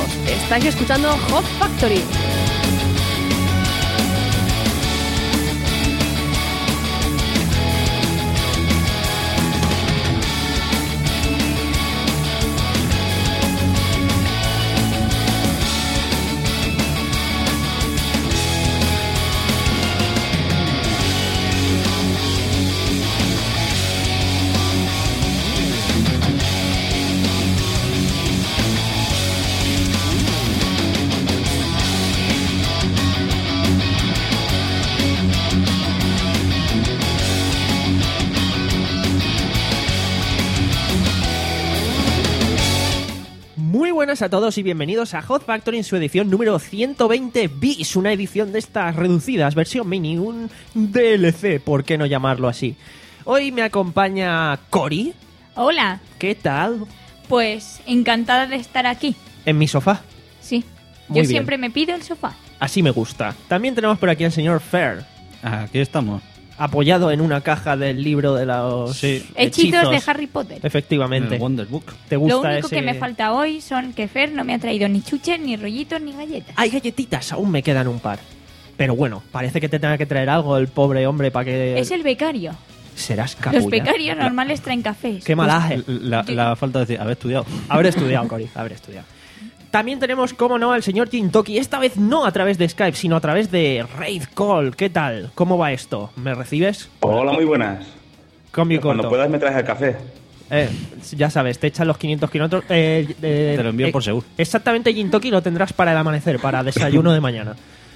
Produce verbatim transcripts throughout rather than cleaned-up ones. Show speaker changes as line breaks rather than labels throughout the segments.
Estáis escuchando Hot Factory. Buenas a todos y bienvenidos a Hot Factory en su edición número ciento veinte bis, una edición de estas reducidas, versión mini, un D L C, ¿por qué no llamarlo así? Hoy me acompaña Cori.
Hola.
¿Qué tal?
Pues encantada de estar aquí.
¿En mi sofá?
Sí,
Muy
yo
bien.
siempre me pido el sofá.
Así me gusta. También tenemos por aquí al señor Fer,
Aquí estamos.
apoyado en una caja del libro de los
Sí.
Hechitos
hechizos.
de Harry Potter.
Efectivamente.
El Wonder Book.
¿Te gusta
Lo único
ese?
que me falta hoy son que Fer no me ha traído ni chuches, ni rollitos, ni galletas.
Hay galletitas, aún me quedan un par. Pero bueno, parece que te tenga que traer algo el pobre hombre para que...
Es el becario.
Serás capulla.
Los becarios normales traen cafés.
Qué malaje.
La, la falta de decir, haber estudiado.
Haber estudiado, Cori, haber estudiado. También tenemos, como no, al señor Jintoki, esta vez no a través de Skype, sino a través de Raid Call. ¿Qué tal? ¿Cómo va esto? ¿Me recibes?
Hola, muy buenas.
Cambio
Cuando
corto.
puedas me traes el café.
Eh, ya sabes, te echan los quinientos kilómetros. Eh, eh,
Te lo envío
eh,
por seguro.
Exactamente, Jintoki lo tendrás para el amanecer, para desayuno de mañana.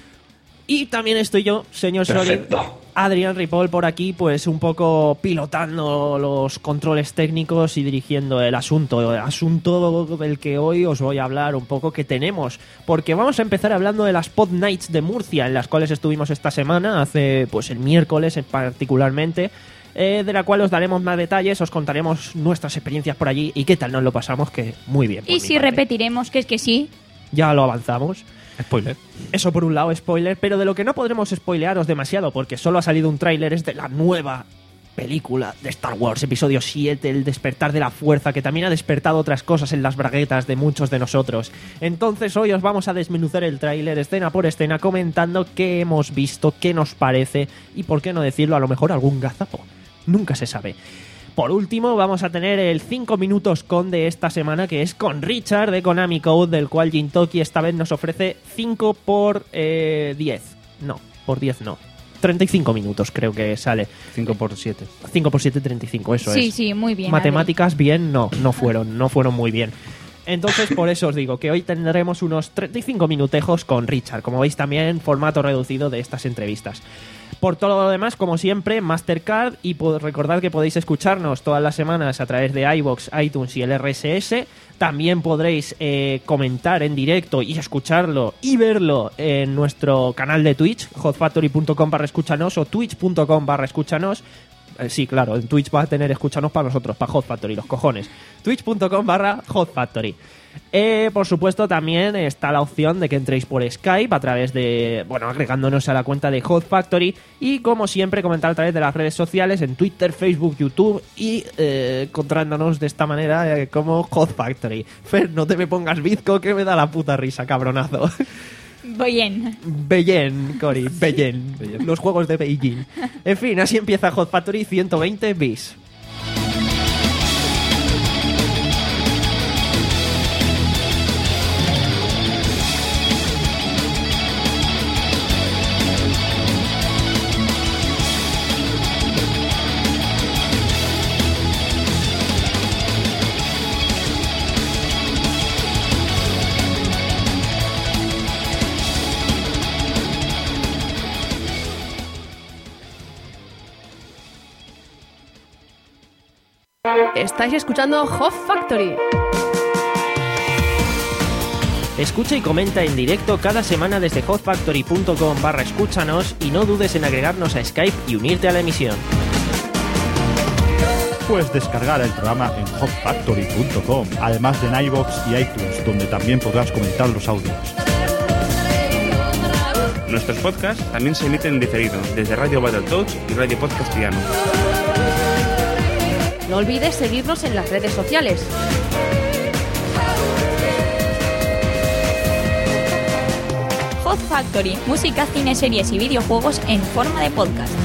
Y también estoy yo, señor Solid,
Perfecto.
Adrián Ripoll por aquí, pues un poco pilotando los controles técnicos y dirigiendo el asunto. El asunto del que hoy os voy a hablar un poco que tenemos. Porque vamos a empezar hablando de las Pod Nights de Murcia, en las cuales estuvimos esta semana, hace pues el miércoles particularmente. Eh, de la cual os daremos más detalles, os contaremos nuestras experiencias por allí y qué tal nos lo pasamos, que muy bien. por
Y
mi
si
parte.
repetiremos que es que sí.
Ya lo avanzamos.
Spoiler.
Eso por un lado, spoiler, pero de lo que no podremos spoilearos demasiado, porque solo ha salido un tráiler, es de la nueva película de Star Wars, episodio siete, El despertar de la fuerza, que también ha despertado otras cosas en las braguetas de muchos de nosotros. Entonces hoy os vamos a desmenuzar el tráiler escena por escena, comentando qué hemos visto, qué nos parece y, por qué no decirlo, a lo mejor algún gazapo. Nunca se sabe. Por último, vamos a tener el cinco minutos con de esta semana, que es con Richard de Konami Code, del cual Jintoki esta vez nos ofrece cinco por diez. No, por diez no. treinta y cinco minutos creo que sale.
cinco por siete.
cinco por siete, treinta y cinco, eso
Sí,
es.
sí, muy bien.
Matemáticas bien, no, no fueron, no fueron muy bien. Entonces, por eso os digo que hoy tendremos unos treinta y cinco minutejos con Richard. Como veis, también formato reducido de estas entrevistas. Por todo lo demás, como siempre, Mastercard, y recordad que podéis escucharnos todas las semanas a través de iVoox, iTunes y el R S S. También podréis eh, comentar en directo y escucharlo y verlo en nuestro canal de Twitch, hotfactory.com barra escúchanos o twitch.com barra escúchanos. Eh, sí, claro, en Twitch va a tener escúchanos para nosotros, para Hot Factory, los cojones. Twitch.com barra Hot Factory. Eh, por supuesto, también está la opción de que entréis por Skype a través de, bueno, agregándonos a la cuenta de Hot Factory y, como siempre, comentar a través de las redes sociales en Twitter, Facebook, YouTube y eh, encontrándonos de esta manera eh, como Hot Factory. Fer, no te me pongas bizco que me da la puta risa, cabronazo.
Bien.
Beijing, Cori, Beijing. Los juegos de Beijing. En fin, así empieza Hot Factory ciento veinte bis. Estáis escuchando Hot Factory. Escucha y comenta en directo cada semana desde hotfactory.com barra escúchanos y no dudes en agregarnos a Skype y unirte a la emisión.
Puedes descargar el programa en hot factory punto com, además de en iVoox y iTunes, donde también podrás comentar los audios.
Nuestros podcasts también se emiten en diferido desde Radio Battletoads y Radio Podcast Piano.
No olvides seguirnos en las redes sociales.
Hot Factory, música, cine, series y videojuegos en forma de podcast.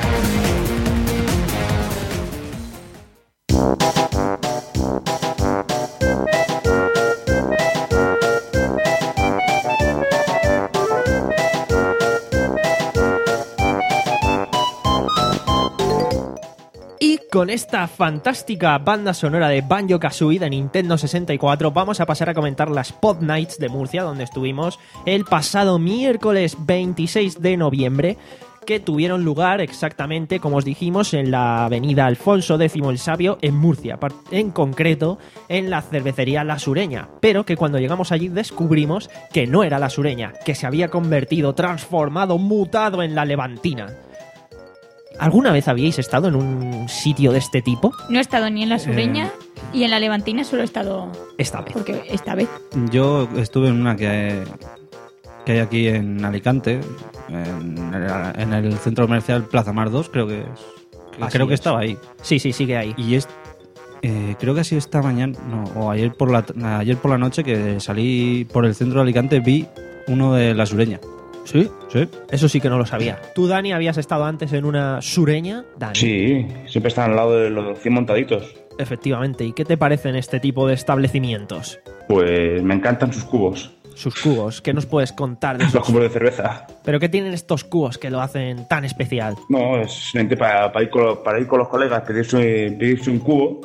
Con esta fantástica banda sonora de Banjo-Kazooie de Nintendo sesenta y cuatro vamos a pasar a comentar las Pod Nights de Murcia, donde estuvimos el pasado miércoles veintiséis de noviembre, que tuvieron lugar exactamente, como os dijimos, en la avenida Alfonso X el Sabio en Murcia, en concreto en la cervecería La Sureña, pero que cuando llegamos allí descubrimos que no era La Sureña, que se había convertido, transformado, mutado en la Levantina. ¿Alguna vez habíais estado en un sitio de este tipo?
No he estado ni en La Sureña eh... y en la Levantina solo he estado...
Esta vez.
Porque esta vez.
Yo estuve en una que, que hay aquí en Alicante, en el, en el centro comercial Plaza Mar dos, creo que es.
Así
creo que
es.
estaba ahí.
Sí, sí, sigue ahí.
Y es... Eh, creo que así esta mañana, no, o ayer por la ayer por la noche que salí por el centro de Alicante, vi uno de La Sureña.
¿Sí?
Sí.
Eso sí que no lo sabía. ¿Tú, Dani, habías estado antes en una sureña? Dani.
Sí, siempre están al lado de los cien montaditos.
Efectivamente. ¿Y qué te parecen este tipo de establecimientos?
Pues me encantan sus cubos.
Sus cubos. ¿Qué nos puedes contar de esos?
Los cubos de cerveza.
¿Pero qué tienen estos cubos que lo hacen tan especial?
No, es simplemente para, para, ir, con, para ir con los colegas, pedirse, pedirse un cubo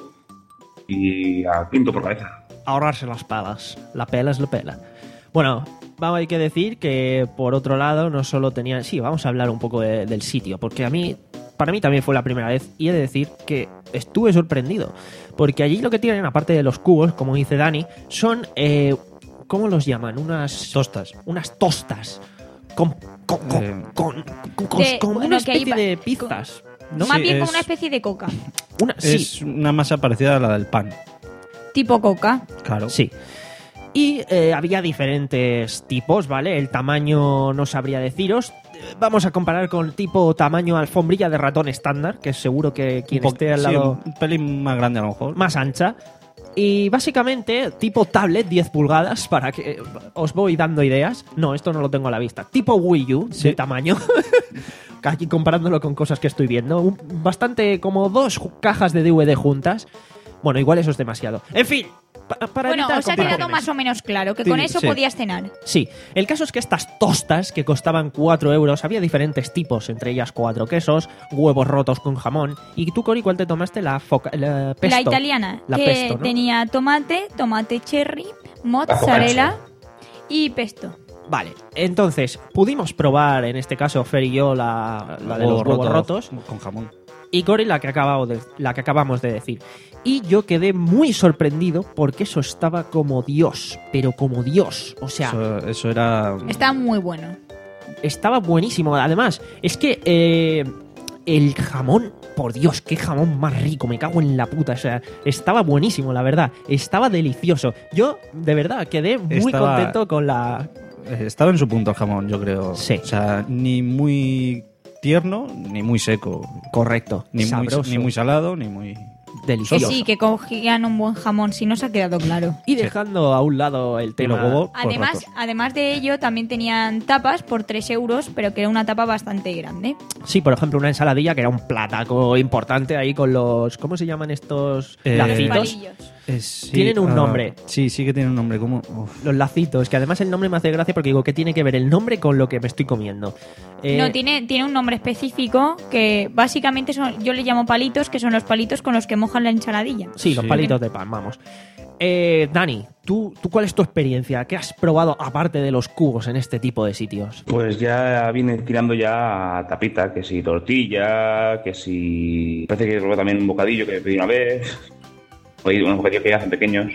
y a quinto por cabeza.
Ahorrarse las pelas. La pela es la pela. Bueno, vamos, hay que decir que, por otro lado, no solo tenía... Sí, vamos a hablar un poco de, del sitio, porque a mí, para mí también fue la primera vez, y he de decir que estuve sorprendido, porque allí lo que tienen, aparte de los cubos, como dice Dani, son... Eh, ¿cómo los llaman? Unas...
Tostas.
Unas tostas. Con, con, con,
Eh,
con, con, con,
de-
con
bueno,
una
que hay
especie
va-
de pizzas. ¿No?
Más
Sí,
bien
es-
como una especie de coca.
Una, sí,
Es una masa parecida a la del pan.
Tipo coca.
Claro.
sí. Y eh, había diferentes tipos, ¿vale? El tamaño no sabría deciros. Eh, Vamos a comparar con el tipo tamaño alfombrilla de ratón estándar, que seguro que quien
Un po-
esté al
sí,
lado
un pelín más grande a lo mejor.
más ancha. Y básicamente tipo tablet diez pulgadas, para que os voy dando ideas. No, esto no lo tengo a la vista. Tipo Wii U,
Sí.
de tamaño. Aquí comparándolo con cosas que estoy viendo. Un- bastante como dos ju- cajas de D V D juntas. Bueno, igual eso es demasiado. En fin, pa- para
Bueno,
evitar
os ha quedado
comparaciones.
más o menos claro que
Sí,
con eso
sí.
podías cenar.
Sí, el caso es que estas tostas, que costaban cuatro euros, había diferentes tipos, entre ellas cuatro quesos, huevos rotos con jamón. ¿Y tú, Cori, cuál te tomaste? La, foca, la pesto.
La italiana,
La
que
pesto, ¿no?
tenía tomate, tomate cherry, mozzarella y pesto.
Vale, entonces, pudimos probar, en este caso, Fer y yo, la, la de los huevos rotos.
Con jamón.
Y Cori, la que, acabamos de, la que acabamos de decir. Y yo quedé muy sorprendido porque eso estaba como Dios, pero como Dios. O sea,
Eso, eso era...
Está muy bueno.
estaba buenísimo. Además, es que eh, el jamón, por Dios, qué jamón más rico, me cago en la puta. O sea, estaba buenísimo, la verdad. Estaba delicioso. Yo, de verdad, quedé muy
Estaba-
contento con la...
Eh, Estaba en su punto el jamón, yo creo.
Sí.
O sea, ni muy tierno, ni muy seco.
Correcto,
Ni muy,
sabroso,
ni muy salado, ni muy...
Que
delicioso.
sí, que cogían un buen jamón, si no se ha quedado claro.
Y dejando a un lado el
Y
tema...
los huevos, pues,
Además,
rotos.
además de ello, también tenían tapas por tres euros, pero que era una tapa bastante grande.
Sí, por ejemplo, una ensaladilla que era un plataco importante ahí con los... ¿Cómo se llaman estos
Eh,
lacitos?
Palillos.
Eh, sí,
Tienen un
ah,
nombre.
Sí, sí que tienen un nombre. ¿Cómo? Uf.
Los lacitos, que además el nombre me hace gracia porque digo, ¿qué tiene que ver el nombre con lo que me estoy comiendo? Eh,
No, tiene, tiene un nombre específico que básicamente son, yo le llamo palitos, que son los palitos con los que mojan la ensaladilla.
Sí, los
Sí.
palitos de pan, vamos. Eh, Dani, ¿tú, ¿tú cuál es tu experiencia? ¿Qué has probado aparte de los cubos en este tipo de sitios?
Pues ya viene tirando ya a tapita, que si tortilla, que si... Parece que probé también un bocadillo que pedí una vez. Oye, unos bocadillos que ya hacen pequeños.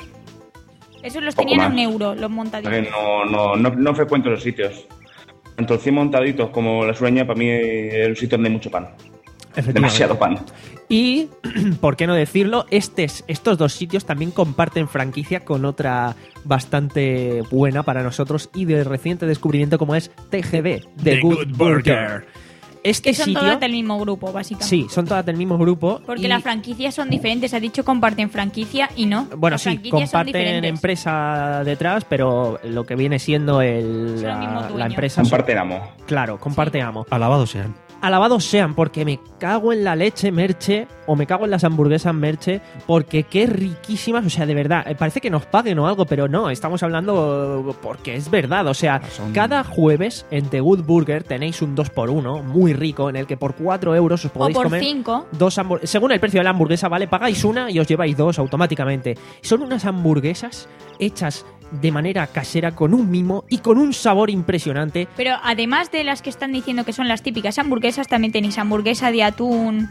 Esos los
Poco
tenían a
más.
un euro, los
También
montaditos.
no, no, no, no frecuento los sitios. Tanto el cien montaditos como la sureña, para mí es un sitio donde hay mucho pan. Demasiado pan.
Y, por qué no decirlo, estes, estos dos sitios también comparten franquicia con otra bastante buena para nosotros y de reciente descubrimiento como es T G B, The, Good, Burger. Este
que son
sitio...
todas del mismo grupo, básicamente.
Sí, son todas del mismo grupo.
Porque
y-
las franquicias son diferentes. Ha dicho comparten franquicia y no.
Bueno,
Las
sí,
franquicias son
comparten
diferentes.
empresa detrás, pero lo que viene siendo el,
Son el mismo
la,
dueño.
la empresa... son-
Comparten amo.
Claro, comparte amo.
Alabados sean.
Alabados sean, porque me cago en la leche Merche, o me cago en las hamburguesas Merche, porque qué riquísimas, o sea, de verdad, eh, parece que nos paguen o algo, pero no, estamos hablando porque es verdad, o sea,
Son-
cada jueves en The Good Burger tenéis un dos por uno muy rico, en el que por cuatro euros os
O
podéis
por
comer
cinco.
dos hamburguesas. Según el precio de la hamburguesa, ¿vale? Pagáis una y os lleváis dos automáticamente. Son unas hamburguesas hechas de manera casera, con un mimo y con un sabor impresionante.
Pero además de las que están diciendo que son las típicas hamburguesas, también tenéis hamburguesa de atún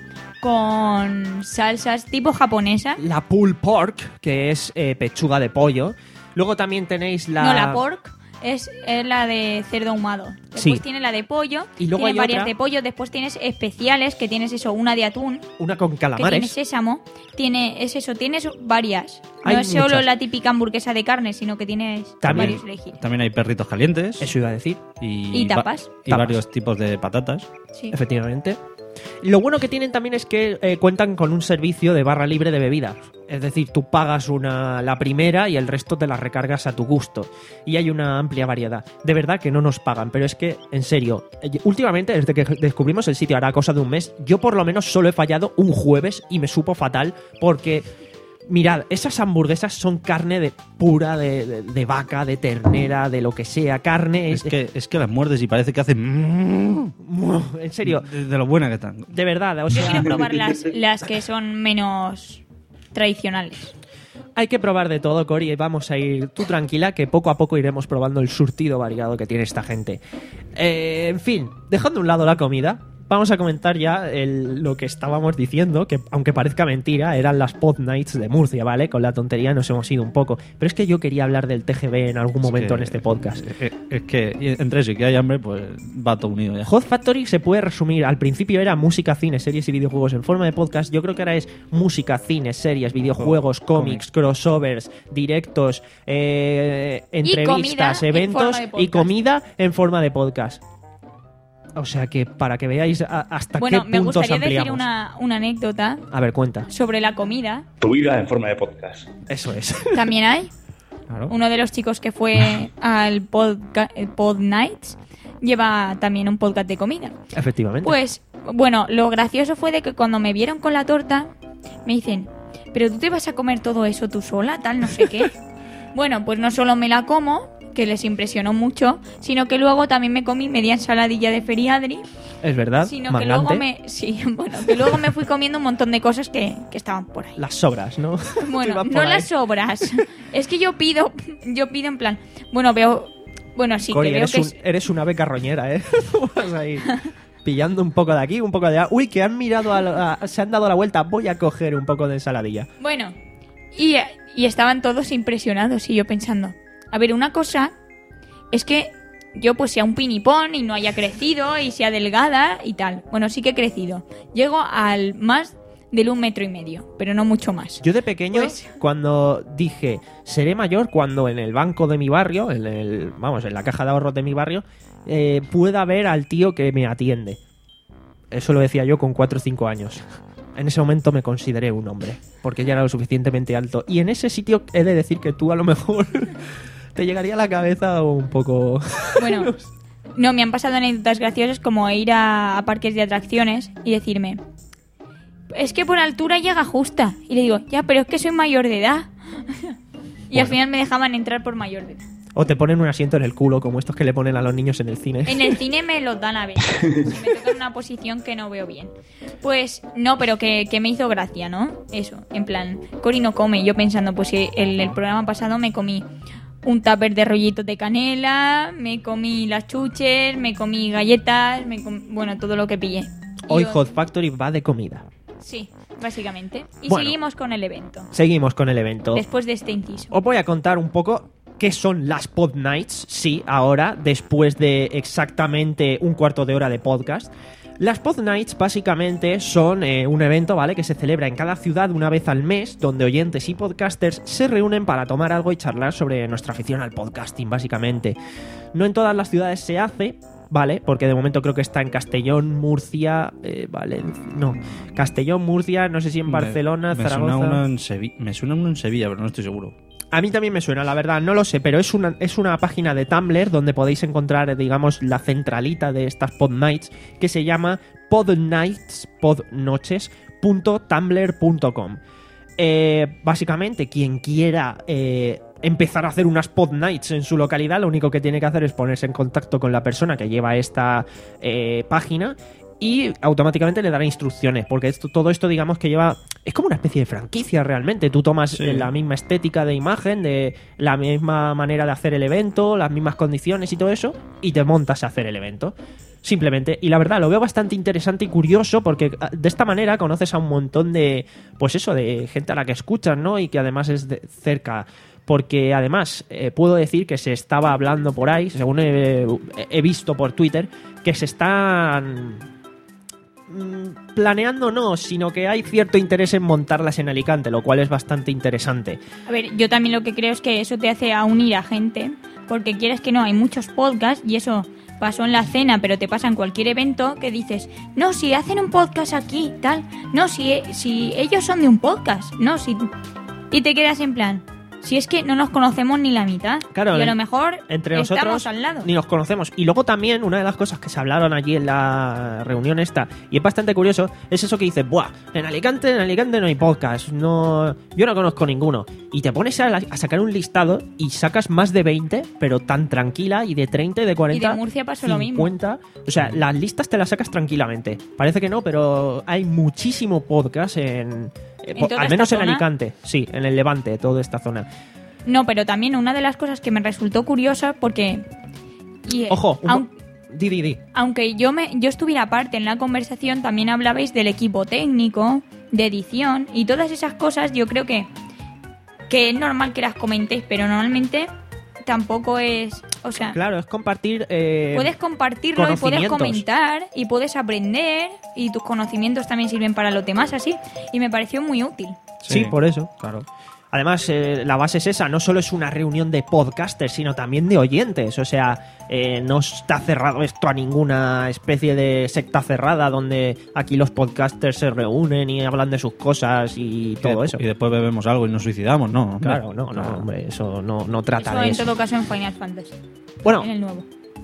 con salsas tipo japonesa.
La pulled pork, que es eh, pechuga de pollo. Luego también tenéis la...
No, la pork es, es la de cerdo ahumado. Después
Sí.
tiene la de pollo.
Y luego
tienes
hay
varias
otra-
de pollo. Después tienes especiales, que tienes eso, una de atún,
Una con
que tiene
calamares.
sésamo. Tiene, es eso, tienes varias.
Hay
no es solo
muchas.
la típica hamburguesa de carne, sino que tienes
También-
varios elegir.
También hay perritos calientes.
Eso iba a decir,
Y,
Y tapas.
va- y
Tapas.
varios tipos de patatas.
Sí.
efectivamente. Lo bueno que tienen también es que eh, cuentan con un servicio de barra libre de bebidas. Es decir, tú pagas una la primera y el resto te la recargas a tu gusto. Y hay una amplia variedad. De verdad que no nos pagan, pero es que, en serio, eh, últimamente, desde que descubrimos el sitio, hará cosa de un mes, yo por lo menos solo he fallado un jueves y me supo fatal porque... Mirad, esas hamburguesas son carne de pura, de, de- de vaca, de ternera, de lo que sea. Carne
Es
es...
que, es que las muerdes y parece que hacen...
En serio,
De, de lo buena que están.
de verdad, o
Yo
sea...
quiero probar las, las que son menos tradicionales.
Hay que probar de todo, Cori, y vamos a ir tú tranquila, que poco a poco iremos probando el surtido variado que tiene esta gente. Eh, en fin, dejando a un lado la comida, vamos a comentar ya el- lo que estábamos diciendo, que aunque parezca mentira, eran las Pod Nights de Murcia, ¿vale? Con la tontería nos hemos ido un poco. Pero es que yo quería hablar del T G V en algún momento
Es que-
en este podcast.
Es, es que entre eso y que hay hambre, pues va todo unido ya.
Hot Factory se puede resumir, al principio era música, cine, series y videojuegos en forma de podcast. Yo creo que ahora es música, cine, series, videojuegos, cómics, crossovers, directos, eh, entrevistas,
comida en
eventos
forma de
y
podcast.
comida en forma de podcast. O sea que para que veáis a- hasta
Bueno,
qué
me
puntos
gustaría
ampliamos.
decir una, una anécdota
A ver, cuenta.
sobre la comida.
Tu vida en forma de podcast.
Eso es.
También hay
Claro.
uno de los chicos que fue al podca- eh, Pod Nights lleva también un podcast de comida.
Efectivamente.
Pues, bueno, lo gracioso fue de que cuando me vieron con la torta, me dicen, pero tú te vas a comer todo eso tú sola, tal, no sé qué. Bueno, pues no solo me la como, que les impresionó mucho, sino que luego también me comí media ensaladilla de feriadri,
es verdad.
sino
mangante.
que luego me, sí, bueno, que luego me fui comiendo un montón de cosas que, que estaban por ahí.
Las sobras, ¿no? Tú
Bueno,
ibas por
no
ahí.
las sobras. Es que yo pido, yo pido en plan, bueno, veo, bueno, sí,
Cori,
que veo
eres,
que
un-
es,
eres una beca roñera, ¿eh? Vas ahí pillando un poco de aquí, un poco de allá. Uy, que han mirado, a la- a- se han dado la vuelta. Voy a coger un poco de ensaladilla.
bueno, y, y estaban todos impresionados y yo pensando, a ver, una cosa es que yo pues sea un pinipón y no haya crecido y sea delgada y tal. Bueno, sí que he crecido. Llego al más del un metro y medio, pero no mucho más.
Yo de pequeño,
Pues-
cuando dije, seré mayor cuando en el banco de mi barrio, en el, vamos, en la caja de ahorros de mi barrio, eh, pueda ver al tío que me atiende. Eso lo decía yo con cuatro o cinco años. En ese momento me consideré un hombre, porque ya era lo suficientemente alto. Y en ese sitio he de decir que tú a lo mejor te llegaría a la cabeza un poco...
Bueno, no, me han pasado anécdotas graciosas como ir a, a parques de atracciones y decirme, es que por altura llega justa. Y le digo, ya, pero es que soy mayor de edad. Y al
Bueno.
final me dejaban entrar por mayor de edad.
O te ponen un asiento en el culo, como estos que le ponen a los niños en el cine.
En el cine me los dan a ver. Si me toca en una posición que no veo bien. Pues no, pero que, que me hizo gracia, ¿no? Eso, en plan, Cori no come. Yo pensando, pues si el, el programa pasado me comí un tupper de rollitos de canela, me comí las chuches, me comí galletas, me com- bueno, todo lo que pillé. Y
Hoy
yo-
Hot Factory va de comida.
Sí, básicamente. Y
Bueno.
seguimos con el evento.
Seguimos con el evento.
Después de este inciso.
Os voy a contar un poco qué son las Pod Nights, sí, ahora, después de exactamente un cuarto de hora de podcast. Las Pod Nights básicamente son eh, un evento, ¿vale?, que se celebra en cada ciudad una vez al mes, donde oyentes y podcasters se reúnen para tomar algo y charlar sobre nuestra afición al podcasting, básicamente. No en todas las ciudades se hace, ¿vale? Porque de momento creo que está en Castellón, Murcia, eh, Valencia, no, Castellón, Murcia, no sé si en Barcelona,
me, me
Zaragoza.
Suena uno en Sevi- me suena uno en Sevilla, pero no estoy seguro.
A mí también me suena, la verdad, no lo sé, pero es una, es una página de Tumblr donde podéis encontrar, digamos, la centralita de estas Pod Nights, que se llama podnights, podnoches punto tumblr punto com. Eh, básicamente, quien quiera eh, empezar a hacer unas Pod Nights en su localidad, lo único que tiene que hacer es ponerse en contacto con la persona que lleva esta eh, página y automáticamente le dará instrucciones, porque esto, todo esto digamos que lleva... Es como una especie de franquicia realmente. Tú tomas
Sí.
la misma estética de imagen, de la misma manera de hacer el evento, las mismas condiciones y todo eso, y te montas a hacer el evento. Simplemente. Y la verdad, lo veo bastante interesante y curioso porque de esta manera conoces a un montón de... Pues eso, de gente a la que escuchas, ¿no? Y que además es de cerca... Porque además eh, puedo decir que se estaba hablando por ahí, según he, he visto por Twitter, que se están... planeando no, sino que hay cierto interés en montarlas en Alicante, lo cual es bastante interesante.
A ver, yo también lo que creo es que eso te hace a unir a gente, porque quieres que no, hay muchos podcasts y eso pasó en la cena, pero te pasa en cualquier evento que dices, no, si hacen un podcast aquí, tal, no, si, si ellos son de un podcast, no, si... Y te quedas en plan... Si es que no nos conocemos ni la mitad.
Claro,
y a
en-
lo mejor
Entre
estamos
nosotros
al lado.
ni nos conocemos. Y luego también una de las cosas que se hablaron allí en la reunión esta, y es bastante curioso, es eso que dices, buah, en Alicante, en Alicante no hay podcast, no, yo no conozco ninguno. Y te pones a, la- a sacar un listado y sacas más de veinte, pero tan tranquila, y de treinta, y de cuarenta,
Y de Murcia pasó lo mismo.
cincuenta. O sea, las listas te las sacas tranquilamente. Parece que no, pero hay muchísimo podcast en... eh,
¿En
po-
toda
al
esta
menos en
zona?
Alicante, sí, en el Levante, toda esta zona.
No, pero también una de las cosas que me resultó curiosa porque... y, eh,
Ojo, un
aun-
po- di, di, di.
aunque yo me yo estuviera aparte en la conversación, también hablabais del equipo técnico, de edición y todas esas cosas. Yo creo que, que es normal que las comentéis, pero normalmente tampoco es... O sea,
Claro, es compartir... eh,
puedes compartirlo y puedes
conocimientos.
comentar y puedes aprender y tus conocimientos también sirven para los demás, así. Y me pareció muy útil.
Sí,
Sí.
por eso.
Claro.
Además, eh, la base es esa, no solo es una reunión de podcasters, sino también de oyentes. O sea, eh, no está cerrado esto a ninguna especie de secta cerrada donde aquí los podcasters se reúnen y hablan de sus cosas y todo
y
eso.
Y después bebemos algo y nos suicidamos, ¿no? hombre.
Claro, no, no,
Claro.
hombre, eso no, no trata
Eso
de
en
eso.
todo caso en Final Fantasy.
Bueno,
En el nuevo.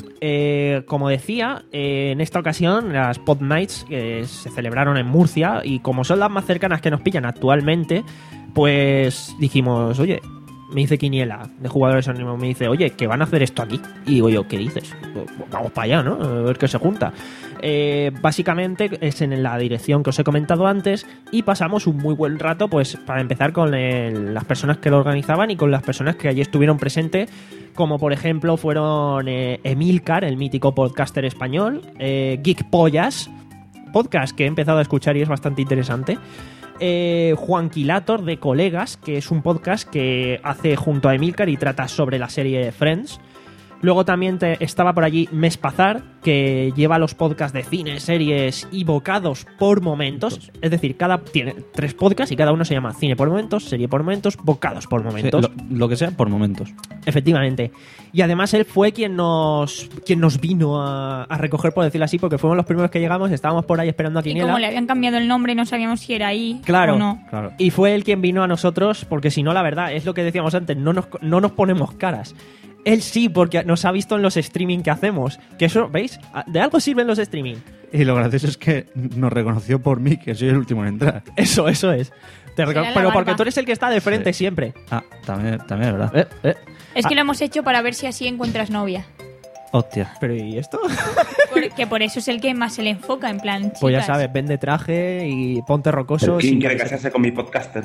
Eh, como decía, eh, en esta ocasión las Pod Nights que se celebraron en Murcia y como son las más cercanas que nos pillan actualmente, pues dijimos, oye, me dice Quiniela de Jugadores Anónimos, me dice, oye, que van a hacer esto aquí. Y digo yo, ¿qué dices? Pues vamos para allá, ¿no? A ver qué se junta. Eh, básicamente es en la dirección que os he comentado antes y pasamos un muy buen rato, pues para empezar con el- las personas que lo organizaban y con las personas que allí estuvieron presentes, como por ejemplo fueron eh, Emilcar, el mítico podcaster español, eh, Geek Pollas, podcast que he empezado a escuchar y es bastante interesante. Eh, Juanquilator de Colegas, que es un podcast que hace junto a Emilcar y trata sobre la serie Friends. Luego también te- estaba por allí Mespazar, que lleva los podcasts de cine, series y bocados por momentos. Es decir, cada tiene tres podcasts y cada uno se llama Cine por momentos, Serie por momentos, Bocados por
Sí,
momentos.
lo, lo que sea por momentos.
Efectivamente. Y además él fue quien nos quien nos vino a, a recoger, por decirlo así, porque fuimos los primeros que llegamos, estábamos por ahí esperando a
Y
Quiniela.
como le habían cambiado el nombre, no sabíamos si era ahí
Claro.
o no.
Claro.
Y fue él quien vino a nosotros, porque si no, la verdad, es lo que decíamos antes, no nos, no nos ponemos caras. Él sí, porque nos ha visto en los streaming que hacemos. Que eso, ¿veis? De algo sirven los streaming.
Y lo gracioso es que nos reconoció por mí, que soy el último en entrar.
Eso, eso es. Te
Será
reco-
la
pero porque
barba.
tú eres el que está de frente
Sí.
siempre.
Ah, también, también es verdad.
Eh, eh.
Es que
Ah.
lo hemos hecho para ver si así encuentras novia.
Hostia.
Pero ¿y esto?
Porque por eso es el que más se le enfoca, en plan, chicas.
Pues ya sabes, vende traje y ponte rocoso.
Pero ¿Quién
sin-
quiere casarse con mi podcaster?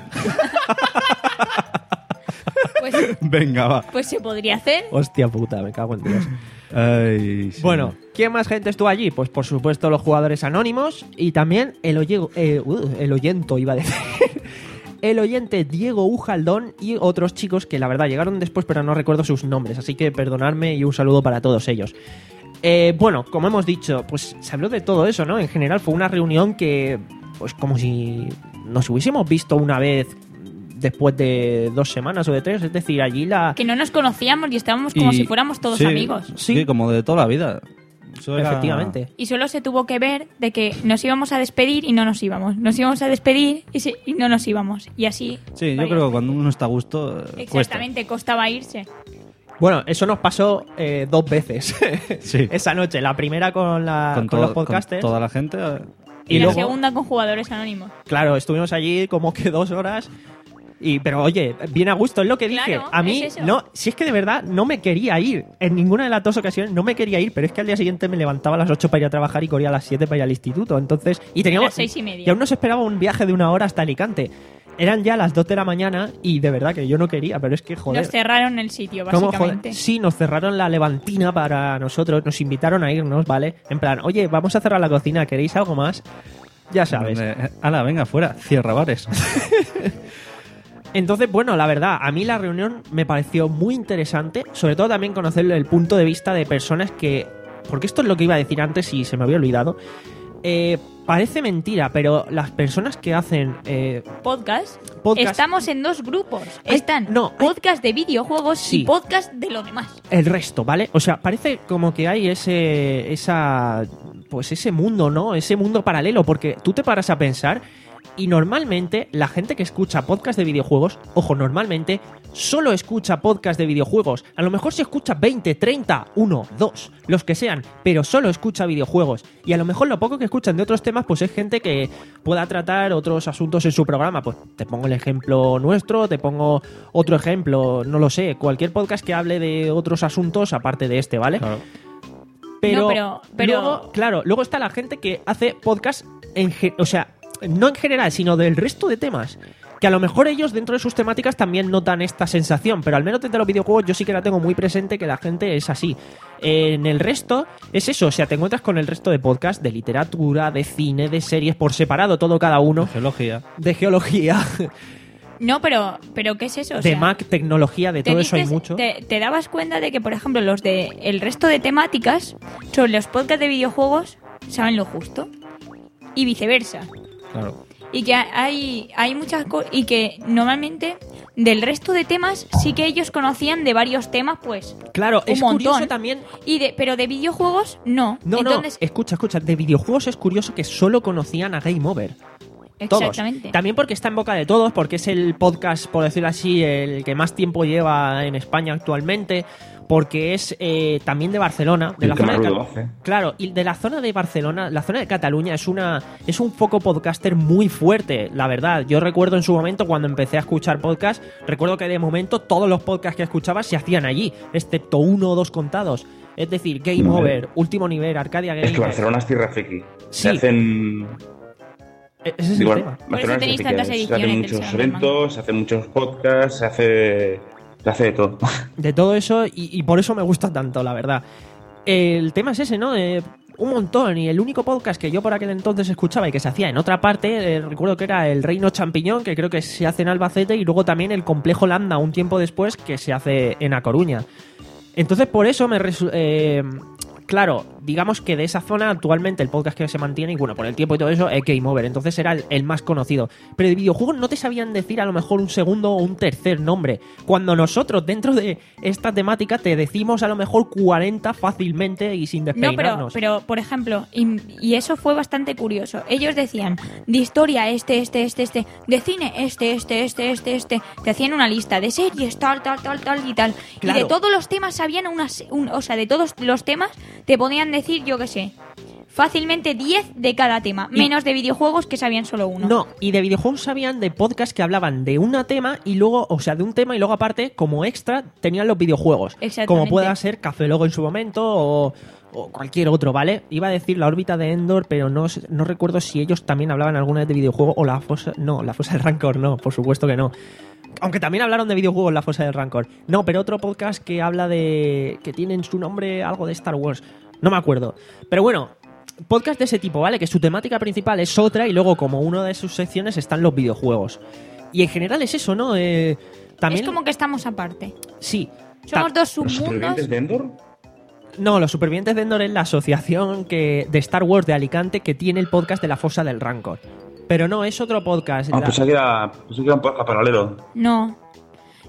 Pues,
Venga, va.
pues se podría hacer.
Hostia puta, me cago en Dios.
Ay, sí.
Bueno, ¿quién más gente estuvo allí? Pues por supuesto los jugadores anónimos y también el, oye- eh, uh, el oyento, iba a decir. El oyente Diego Ujaldón y otros chicos que la verdad llegaron después pero no recuerdo sus nombres, así que perdonadme y un saludo para todos ellos. Eh, bueno, como hemos dicho, pues se habló de todo eso, ¿no? En general fue una reunión que, pues como si nos hubiésemos visto una vez después de dos semanas o de tres, es decir, allí la...
Que no nos conocíamos y estábamos como
Y-
si fuéramos todos
sí,
amigos.
Sí, como de toda la vida. Eso era-
efectivamente.
Y solo se tuvo que ver de que nos íbamos a despedir y no nos íbamos. Nos íbamos a despedir y, se- y no nos íbamos. Y así.
Sí, yo
varias
creo que
veces.
cuando uno está a gusto, eh, cuesta.
Exactamente, costaba irse.
Bueno, eso nos pasó eh, dos veces
Sí.
esa noche. La primera con, la, con,
todo-
los podcasters.
toda la gente. eh,
Y,
Y
la
luego-
segunda con jugadores anónimos.
Claro, estuvimos allí como que dos horas. Y, pero oye, bien a gusto, es lo que dije.
Claro,
a mí,
es eso.
no, si es que de verdad no me quería ir. En ninguna de las dos ocasiones no me quería ir, pero es que al día siguiente me levantaba a las ocho para ir a trabajar y corría a las siete para ir al instituto. Entonces, y teníamos.
A las seis y media.
Y aún nos esperaba un viaje de una hora hasta Alicante. Eran ya las dos de la mañana y de verdad que yo no quería, pero es que joder.
Nos cerraron el sitio,
¿Cómo,
básicamente.
joder? Sí, nos cerraron la Levantina para nosotros, nos invitaron a irnos, ¿vale? En plan, oye, vamos a cerrar la cocina, ¿queréis algo más? Ya sabes.
donde, ala, venga, fuera, cierra bares.
Entonces, bueno, la verdad, a mí la reunión me pareció muy interesante, sobre todo también conocer el punto de vista de personas que, porque esto es lo que iba a decir antes y se me había olvidado, eh, parece mentira, pero las personas que hacen eh,
Podcast.
Podcast-
Estamos en dos grupos.
Ay,
Están
no, ay.
podcast de videojuegos
Sí.
y podcast de lo demás.
el resto, ¿vale? O sea, parece como que hay ese, esa, pues ese mundo, ¿no? Ese mundo paralelo, porque tú te paras a pensar y normalmente la gente que escucha podcast de videojuegos, ojo, normalmente solo escucha podcast de videojuegos. A lo mejor se escucha veinte, treinta, uno, dos, los que sean, pero solo escucha videojuegos. Y a lo mejor lo poco que escuchan de otros temas, pues es gente que pueda tratar otros asuntos en su programa. Pues te pongo el ejemplo nuestro, te pongo otro ejemplo, no lo sé, cualquier podcast que hable de otros asuntos aparte de este, ¿vale?
Claro.
Pero,
No, pero- pero-
luego, claro, luego está la gente que hace podcast en ge- o sea, no en general, sino del resto de temas. Que a lo mejor ellos dentro de sus temáticas también notan esta sensación, pero al menos dentro de los videojuegos yo sí que la tengo muy presente que la gente es así. En el resto es eso, o sea, te encuentras con el resto de podcasts de literatura, de cine, de series por separado, todo cada uno,
Geología.
de geología,
No, pero, pero ¿qué es eso? O
de
sea,
Mac, tecnología, de
te
todo eso hay
dices-
mucho.
Te, te dabas cuenta de que, por ejemplo, los de el resto de temáticas sobre los podcasts de videojuegos saben lo justo. Y viceversa.
Claro.
Y que hay, hay muchas cosas. Y que normalmente del resto de temas sí que ellos conocían de varios temas, pues.
Claro,
un
es
montón.
curioso también.
Y de, pero de videojuegos, no.
No,
Entonces,
no, escucha, escucha, de videojuegos es curioso que solo conocían a Game Over. Todos.
exactamente.
También porque está en boca de todos, porque es el podcast, por decirlo así, el que más tiempo lleva en España actualmente, porque es eh, también de Barcelona, de
El
la
que
zona
más
de
ruido
Ca-
hace.
Claro, y de la zona de Barcelona, la zona de Cataluña es una es un foco podcaster muy fuerte, la verdad. Yo recuerdo en su momento cuando empecé a escuchar podcast, recuerdo que de momento todos los podcasts que escuchaba se hacían allí, excepto uno o dos contados. Es decir, Game
Vale.
Over, Último Nivel, Arcadia Game.
Es que Barcelona es tierra friki.
Sí.
Se hacen.
Ese es
digo,
el tema.
Barcelona es
tenéis
tierra
tantas
friki. Se
ediciones
hacen
del
muchos
Señor del
eventos, se hacen muchos podcasts, se hace. Se hace de todo.
De todo eso, y, y por eso me gusta tanto, la verdad. El tema es ese, ¿no? Eh, un montón, y el único podcast que yo por aquel entonces escuchaba y que se hacía en otra parte, eh, recuerdo que era el Reino Champiñón, que creo que se hace en Albacete, y luego también el Complejo Landa, un tiempo después, que se hace en A Coruña. Entonces, por eso me... resu- eh, claro, digamos que de esa zona actualmente el podcast que se mantiene, y bueno, por el tiempo y todo eso, es Game Over. Entonces era el, el más conocido. Pero de videojuegos no te sabían decir a lo mejor un segundo o un tercer nombre. Cuando nosotros, dentro de esta temática, te decimos a lo mejor cuarenta fácilmente y sin
No, pero,
despeinarnos.
pero por ejemplo, y, y eso fue bastante curioso. Ellos decían, de historia este, este, este, este, de cine este, este, este, este, este. Te hacían una lista de series, tal, tal, tal, tal y tal.
Claro.
Y de todos los temas sabían unas, un, o sea, de todos los temas te podían decir, yo qué sé, fácilmente diez de cada tema,
Y-
menos de videojuegos que sabían solo uno.
No, y de videojuegos sabían de podcasts que hablaban de un tema y luego, o sea, de un tema y luego aparte, como extra, tenían los videojuegos.
Exactamente.
Como pueda ser Café Logo en su momento o, o cualquier otro, ¿vale? Iba a decir la órbita de Endor, pero no, sé- no recuerdo si ellos también hablaban alguna vez de videojuegos o la fosa... No, la fosa del Rancor no, por supuesto que no. Aunque también hablaron de videojuegos la fosa del Rancor. No, pero otro podcast que habla de... que tiene en su nombre algo de Star Wars. No me acuerdo. Pero bueno, podcast de ese tipo, ¿vale? Que su temática principal es otra y luego como una de sus secciones están los videojuegos. Y en general es eso, ¿no? Eh, también...
Es como que estamos aparte.
Sí.
Somos
Ta-
dos
¿Los
submundos.
supervivientes de Endor?
No, los supervivientes de Endor es la asociación que, de Star Wars de Alicante que tiene el podcast de la fosa del Rancor. Pero no, es otro podcast.
Ah,
La-
pensaba que era, pensaba que era un podcast paralelo.
No.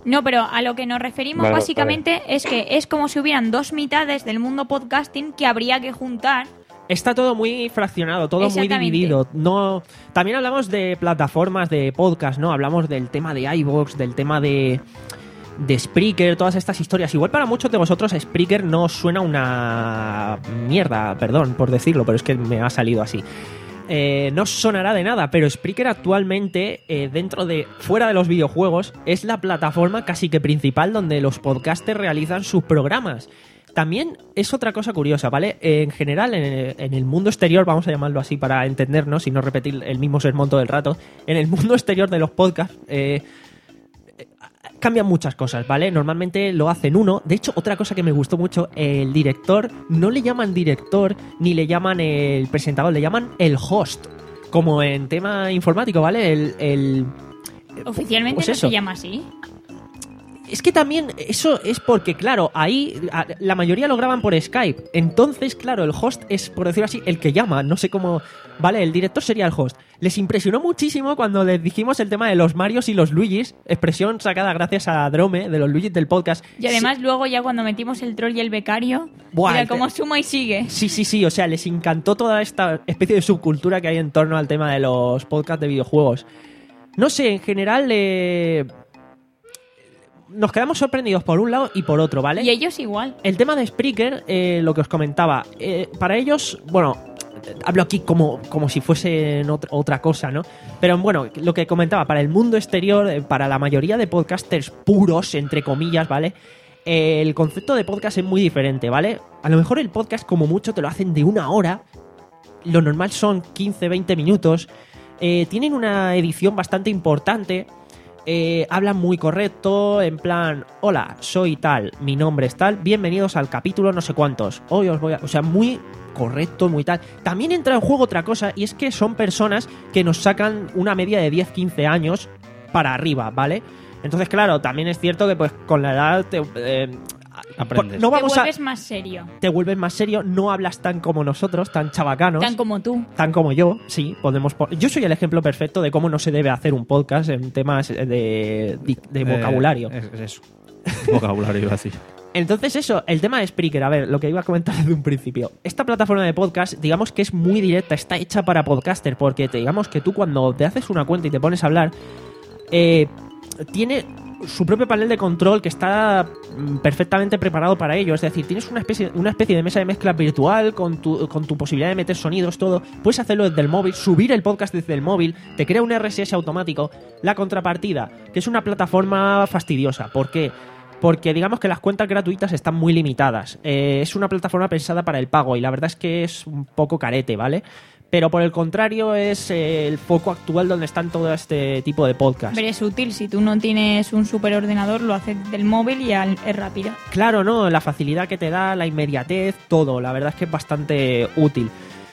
No, pero a lo que nos referimos
Vale,
básicamente es que es como si hubieran dos mitades del mundo podcasting que habría que juntar.
Está todo muy fraccionado, todo muy
Exactamente.
dividido. No, también hablamos de plataformas de podcast, ¿no? Hablamos del tema de iVoox, del tema de, de Spreaker, todas estas historias. Igual para muchos de vosotros Spreaker no os suena una mierda, perdón por decirlo, pero es que me ha salido así. Eh, no os sonará de nada, pero Spreaker actualmente, eh, dentro de, fuera de los videojuegos, es la plataforma casi que principal donde los podcasters realizan sus programas. También es otra cosa curiosa, ¿vale? En general, en el, en el mundo exterior, vamos a llamarlo así para entendernos y no repetir el mismo sermón todo el rato, en el mundo exterior de los podcasts eh, cambian muchas cosas, ¿vale? Normalmente lo hacen uno. De hecho, otra cosa que me gustó mucho, el director, no le llaman director ni le llaman el presentador, le llaman el host, como en tema informático, ¿vale? El... el
Oficialmente
pues
no
eso.
se llama así.
Es que también eso es porque, claro, ahí a- la mayoría lo graban por Skype. Entonces, claro, el host es, por decirlo así, el que llama. No sé cómo... Vale, el director sería el host. Les impresionó muchísimo cuando les dijimos el tema de los Marios y los Luigis. Expresión sacada gracias a Drome, de los Luigis del podcast.
Y además luego ya cuando metimos el troll y el becario,
Buah,
era
el-
como suma y sigue.
Sí, sí, sí, o sea, les encantó toda esta especie de subcultura que hay en torno al tema de los podcasts de videojuegos. No sé, en general eh, nos quedamos sorprendidos por un lado y por otro, ¿vale?
Y ellos igual.
El tema de Spreaker, eh, lo que os comentaba, eh, para ellos, bueno, hablo aquí como, como si fuese otra, otra cosa, ¿no? Pero bueno, lo que comentaba, para el mundo exterior, eh, para la mayoría de podcasters puros, entre comillas, ¿vale? Eh, el concepto de podcast es muy diferente, ¿vale? A lo mejor el podcast como mucho te lo hacen de una hora, lo normal son quince, veinte minutos, eh, tienen una edición bastante importante. Eh, hablan muy correcto, en plan, hola, soy tal, mi nombre es tal, bienvenidos al capítulo no sé cuántos. Hoy os voy a... O sea, muy correcto, muy tal. También entra en juego otra cosa, y es que son personas que nos sacan una media de diez, quince años para arriba, ¿vale? Entonces, claro, también es cierto que pues con la edad... Te, eh,
Aprendes.
no vamos
Te
a...
vuelves más serio.
Te vuelves más serio, no hablas tan como nosotros, tan chabacanos.
Tan como tú.
Tan como yo, sí, podemos... po- Yo soy el ejemplo perfecto de cómo no se debe hacer un podcast en temas de, de, de vocabulario.
Eh, es, es eso. Vocabulario iba así.
Entonces eso, el tema de Spreaker, a ver, lo que iba a comentar desde un principio. Esta plataforma de podcast, digamos que es muy directa, está hecha para podcaster, porque te, digamos que tú cuando te haces una cuenta y te pones a hablar, eh, tiene su propio panel de control que está mm, perfectamente preparado para ello. Es decir, tienes una especie, una especie de mesa de mezcla virtual con tu, con tu posibilidad de meter sonidos, todo. Puedes hacerlo desde el móvil, subir el podcast desde el móvil, te crea un R S S automático. La contrapartida, que es una plataforma fastidiosa. ¿Por qué? Porque digamos que las cuentas gratuitas están muy limitadas. Eh, es una plataforma pensada para el pago y la verdad es que es un poco carete, ¿vale? Pero por el contrario es eh, el foco actual donde están todo este tipo de podcasts.
Pero es útil, si tú no tienes un superordenador, lo haces del móvil y al- es rápido.
Claro, ¿no? La facilidad que te da, la inmediatez, todo. La verdad es que es bastante útil.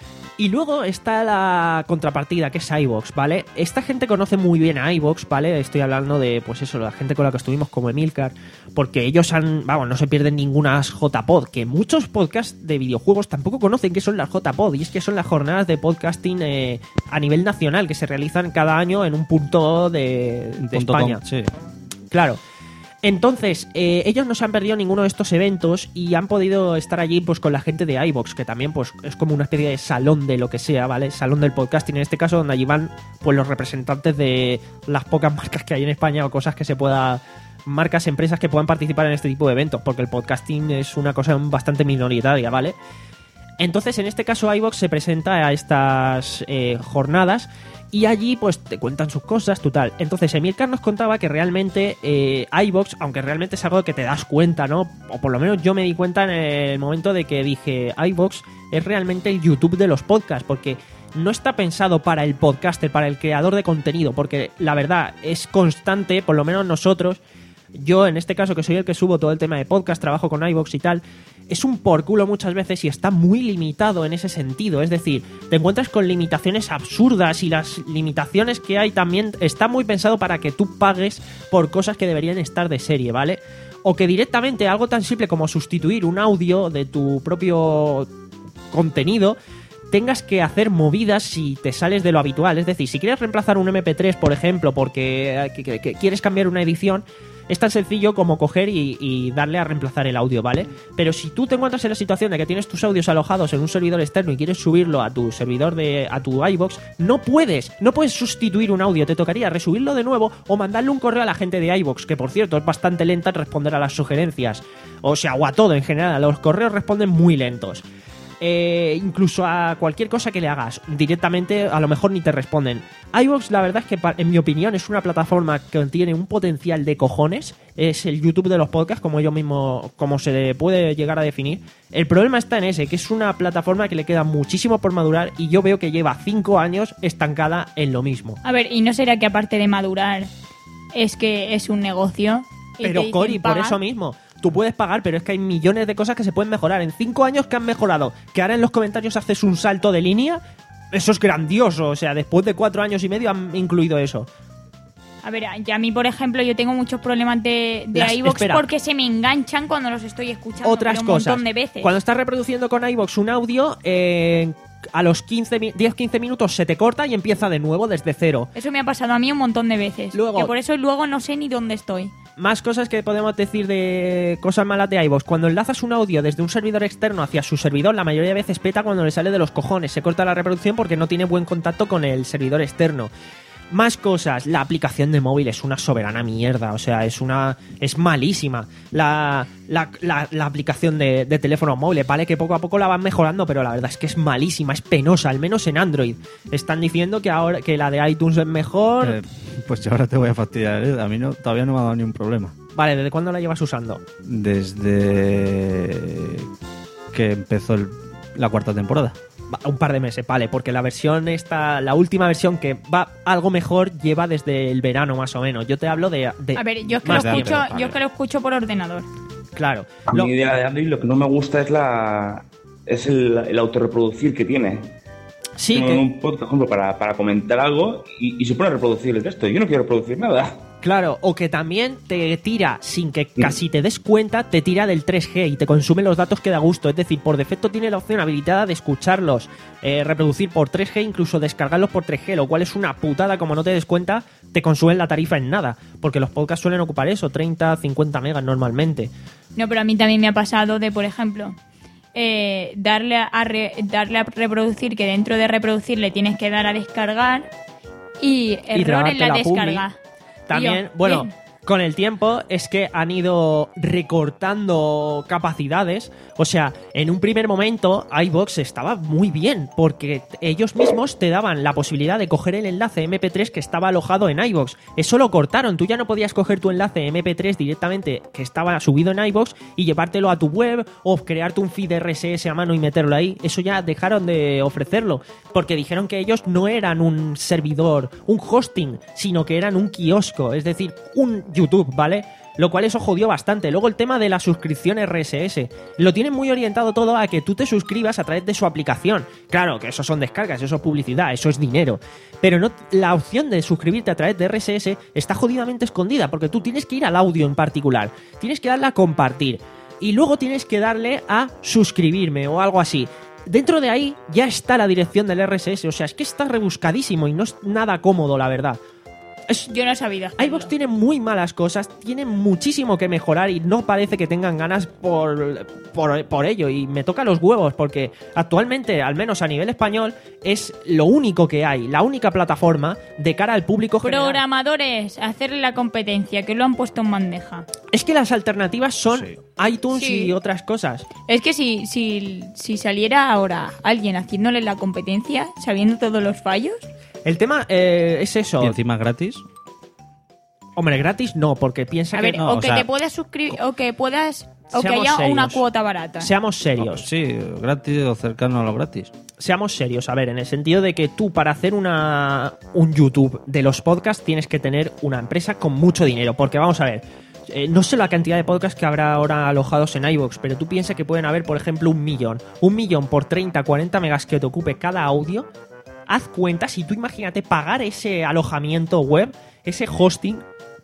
Y luego está la contrapartida, que es iVoox, ¿vale? Esta gente conoce muy bien a iVoox, ¿vale? Estoy hablando de, pues eso, la gente con la que estuvimos como Emilcar, porque ellos han, vamos, no se pierden ninguna J P O D, que muchos podcasts de videojuegos tampoco conocen qué son las J P O D, y es que son las jornadas de podcasting eh, a nivel nacional, que se realizan cada año en un punto de, de
Punto
España.
com, sí.
Claro. Entonces, eh, ellos no se han perdido ninguno de estos eventos y han podido estar allí pues con la gente de iVoox, que también pues es como una especie de salón de lo que sea, ¿vale? Salón del podcasting en este caso, donde allí van pues los representantes de las pocas marcas que hay en España o cosas que se pueda... marcas, empresas que puedan participar en este tipo de eventos, porque el podcasting es una cosa bastante minoritaria, ¿vale? Entonces, en este caso, iVoox se presenta a estas eh, jornadas y allí pues te cuentan sus cosas, total. Entonces, Emilcar nos contaba que realmente eh, iVoox, aunque realmente es algo que te das cuenta, ¿no? O por lo menos yo me di cuenta en el momento de que dije, iVoox es realmente el YouTube de los podcasts, porque no está pensado para el podcaster, para el creador de contenido, porque la verdad es constante, por lo menos nosotros... Yo, en este caso, que soy el que subo todo el tema de podcast, trabajo con iVoox y tal, es un por culo muchas veces y está muy limitado en ese sentido. Es decir, te encuentras con limitaciones absurdas y las limitaciones que hay también está muy pensado para que tú pagues por cosas que deberían estar de serie, ¿vale? O que directamente algo tan simple como sustituir un audio de tu propio contenido tengas que hacer movidas si te sales de lo habitual. Es decir, si quieres reemplazar un eme pe tres, por ejemplo, porque que, que, que quieres cambiar una edición, es tan sencillo como coger y, y darle a reemplazar el audio, ¿vale? Pero si tú te encuentras en la situación de que tienes tus audios alojados en un servidor externo y quieres subirlo a tu servidor de a tu iVoox, no puedes, no puedes sustituir un audio, te tocaría resubirlo de nuevo o mandarle un correo a la gente de iVoox, que por cierto es bastante lenta en responder a las sugerencias, o sea, o a todo en general, los correos responden muy lentos. Eh, incluso a cualquier cosa que le hagas directamente a lo mejor ni te responden. iVoox, la verdad es que en mi opinión es una plataforma que tiene un potencial de cojones, es el YouTube de los podcasts, como yo mismo, como se le puede llegar a definir. El problema está en ese, que es una plataforma que le queda muchísimo por madurar y yo veo que lleva cinco años estancada en lo mismo.
A ver, ¿y no será que aparte de madurar es que es un negocio?
Pero Cori, por eso mismo tú puedes pagar, pero es que hay millones de cosas que se pueden mejorar. En cinco años que han mejorado, que ahora en los comentarios haces un salto de línea, eso es grandioso. O sea, después de cuatro años y medio han incluido eso.
A ver, ya a mí, por ejemplo, yo tengo muchos problemas de, de
Las-
iVoox
espera.
porque se me enganchan cuando los estoy escuchando.
Otras
pero un
cosas.
montón de veces.
Cuando estás reproduciendo con iVoox un audio, eh, a los quince, diez quince minutos se te corta y empieza de nuevo desde cero.
Eso me ha pasado a mí un montón de veces.
Luego-
que por eso luego no sé ni dónde estoy.
Más cosas que podemos decir de cosas malas de iVoox. Cuando enlazas un audio desde un servidor externo hacia su servidor, la mayoría de veces peta cuando le sale de los cojones. Se corta la reproducción porque no tiene buen contacto con el servidor externo. Más cosas, la aplicación de móvil es una soberana mierda, o sea, es una es malísima. La, la, la, la aplicación de, de teléfonos móviles, vale que poco a poco la van mejorando, pero la verdad es que es malísima, es penosa, al menos en Android. Están diciendo que ahora que la de iTunes es mejor.
Eh, pues yo ahora te voy a fastidiar, ¿eh? A mí no, todavía no me ha dado ni un problema.
Vale, ¿desde cuándo la llevas usando?
Desde que empezó el- la cuarta temporada.
Va, un par de meses, vale, porque la versión esta, la última versión que va algo mejor lleva desde el verano más o menos. Yo te hablo de, de
A ver, yo es que, lo
más
de
escucho,
Android,
yo es que lo escucho por ordenador.
claro.
A
Lo-
mi idea de Android lo que no me gusta es la es el, el autorreproducir que tiene.
sí
Tengo
que
un podcast, por ejemplo, para, para comentar algo y, y se pone a reproducir el texto. Yo no quiero reproducir nada.
Claro, o que también te tira, sin que casi te des cuenta, te tira del tres G y te consume los datos que da gusto. Es decir, por defecto tiene la opción habilitada de escucharlos, eh, reproducir por tres G, incluso descargarlos por tres G, lo cual es una putada, como no te des cuenta, te consumen la tarifa en nada. Porque los podcasts suelen ocupar eso, treinta, cincuenta megas normalmente.
No, pero a mí también me ha pasado de, por ejemplo, eh, darle, a re- darle a reproducir, que dentro de reproducir le tienes que dar a descargar y error en
tragarte
la
la publi.
descarga.
También,
Y yo,
bueno,
bien.
con el tiempo es que han ido recortando capacidades. O sea, en un primer momento iVoox estaba muy bien porque ellos mismos te daban la posibilidad de coger el enlace eme pe tres que estaba alojado en iVoox. Eso lo cortaron, tú ya no podías coger tu enlace eme pe tres directamente que estaba subido en iVoox y llevártelo a tu web o crearte un feed erre ese ese a mano y meterlo ahí. Eso ya dejaron de ofrecerlo porque dijeron que ellos no eran un servidor, un hosting, sino que eran un kiosco, es decir, un YouTube, ¿vale? Lo cual eso jodió bastante. Luego el tema de la suscripción erre ese ese. Lo tienen muy orientado todo a que tú te suscribas a través de su aplicación. Claro, que eso son descargas, eso es publicidad, eso es dinero. Pero no, la opción de suscribirte a través de erre ese ese está jodidamente escondida porque tú tienes que ir al audio en particular. Tienes que darle a compartir. Y luego tienes que darle a suscribirme o algo así. Dentro de ahí ya está la dirección del erre ese ese. O sea, es que está rebuscadísimo y no es nada cómodo, la verdad. Es,
Yo no he sabido hacerlo.
iVoox tiene muy malas cosas, tiene muchísimo que mejorar y no parece que tengan ganas por, por, por ello. Y me toca los huevos porque actualmente, al menos a nivel español, es lo único que hay, la única plataforma de cara al público general.
Programadores, hacerle la competencia, que lo han puesto en bandeja.
Es que las alternativas son
Sí.
iTunes
Sí.
y otras cosas.
Es que si, si, si saliera ahora alguien haciéndole la competencia, sabiendo todos los fallos,
El tema eh, es eso.
Y encima gratis.
Hombre, gratis no, porque piensa
a
que
ver,
no.
o
o
que
sea,
te puedas suscribir, o que puedas, o que
Seamos
haya
serios.
una cuota barata.
Seamos serios.
Sí, gratis o cercano a lo gratis.
Seamos serios, a ver, en el sentido de que tú para hacer una un YouTube de los podcasts tienes que tener una empresa con mucho dinero, porque vamos a ver, eh, no sé la cantidad de podcasts que habrá ahora alojados en iVoox, pero tú piensas que pueden haber, por ejemplo, un millón. Un millón por treinta, cuarenta megas que te ocupe cada audio. Haz cuentas y tú imagínate pagar ese alojamiento web, ese hosting,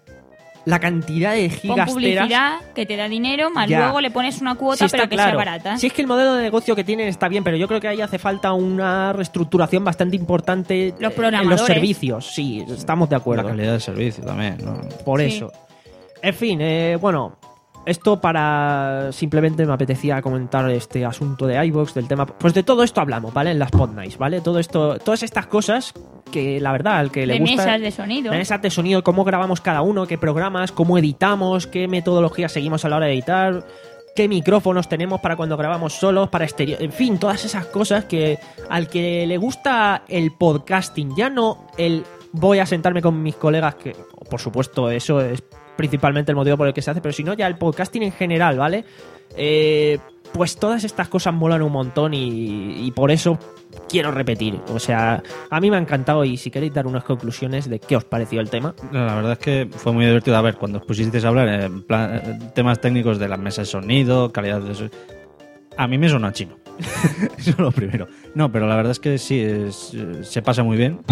la cantidad de
Con
gigas
publicidad
teras.
que te da dinero, más
Ya.
luego le pones una cuota,
Sí, está
pero que
claro.
sea barata.
Si es que el modelo de negocio que tienen está bien, pero yo creo que ahí hace falta una reestructuración bastante importante
Los
eh, en
programadores.
los servicios. Sí, estamos de
La
acuerdo.
calidad del servicio también, ¿no?
Por
Sí.
eso. En fin, eh, bueno, esto para... Simplemente me apetecía comentar este asunto de iVoox, del tema... Pues de todo esto hablamos, ¿vale? En las Pod Nights, ¿vale? Todo esto, todas estas cosas que la verdad, al que le
De
gusta...
mesas de sonido.
De mesas de sonido, cómo grabamos cada uno, qué programas, cómo editamos, qué metodologías seguimos a la hora de editar, qué micrófonos tenemos para cuando grabamos solos, para exterior... En fin, todas esas cosas que al que le gusta el podcasting, ya no el voy a sentarme con mis colegas, que por supuesto eso es principalmente el motivo por el que se hace, pero si no ya el podcasting en general, ¿vale? Eh, pues todas estas cosas molan un montón y, y por eso quiero repetir. O sea, a mí me ha encantado y si queréis dar unas conclusiones de qué os pareció el tema.
La verdad es que fue muy divertido. A ver, cuando os pusisteis a hablar en plan, temas técnicos de las mesas de sonido, calidad de sonido, a mí me suena chino. Eso es lo primero. No, pero la verdad es que sí, es, se pasa muy bien.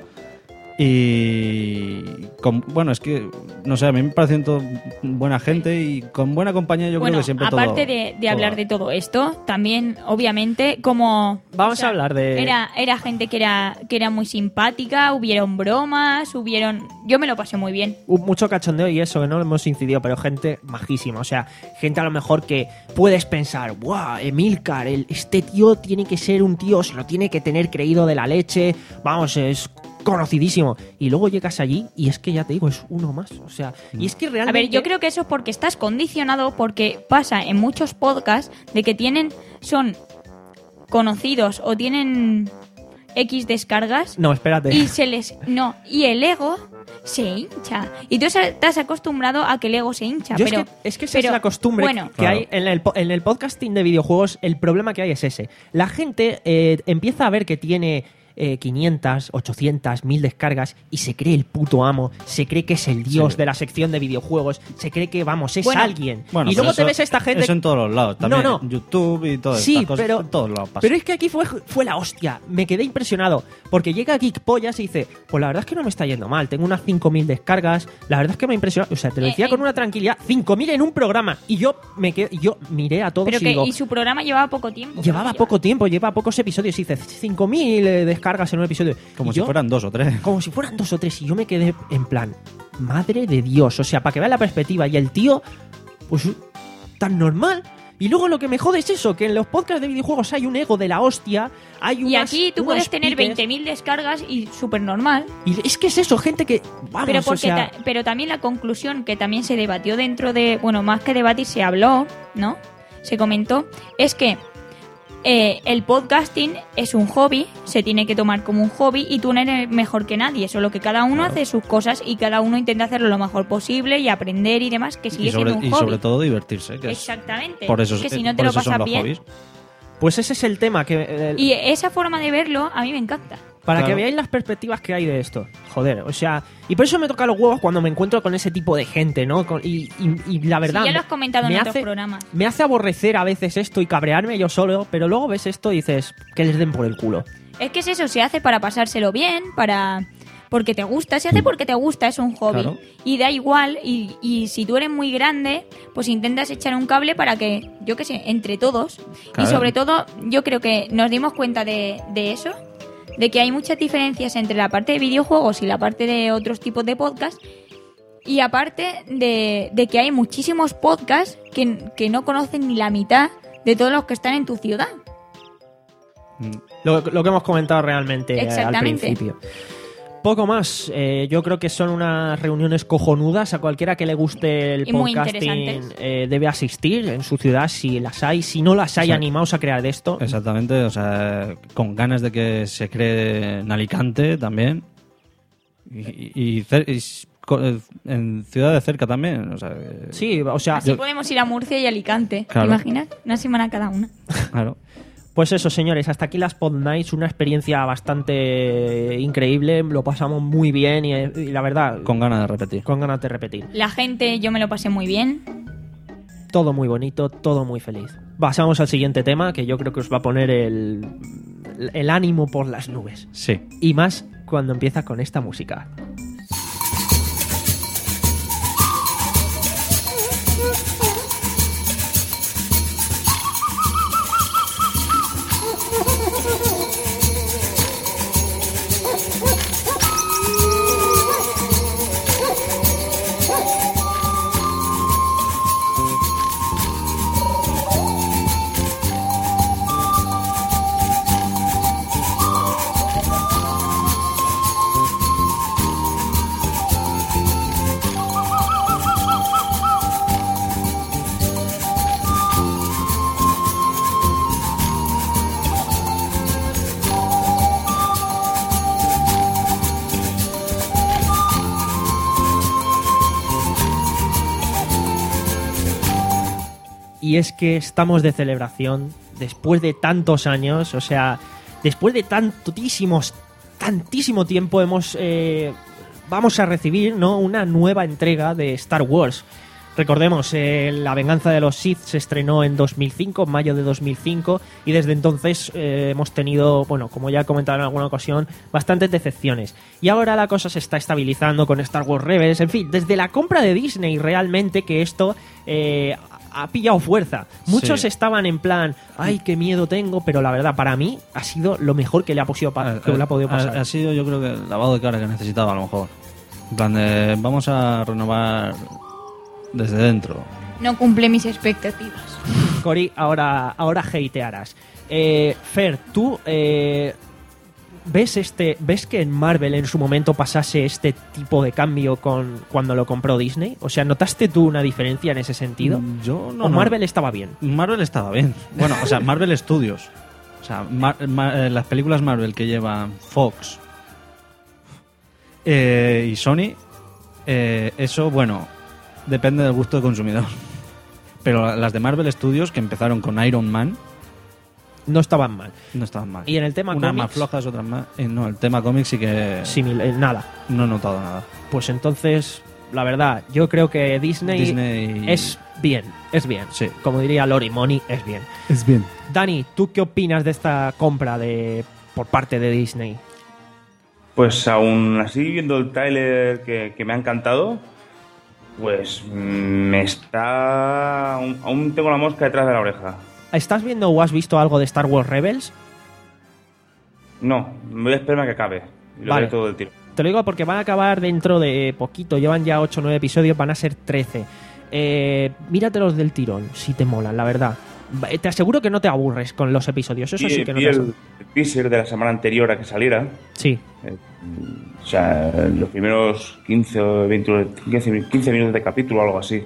Y con, bueno, es que no sé, a mí me parecen todo buena gente y con buena compañía yo
bueno,
creo que siempre todo...
aparte de, de hablar de todo esto, también obviamente como
Vamos a hablar de...
era era gente que era que era muy simpática, hubieron bromas, hubieron yo me lo pasé muy bien.
Un- mucho cachondeo y eso, que no lo hemos incidido, pero gente majísima. O sea, gente a lo mejor que puedes pensar, ¡guau! Emilcar, el, este tío tiene que ser un tío, se lo tiene que tener creído de la leche. Vamos, es conocidísimo. Y luego llegas allí y es que ya te digo, es uno más. O sea, y es que
A
realmente...
ver, yo creo que eso es porque estás condicionado, porque pasa en muchos podcasts de que tienen son conocidos o tienen X descargas
No, espérate.
y se les no y el ego se hincha y tú estás acostumbrado a que el ego se hincha.
Yo
pero
es que, es que esa
pero,
es la costumbre
bueno,
que hay en el, po- en el podcasting de videojuegos. El problema que hay es ese. La gente eh, empieza a ver que tiene eh, quinientas, ochocientas, mil descargas y se cree el puto amo, se cree que es el dios
Sí.
de la sección de videojuegos, se cree que, vamos, es
Bueno,
alguien.
Bueno,
y luego
pero
te
eso-
ves a esta gente...
Eso en todos los lados. También
No, no.
en YouTube y todo
Sí,
estas cosas.
pero,
En todos lados pasa.
pero es que aquí fue, fue la hostia. Me quedé impresionado. Porque llega Geek Pollas y dice, pues la verdad es que no me está yendo mal. Tengo unas cinco mil descargas. La verdad es que me ha impresionado. O sea, te lo
Eh,
decía
eh.
con una tranquilidad. cinco mil en un programa. Y yo me quedé, yo miré a todos
pero
y
que
digo...
y su programa llevaba poco tiempo.
Llevaba
creo.
poco tiempo, lleva pocos episodios. Y dice, cinco mil eh, descargas en un episodio.
Como
Y
si
yo-
fueran dos o tres.
Como si fueran dos o tres. Y yo me quedé en plan, madre de Dios. O sea, para que vean la perspectiva. Y el tío, pues, tan normal. Y luego lo que me jode es eso, que en los podcasts de videojuegos hay un ego de la hostia. Hay
Y
unas-
aquí tú
unos
puedes tener
piques.
veinte mil descargas y súper normal.
Y es que es eso, gente que... Vamos,
Pero,
o
porque
sea...
ta- pero también la conclusión que también se debatió dentro de, bueno, más que debatir, se habló, ¿no? Se comentó, es que eh, el podcasting es un hobby, se tiene que tomar como un hobby y tú no eres mejor que nadie, solo que cada uno hace sus cosas y cada uno intenta hacerlo lo mejor posible y aprender y demás, que sigue
Y sobre,
siendo un
y
hobby.
sobre todo divertirse. Que es-
Exactamente.
por eso,
que si
eh,
no te
por
lo
eso son
pasas
los
bien.
hobbies.
Pues ese es el tema, que eh,
Y esa forma de verlo a mí me encanta.
para
claro.
que veáis las perspectivas que hay de esto. Joder, o sea... Y por eso me toca los huevos cuando me encuentro con ese tipo de gente, ¿no? Con- y, y- y la verdad...
Sí, ya lo
me-
has comentado en
me
otros
hace-
programas.
Me hace aborrecer a veces esto y cabrearme yo solo, pero luego ves esto y dices, que les den por el culo.
Es que es eso, se hace para pasárselo bien, para porque te gusta, se hace porque te gusta, es un hobby.
Claro.
Y da igual, y, y si tú eres muy grande, pues intentas echar un cable para que, yo qué sé, entre todos.
Claro.
Y sobre todo, yo creo que nos dimos cuenta de, de eso, de que hay muchas diferencias entre la parte de videojuegos y la parte de otros tipos de podcast. Y aparte de, de que hay muchísimos podcasts que, que no conocen ni la mitad de todos los que están en tu ciudad.
Lo, lo que hemos comentado realmente eh, al
Exactamente.
principio. Poco más. Eh, yo creo que son unas reuniones cojonudas. A cualquiera que le guste el
Y muy
podcasting
interesantes.
eh, debe asistir en su ciudad si las hay. Si no las hay,
Sí.
animaos a crear de esto.
Exactamente, o sea, con ganas de que se cree en Alicante también. Y, y- y cer- y s- co- eh, en ciudades cerca también. O sea, eh,
Sí, o sea,
Así podemos ir a Murcia y Alicante. ¿Te
Claro.
imaginas? Una semana cada una.
claro.
pues eso, señores, hasta aquí las Pod Nights, una experiencia bastante increíble, lo pasamos muy bien y, y la verdad,
Con ganas de repetir.
con ganas de repetir.
La gente, yo me lo pasé muy bien.
Todo muy bonito, todo muy feliz. Pasamos al siguiente tema, que yo creo que os va a poner el, el ánimo por las nubes.
Sí.
Y más cuando empieza con esta música. y es que estamos de celebración después de tantos años, o sea, después de tantísimos, tantísimo tiempo hemos eh, vamos a recibir, ¿no?, una nueva entrega de Star Wars. Recordemos, eh, La venganza de los Sith se estrenó en dos mil cinco, en mayo de dos mil cinco, y desde entonces eh, hemos tenido, bueno, como ya he comentado en alguna ocasión, bastantes decepciones. Y ahora la cosa se está estabilizando con Star Wars Rebels, en fin, desde la compra de Disney realmente que esto eh, ha pillado fuerza. Muchos
Sí.
estaban en plan, ay, qué miedo tengo, pero la verdad, para mí ha sido lo mejor que le ha, posido pa- que le ha podido pasar.
Ha, ha sido, yo creo que el lavado de cara que necesitaba, a lo mejor. En plan de, vamos a renovar desde dentro.
No cumple mis expectativas.
Cory, ahora, ahora hatearás. Eh, Fer, tú eh, ves este, ves que en Marvel en su momento pasase este tipo de cambio con cuando lo compró Disney. O sea, ¿notaste tú una diferencia en ese sentido?
Mm, Yo no.
¿O
no.
Marvel estaba bien?
Marvel estaba bien. Bueno, o sea, Marvel Studios. O sea, Mar- Mar- eh, las películas Marvel que llevan Fox eh, y Sony, eh, eso, bueno, depende del gusto del consumidor. Pero las de Marvel Studios, que empezaron con Iron Man,
No estaban mal.
no estaban mal.
Y en el tema
Unas
cómics,
más flojas, otras más. eh, no, el tema cómics sí que
simil- eh, nada.
no he notado nada.
Pues entonces, la verdad, yo creo que Disney,
Disney
es bien, es bien.
Sí.
Como diría Lori Money, es bien.
es bien.
Dani, ¿tú qué opinas de esta compra de por parte de Disney?
Pues aún así, viendo el tráiler que, que me ha encantado, pues mm, me está... Aún, aún tengo la mosca detrás de la oreja.
¿Estás viendo o has visto algo de Star Wars Rebels?
No, me voy a esperar a que acabe. Y lo
Vale.
veré todo del tiro.
Te lo digo porque van a acabar dentro de poquito. Llevan ya ocho o nueve episodios, van a ser trece. Eh, míratelos del tirón, si te molan, la verdad. Va- Te aseguro que no te aburres con los episodios. Eso
Vi-
sí que no
vi
te
el,
aburres.
el teaser de la semana anterior a que saliera.
Sí.
Eh, o sea, los primeros quince o veinte, quince, quince minutos de capítulo o algo así.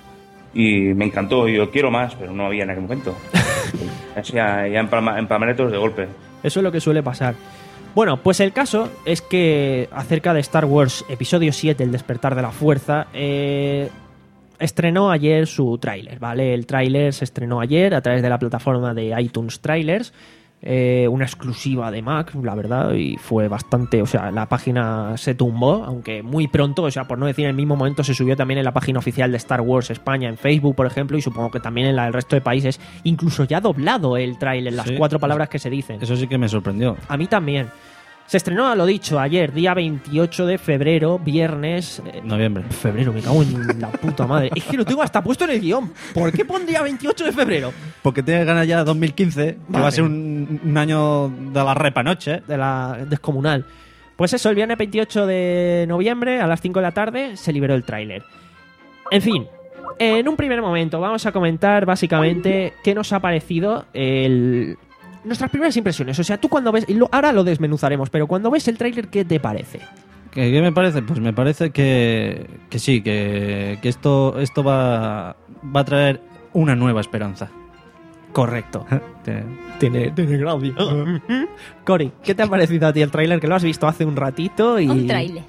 Y me encantó. Yo quiero más, pero no había en aquel momento. Así ya, ya empalma- empalmaré todos de golpe.
Eso es lo que suele pasar. Bueno, pues el caso es que acerca de Star Wars Episodio siete, El despertar de la fuerza, eh, estrenó ayer su tráiler, ¿vale? El tráiler se estrenó ayer a través de la plataforma de iTunes Trailers, eh, una exclusiva de Mac, la verdad, y fue bastante, o sea, la página se tumbó, aunque muy pronto, o sea, por no decir en el mismo momento, se subió también en la página oficial de Star Wars España, en Facebook, por ejemplo, y supongo que también en la del resto de países, incluso ya doblado el tráiler, las
Sí.
cuatro palabras que se dicen.
Eso sí que me sorprendió.
A mí también. Se estrenó, lo dicho, ayer, día veintiocho de febrero, viernes. eh,
Noviembre.
febrero, me cago en la puta madre. Es que lo tengo hasta puesto en el guión. ¿Por qué pondría veintiocho de febrero?
Porque tiene ganas ya dos mil quince, que
Vale.
va a ser un, un año de la repa noche.
De la descomunal. Pues eso, el viernes veintiocho de noviembre, a las cinco de la tarde, se liberó el tráiler. En fin, en un primer momento vamos a comentar básicamente qué nos ha parecido el... nuestras primeras impresiones. O sea, tú cuando ves... y lo- ahora lo desmenuzaremos, pero cuando ves el tráiler, ¿qué te parece?
¿Qué, qué me parece? Pues me parece que, que sí, que, que esto, esto va, va a traer una nueva esperanza.
Correcto.
Te-
Tiene, tiene gracia. Cory, ¿qué te ha parecido a ti el tráiler? Que lo has visto hace un ratito y...
Un tráiler.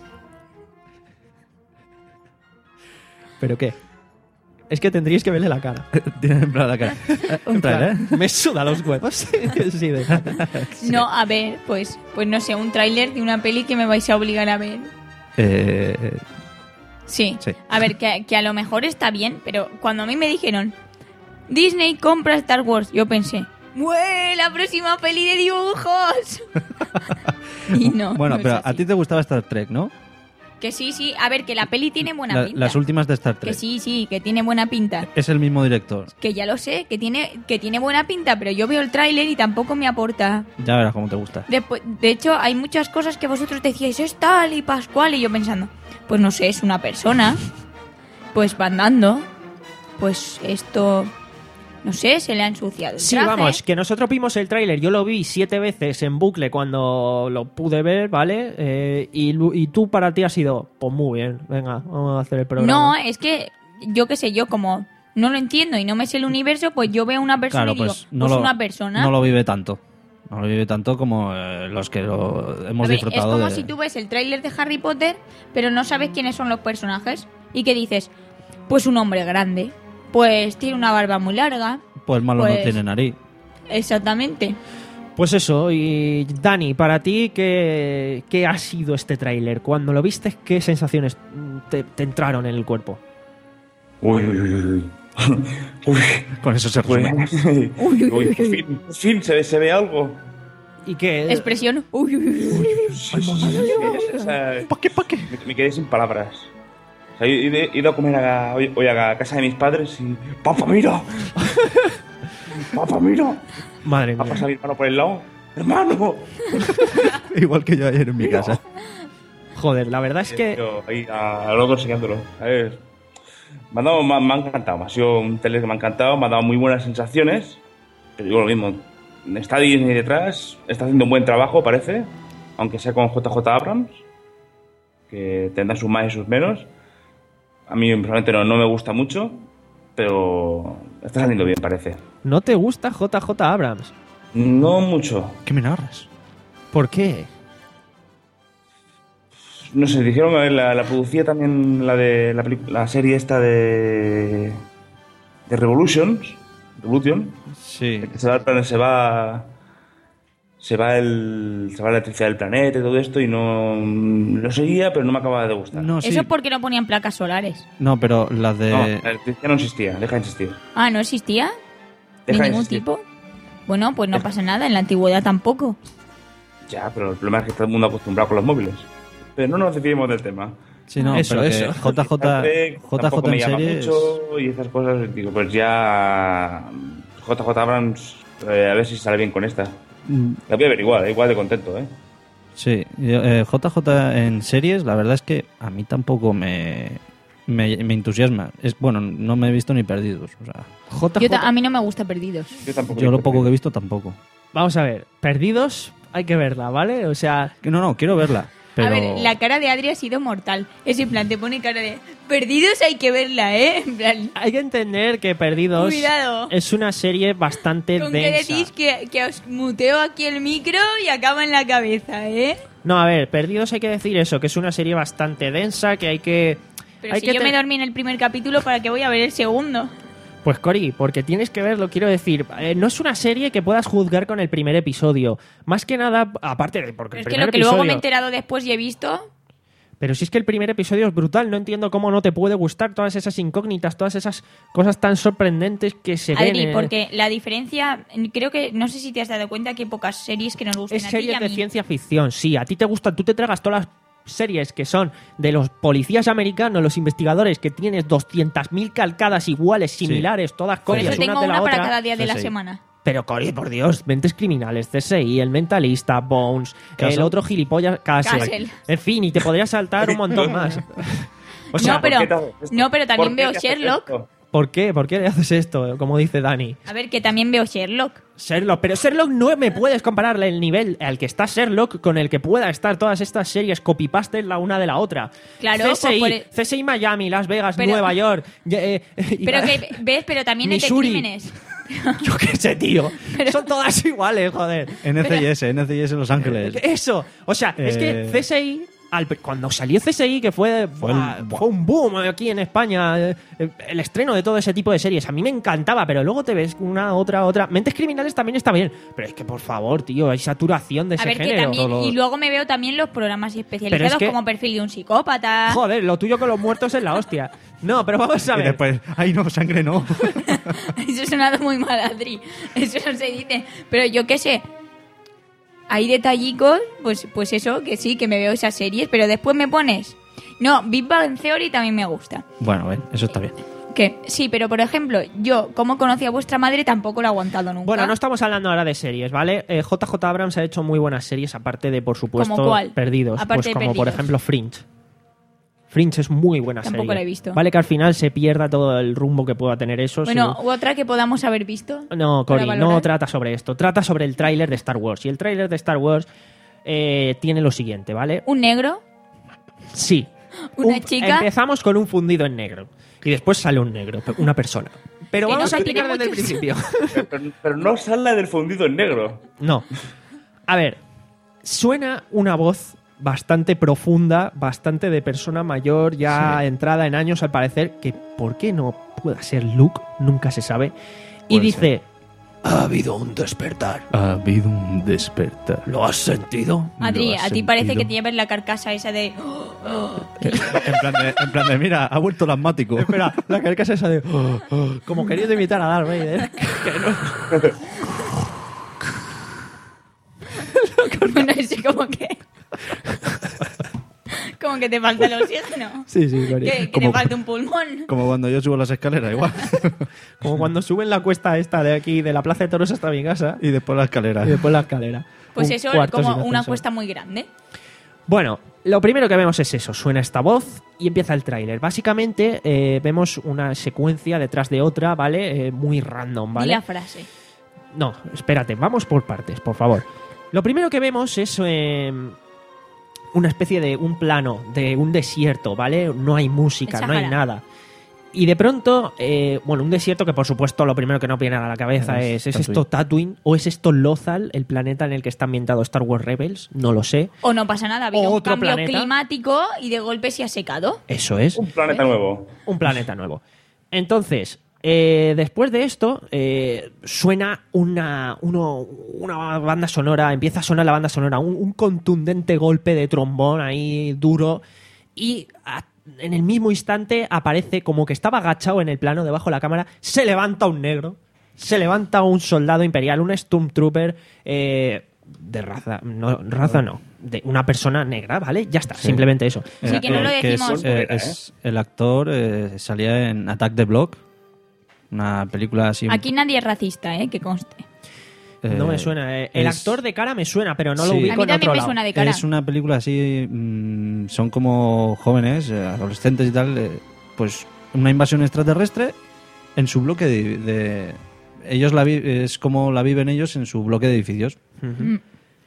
¿Pero qué? Es que tendríais que verle la cara.
Tiene en plan la cara. Eh, Un trailer, ¿eh?
Me suda los huevos. Sí, de-
No, a ver, pues, pues no sé, un tráiler de una peli que me vais a obligar a ver.
Eh,
Sí.
Sí.
A ver, que, que a lo mejor está bien, pero cuando a mí me dijeron Disney compra Star Wars, yo pensé, ¡Bue! ¡La próxima peli de dibujos! Y no.
bueno,
no
pero
es
a
así.
ti te gustaba Star Trek, ¿no?
Que sí, sí. A ver, que la peli tiene buena
La-
pinta.
las últimas de Star Trek.
Que sí, sí, que tiene buena pinta.
Es el mismo director.
Que ya lo sé, que tiene, que tiene buena pinta, pero yo veo el tráiler y tampoco me aporta.
Ya verás cómo te gusta.
Después, de hecho, hay muchas cosas que vosotros decíais, es tal y pascual, y yo pensando, pues no sé, es una persona, pues va andando, pues esto, no sé, se le ha ensuciado el
Sí,
traje.
vamos, que nosotros vimos el tráiler, yo lo vi siete veces en bucle cuando lo pude ver, ¿vale? Eh, y, lu- y tú para ti has sido, pues muy bien, venga, vamos a hacer el programa.
No, es que, yo qué sé, yo como no lo entiendo y no me sé el universo, pues yo veo una persona
Claro,
y digo,
pues no
pues
lo,
una persona.
no lo vive tanto. No lo vive tanto como eh, los que lo hemos
A ver, es
disfrutado
como
de...
si tú ves el tráiler de Harry Potter, pero no sabes quiénes son los personajes y que dices, pues un hombre grande. Pues tiene una barba muy larga.
Pues malo
Pues-
no tiene nariz.
Exactamente.
Pues eso, y Dani, para ti, ¿qué, qué ha sido este tráiler? Cuando lo viste, ¿qué sensaciones te, te entraron en el cuerpo?
Uy, uy, uy, uy. Uy,
Con eso se
pues,
resume.
uy, por fin, por fin se, ve- se ve algo.
¿Y qué?
Expresión. Uy, uy, uy.
Sí, sí, sí, sí, o sea,
¿Para qué, para qué?
me, me quedé sin palabras. O sea, he ido, he ido a comer a, hoy, hoy a casa de mis padres y... ¡Papá, mira! ¡Papá, mira!
Madre
Ha
mía.
pasado mi hermano por el lado. ¡Hermano!
Igual que yo ayer en mi casa.
Joder, la verdad es que...
Yo ahí a, a loco enseñándolo. A ver. Me, ha dado- me, ha- me ha encantado. Me ha sido un tele que me ha encantado. Me ha dado muy buenas sensaciones. Pero digo lo mismo. Está Disney detrás. Está haciendo un buen trabajo, parece. Aunque sea con J J Abrams. Que tendrá sus más y sus menos. A mí personalmente no, no me gusta mucho. Pero está saliendo bien, parece.
¿No te gusta J J Abrams?
No mucho.
¿Qué me narras?
¿Por qué?
No sé, dijeron que la, la producía también la de la, pelic- la serie esta de de Revolutions, Revolution,
Sí.
que se va, al plan- se va se va el se va la electricidad del planeta y todo esto y no lo seguía, pero no me acababa de gustar.
No, sí.
Eso es porque no ponían placas solares.
No, pero las de...
No, la electricidad no existía, deja de existir.
Ah, ¿no existía?
Deja
¿De
de
ningún
existir.
tipo? Bueno, pues no pasa nada. En la antigüedad tampoco.
Ya, pero el problema es que está todo el mundo acostumbrado con los móviles. Pero no nos desviemos del tema.
Sí, no,
Eso,
pero que
eso.
J J,
Tampoco
J J
me
en
llama
series...
mucho y esas cosas. Digo, pues ya J J Abrams, eh, a ver si sale bien con esta.
Mm,
La voy a ver igual, igual de contento, ¿eh?
Sí, yo, eh, J J en series, la verdad es que a mí tampoco me, me, me entusiasma. Es bueno, no me he visto ni Perdidos. O sea,
J
Yo ta-
J...
a mí no me gusta Perdidos.
Yo tampoco.
yo lo poco que he visto tampoco.
Vamos a ver, Perdidos, hay que verla, ¿vale? O sea,
Que No, no, quiero verla. Pero...
A ver, la cara de Adri ha sido mortal. Es en plan, te pone cara de... Perdidos hay que verla, ¿eh? En plan...
hay que entender que Perdidos
Cuidado.
es una serie bastante
¿Con qué
densa.
decís que, que os muteo aquí el micro y acaba en la cabeza, eh?
No, a ver, Perdidos hay que decir eso, que es una serie bastante densa, que hay que...
Pero
hay
si
que
yo
te-
me dormí en el primer capítulo, ¿para qué voy a ver el segundo?
Pues Cori, porque tienes que verlo, quiero decir, eh, no es una serie que puedas juzgar con el primer episodio. Más que nada, aparte de porque
Pero
el
es que
primer
lo que
episodio...
luego me he enterado después y he visto...
Pero si es que el primer episodio es brutal, no entiendo cómo no te puede gustar todas esas incógnitas, todas esas cosas tan sorprendentes que se ven.
Adri,
en-
porque la diferencia... Creo que... No sé si te has dado cuenta que hay pocas series que nos gusten
Es
a ti y
series
a
de
mí.
ciencia ficción, sí. A ti te gustan, tú te tragas todas las series que son de los policías americanos, los investigadores, que tienes doscientas mil calcadas iguales, similares, todas
Por
copias
eso
unas
tengo
de la
una para
otra.
cada día de la
Sí, sí.
semana.
Pero, Cori, por Dios, Mentes Criminales, C S I, El Mentalista, Bones,
Castle.
el otro gilipollas, Castle.
Castle.
En fin, y te podría saltar un montón más. O sea,
no, pero,
¿por qué te haces esto?
no, pero también
¿Por qué
veo
te haces
Sherlock.
esto?
¿por qué? ¿Por qué le haces esto? Como dice Dani.
A ver, que también veo Sherlock.
Sherlock, pero Sherlock no me puedes compararle el nivel al que está Sherlock con el que pueda estar todas estas series copy-paste la una de la otra.
Claro,
C S I,
pues por el-
C S I Miami, Las Vegas,
Pero-
Nueva York. y- eh, y-
Pero que, ¿ves? Pero también es de
Missouri.
crímenes.
Yo qué sé, tío. Son todas iguales, joder.
N C I S, N C I S Los Ángeles.
Eso. O sea, es que
Eh.
C S I, al- cuando salió C S I, que fue,
Fue el-
buah, fue un boom aquí en España, eh, el estreno de todo ese tipo de series, a mí me encantaba, pero luego te ves una, otra, otra. Mentes Criminales también está bien, pero es que, por favor, tío, hay saturación de
A
ese
ver, que
género.
también...
Todo-
Y luego me veo también los programas especializados
Pero es que-
como Perfil de un psicópata.
Joder, lo tuyo con los muertos es la hostia. No, pero vamos a
Y
ver.
después, ay no, sangre no.
Eso ha sonado muy mal, Adri. Eso no se dice. Pero yo qué sé. Hay detallicos, pues, pues eso, que sí, que me veo esas series, pero después me pones... No, Big Bang Theory también me gusta.
Bueno, ven, eso está bien.
Que sí, pero por ejemplo, yo, como conocí a vuestra madre, tampoco lo he aguantado nunca.
Bueno, no estamos hablando ahora de series, ¿vale? Eh, J J Abrams ha hecho muy buenas series, aparte de, por supuesto,
¿Cómo cuál?
Perdidos.
Aparte
pues
de
como por
Perdidos.
ejemplo Fringe. Fringe es muy buena
Tampoco
serie.
la he visto.
Vale que al final se pierda todo el rumbo que pueda tener eso.
Bueno,
si-
u otra que podamos haber visto.
No,
para
Cory,
valorar.
no trata sobre esto. Trata sobre el tráiler de Star Wars. Y el tráiler de Star Wars eh, tiene lo siguiente, ¿vale?
Un negro,
Sí.
una
Un-
chica...
Empezamos con un fundido en negro. Y después sale un negro, una persona. Pero
Que
vamos
no
a
tiene
explicar desde el
muchos-
principio.
Pero, pero- pero no sale del fundido en negro.
No. A ver, suena una voz bastante profunda, bastante de persona mayor, ya
Sí.
entrada en años al parecer, que ¿por qué no pueda ser Luke? Nunca se sabe. Y
Puede
dice, ha habido un despertar.
Ha habido un despertar.
¿Lo has sentido?
Adri,
Lo has
a ti parece
sentido.
que te lleves la carcasa esa de...
En plan de, en plan de, mira, ha vuelto el asmático.
Espera, la carcasa esa de... como queriendo imitar a Darth Vader. Que no-
Bueno, eso como que... como que te falta el oxígeno.
Sí, sí, Cory.
Que, que
Como-
te falta un pulmón.
Como cuando yo subo las escaleras, igual.
Como cuando suben la cuesta esta de aquí, de la Plaza de Toros hasta mi casa,
Y después la escalera.
y después la escalera.
Pues
Un
eso,
cuarto
como
sin
una
ascensor.
cuesta muy grande.
Bueno, lo primero que vemos es eso, suena esta voz y empieza el tráiler. Básicamente eh, vemos una secuencia detrás de otra, ¿vale? Eh, muy random,
Di
¿vale?
la frase.
No, espérate, vamos por partes, por favor. Lo primero que vemos es eh, una especie de un plano de un desierto, ¿vale? No hay música,
El
no hay
Sahara.
nada. Y de pronto, eh, bueno, un desierto que por supuesto lo primero que no viene a la cabeza es,
Es
¿es esto Tatooine o es esto Lothal, el planeta en el que está ambientado Star Wars Rebels? No lo sé.
O no pasa nada, ha habido un
Otro
cambio
planeta.
climático y de golpe se ha secado.
Eso es.
Un planeta nuevo.
Un planeta nuevo. Entonces, eh, después de esto, eh, suena una, uno- una banda sonora, empieza a sonar la banda sonora, un, un contundente golpe de trombón ahí duro y a- en el mismo instante aparece como que estaba agachado en el plano debajo de la cámara, se levanta un negro, se levanta un soldado imperial, un Stormtrooper eh, de raza, no, raza no, de una persona negra, ¿vale? Ya está,
Sí.
simplemente eso.
Sí, que no lo
es,
decimos.
eh, es- el actor eh, salía en Attack the Block, una película así.
Aquí nadie es racista, ¿eh? Que conste.
eh,
No me suena. eh, El
es-
actor de cara me suena, pero no lo
Sí.
ubico
A mí
en
también
otro
me
lado.
suena de cara.
Es una película así, mm, son como jóvenes, eh, adolescentes y tal, eh, pues una invasión extraterrestre en su bloque de... de- ellos la vi- es como la viven ellos en su bloque de edificios.
Mm.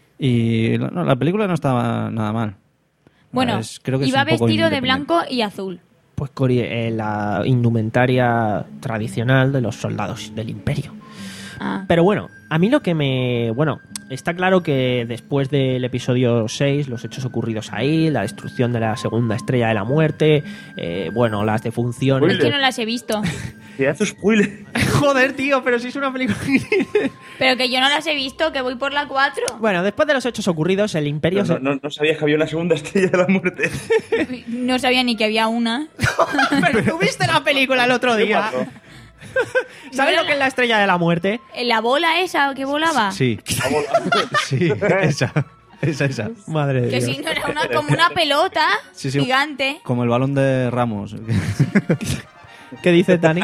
Y no, la película no estaba nada mal.
Bueno,
Es- creo que es
iba
un poco
vestido de
independiente.
blanco y azul.
Pues Cori, eh, la indumentaria tradicional de los soldados del imperio.
Ah.
Pero bueno, a mí lo que me... Bueno, está claro que después del episodio seis, los hechos ocurridos ahí, la destrucción de la segunda estrella de la muerte, eh, bueno, las defunciones...
Es que no las he visto.
Pedazo spoiler.
Joder, tío, pero si es una película...
Pero que yo no las he visto, que voy por la cuatro.
Bueno, después de los hechos ocurridos, el imperio...
No,
se-
no, no sabías que había una segunda estrella de la muerte.
No sabía ni que había una.
Pero tú viste la película el otro
¿Qué
día.
pasó?
¿Sabes
No
lo
era
que es la estrella de la muerte?
La bola esa que volaba.
Sí, sí, esa, esa, esa.
Madre de
Que
Dios.
si no era una, como una pelota
Sí, sí.
gigante.
Como el balón de Ramos.
¿Qué dice Dani?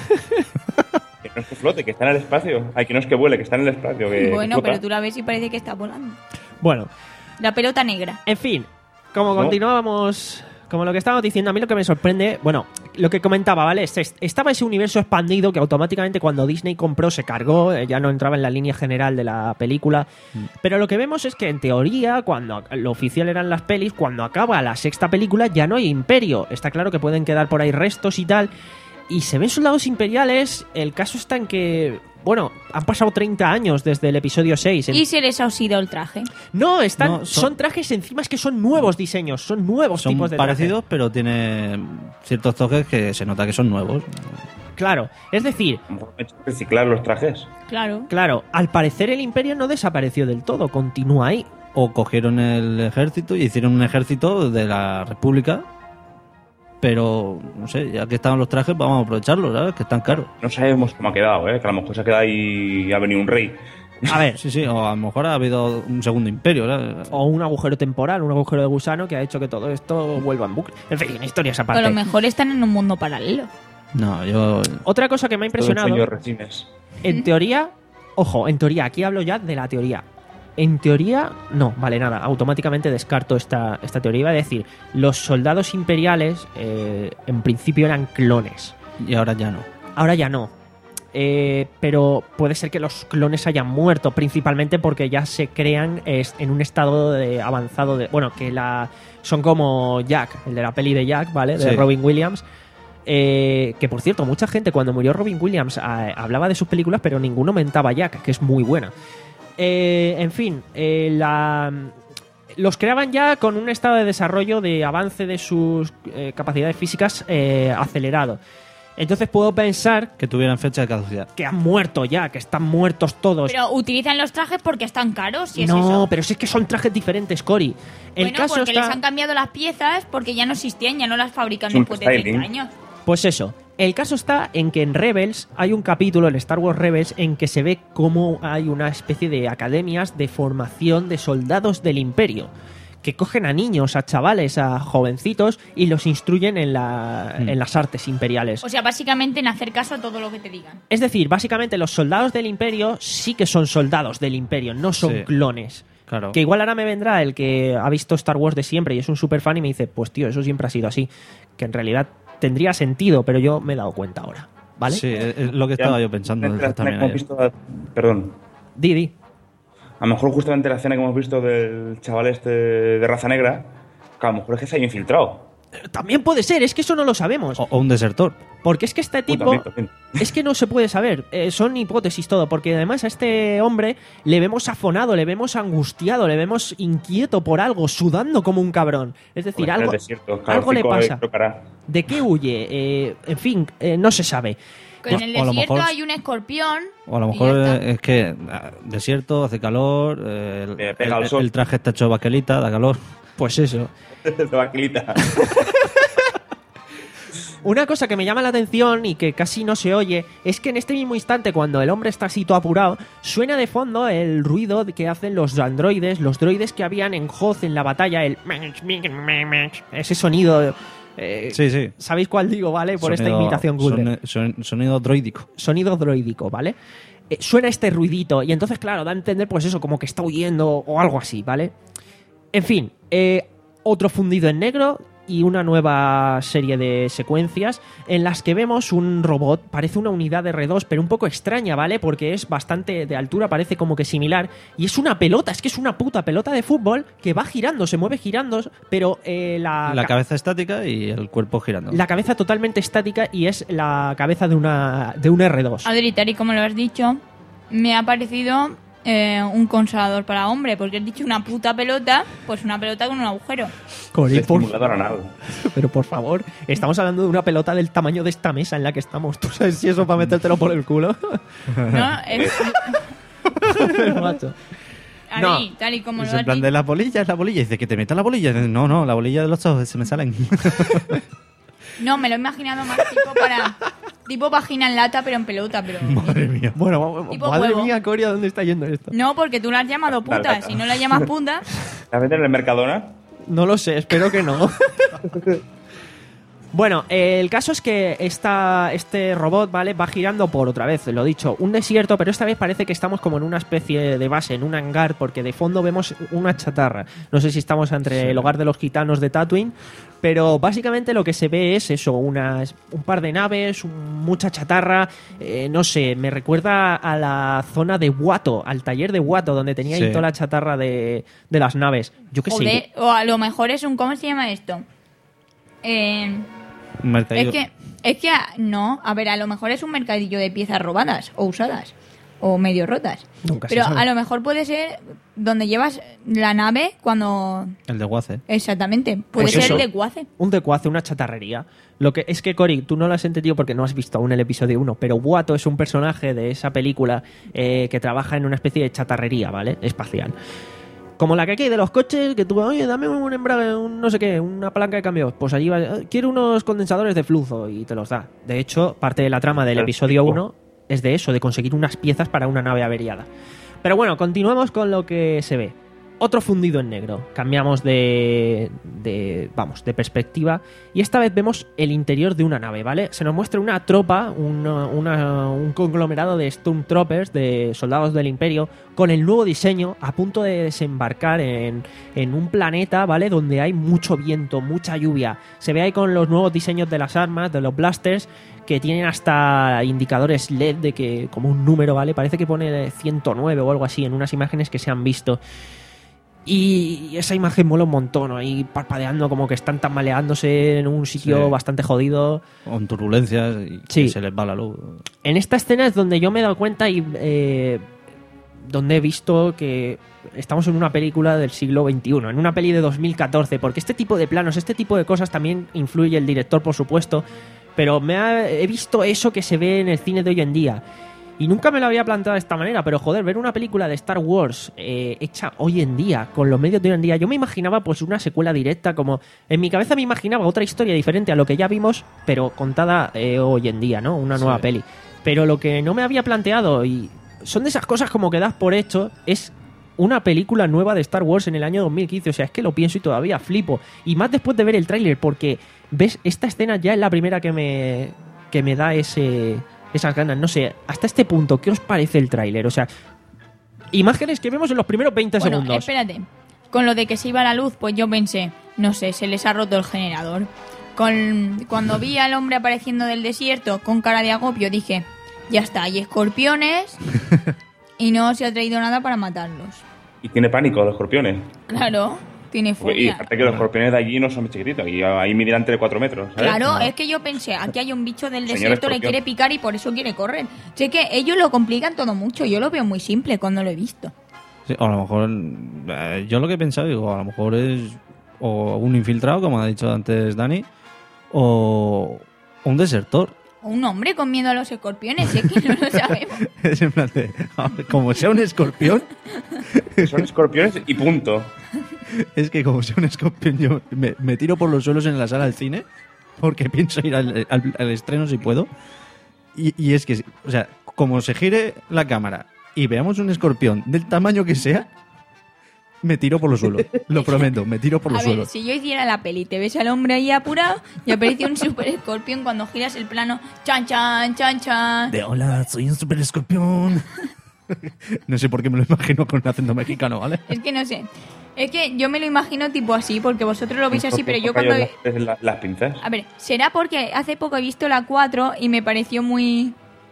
Que no es que flote, que está en el espacio. Ay, que no es que vuele, que está en el espacio. Que
Bueno,
flota.
pero tú la ves y parece que está volando.
Bueno,
La pelota negra.
en fin, como
No.
continuábamos, como lo que estábamos diciendo, a mí lo que me sorprende, bueno, lo que comentaba, ¿vale? Es- es- Estaba ese universo expandido que automáticamente cuando Disney compró se cargó, eh, ya no entraba en la línea general de la película. Pero lo que vemos es que en teoría, cuando lo oficial eran las pelis, cuando acaba la sexta película ya no hay imperio. Está claro que pueden quedar por ahí restos y tal. Y se ven soldados imperiales. El caso está en que, bueno, han pasado treinta años desde el episodio seis.
Y se les ha oxidado el traje.
No, están,
No,
son...
son-
trajes encima, es que son nuevos diseños, son nuevos
Son
tipos de traje.
parecidos, pero tiene ciertos toques que se nota que son nuevos.
Claro, es decir,
A lo mejor hay que reciclar los trajes.
Claro.
claro, al parecer el imperio no desapareció del todo, continúa ahí.
O cogieron el ejército y hicieron un ejército de la República. Pero, no sé, ya que estaban los trajes, vamos a aprovecharlos, ¿sabes? Que están caros.
No sabemos cómo ha quedado, ¿eh? Que a lo mejor se ha quedado ahí y ha venido un rey.
A ver,
Sí, sí, o a lo mejor ha habido un segundo imperio, ¿sabes?
o un agujero temporal, un agujero de gusano que ha hecho que todo esto vuelva en bucle. En fin, historias
A
aparte.
lo mejor están en un mundo paralelo.
No, yo...
Otra cosa que me ha
Todo un sueño de
impresionado,
resines.
en teoría, ojo, en teoría, aquí hablo ya de la teoría. En teoría, no, vale, nada, automáticamente descarto esta, esta teoría. Iba a decir, los soldados imperiales eh, en principio eran clones.
Y ahora ya no.
Ahora ya no. Eh, pero puede ser que los clones hayan muerto, principalmente porque ya se crean es, en un estado de avanzado de. Bueno, que la son como Jack, el de la peli de Jack, ¿vale? De
Sí.
Robin Williams. Eh, que por cierto, mucha gente cuando murió Robin Williams a- hablaba de sus películas, pero ninguno mentaba a Jack, que es muy buena. Eh, en fin, eh, la, los creaban ya con un estado de desarrollo, de avance de sus eh, capacidades físicas eh, acelerado. Entonces puedo pensar
Que tuvieran fecha de caducidad.
que han muerto ya, que están muertos todos.
Pero utilizan los trajes porque están caros, si
no,
es eso.
pero si es que son trajes diferentes, Cory. El
Bueno,
caso
porque
está...
les han cambiado las piezas porque ya no existían, ya no las fabrican
Es un
después de treinta
styling.
años.
Pues eso, el caso está en que en Rebels hay un capítulo, en Star Wars Rebels, en que se ve cómo hay una especie de academias de formación de soldados del Imperio, que cogen a niños, a chavales, a jovencitos y los instruyen en, la,
Mm.
en las artes imperiales.
O sea, básicamente en hacer caso a todo lo que te digan.
Es decir, básicamente los soldados del Imperio sí que son soldados del Imperio, no son
Sí.
clones.
Claro.
Que igual ahora me vendrá el que ha visto Star Wars de siempre y es un super fan y me dice, pues tío, eso siempre ha sido así. Que en realidad tendría sentido, pero yo me he dado cuenta ahora, ¿vale?
Sí, es es lo que estaba yo pensando
La escena
también
que hemos
ayer.
visto, perdón,
Didi.
a lo mejor justamente la escena que hemos visto del chaval este de raza negra, que a lo mejor es que se ha infiltrado.
También puede ser, es que eso no lo sabemos.
O, o un desertor.
Porque es que este
Uh,
tipo...
también, también.
Es que no se puede saber, eh, son hipótesis todo, porque además a este hombre le vemos afonado, le vemos angustiado, le vemos inquieto por algo, sudando como un cabrón. Es decir,
Pues en el
algo,
desierto,
algo le
calorcico,
pasa.
eh, creo que hará.
¿De qué huye? Eh, en fin, eh, no se sabe.
En
O-
el
o a lo
desierto
mejor-
hay un escorpión.
O a lo
y
mejor
ya está.
eh, es que ah, desierto, hace calor, eh, el,
Eh, pega el
el-
sol.
el traje está hecho baquelita, da calor.
Pues eso.
De vaquilita.
Una cosa que me llama la atención y que casi no se oye es que en este mismo instante, cuando el hombre está así todo apurado, suena de fondo el ruido que hacen los androides, los droides que habían en Hoth en la batalla, el... ese sonido... eh,
Sí, sí.
¿Sabéis cuál digo, vale? Por esta
Sonido-
imitación Google.
son- son- sonido droídico.
Sonido droídico, ¿vale? Eh, suena este ruidito y entonces, claro, da a entender pues eso, como que está huyendo o algo así, ¿vale? En fin, eh, otro fundido en negro y una nueva serie de secuencias en las que vemos un robot, parece una unidad de R dos, pero un poco extraña, ¿vale? Porque es bastante de altura, parece como que similar, y es una pelota, es que es una puta pelota de fútbol que va girando, se mueve girando, pero eh, la,
La
ca-
cabeza estática y el cuerpo girando.
la cabeza totalmente estática y es la cabeza de una de un R dos.
Adri, tal y como lo has dicho, me ha parecido eh, un consolador para hombre, porque has dicho una puta pelota, pues una pelota con un agujero.
Cory, por-
Estimulador anal.
pero por favor, estamos hablando de una pelota del tamaño de esta mesa en la que estamos. ¿Tú sabes si eso para metértelo por el culo?
¿No? Es,
Macho.
Adri,
No.
tal y como
Es
lo
en
has
plan
dicho.
de la bolilla, es la bolilla. Dice que te meta la bolilla. No, no, la bolilla de los ojos se me salen.
No, me lo he imaginado más tipo para... Tipo vagina en lata, pero en pelota, pero...
Madre mía.
Bueno,
Tipo
madre
huevo.
mía, Cory, ¿a dónde está yendo esto?
No, porque tú la has llamado puta. Si no la llamas puta...
¿La venden en el Mercadona?
No lo sé, espero que no. Bueno, eh, el caso es que esta, este robot, ¿vale? Va girando por otra vez, lo dicho, un desierto, pero esta vez parece que estamos como en una especie de base, en un hangar, porque de fondo vemos una chatarra. No sé si estamos entre
Sí.
el hogar de los gitanos de Tatooine, pero básicamente lo que se ve es eso, unas, un par de naves, un- mucha chatarra, eh, no sé, me recuerda a la zona de Watto, al taller de Watto, donde tenía ahí
Sí.
toda la chatarra de, de las naves. Yo qué sé.
Joder, o a lo mejor es un... ¿Cómo se llama esto? Eh...
Un mercadillo.
Es que, es que, a- no, a ver, a lo mejor es un mercadillo de piezas robadas o usadas o medio rotas.
Nunca se
Pero
sabe.
a lo mejor puede ser donde llevas la nave cuando...
El de Guace.
Exactamente, puede
Pues
ser
eso.
el de Guace.
Un decuace, una chatarrería. Lo que es que, Cory, tú no lo has entendido porque no has visto aún el episodio uno, pero Watto es un personaje de esa película eh, que trabaja en una especie de chatarrería, ¿vale? Espacial. Como la que aquí de los coches, que tú, oye, dame un embrague, un no sé qué, una palanca de cambios. Pues allí va, "Eh, quiero unos condensadores de flujo", y te los da. De hecho, parte de la trama del
El
episodio
tipo.
uno es de eso, de conseguir unas piezas para una nave averiada. Pero bueno, continuemos con lo que se ve. Otro fundido en negro. Cambiamos de, de, vamos, de perspectiva. Y esta vez vemos el interior de una nave, ¿vale? Se nos muestra una tropa, una- una- un conglomerado de Stormtroopers, de soldados del Imperio, con el nuevo diseño, a punto de desembarcar en, en un planeta, ¿vale? Donde hay mucho viento, mucha lluvia. Se ve ahí con los nuevos diseños de las armas, de los blasters, que tienen hasta indicadores L E D de que, como un número, ¿vale? Parece que pone ciento nueve o algo así en unas imágenes que se han visto. Y esa imagen mola un montón, ¿no? Ahí parpadeando, como que están tambaleándose en un sitio
Sí.
bastante jodido.
Con turbulencias y
Sí.
que se les va la luz.
En esta escena es donde yo me he dado cuenta y eh, donde he visto que estamos en una película del siglo veintiuno, en una peli de dos mil catorce, porque este tipo de planos, este tipo de cosas también influye el director, por supuesto, pero me ha, he visto eso que se ve en el cine de hoy en día. Y nunca me lo había planteado de esta manera, pero joder, ver una película de Star Wars eh, hecha hoy en día, con los medios de hoy en día, yo me imaginaba pues una secuela directa, como en mi cabeza me imaginaba otra historia diferente a lo que ya vimos, pero contada eh, hoy en día, ¿no? Una nueva
Sí.
peli. Pero lo que no me había planteado, y son de esas cosas como que das por hecho, es una película nueva de Star Wars en el año dos mil quince. O sea, es que lo pienso y todavía flipo. Y más después de ver el tráiler, porque ves, esta escena ya es la primera que me, que me da ese... esas ganas, no sé, hasta este punto, ¿qué os parece el tráiler? O sea, imágenes que vemos en los primeros veinte
Bueno,
segundos.
espérate. Con lo de que se iba la luz, pues yo pensé, no sé, se les ha roto el generador. Con, cuando vi al hombre apareciendo del desierto con cara de agobio, dije, ya está, hay escorpiones y no se ha traído nada para matarlos.
Y tiene pánico de los escorpiones.
Claro, tiene
Y
fobia.
aparte que los escorpiones de allí no son muy chiquititos. Y ahí miden entre cuatro metros. ¿sabes?
Claro, es que yo pensé, aquí hay un bicho del
Señor
desierto, le
escorpión.
quiere picar y por eso quiere correr. Sé que ellos lo complican todo mucho, yo lo veo muy simple cuando lo he visto.
Sí, o a lo mejor, eh, yo lo que he pensado, digo, a lo mejor es o un infiltrado, como ha dicho antes Dani, o un desertor.
O un hombre con miedo a los escorpiones, es que no lo sabemos.
Es en plan de, a ver, como sea un escorpión,
Son escorpiones y punto.
es que como sea un escorpión yo me, me tiro por los suelos en la sala del cine, porque pienso ir al, al- al estreno si puedo. Y, y es que, o sea, como se gire la cámara y veamos un escorpión del tamaño que sea, me tiro por los suelos. Lo prometo, me tiro por
A
los
ver,
suelos.
si yo hiciera la peli, te ves al hombre ahí apurado y aparece un super escorpión cuando giras el plano, chan chan, chan chan.
De hola, soy un super escorpión. No sé por qué me lo imagino con un acento mexicano, ¿vale?
Es que no sé. Es que yo me lo imagino tipo así, porque vosotros lo veis así, pero yo cuando...
Las, las, las pinzas.
A ver, será porque hace poco he visto la cuatro y me pareció muy...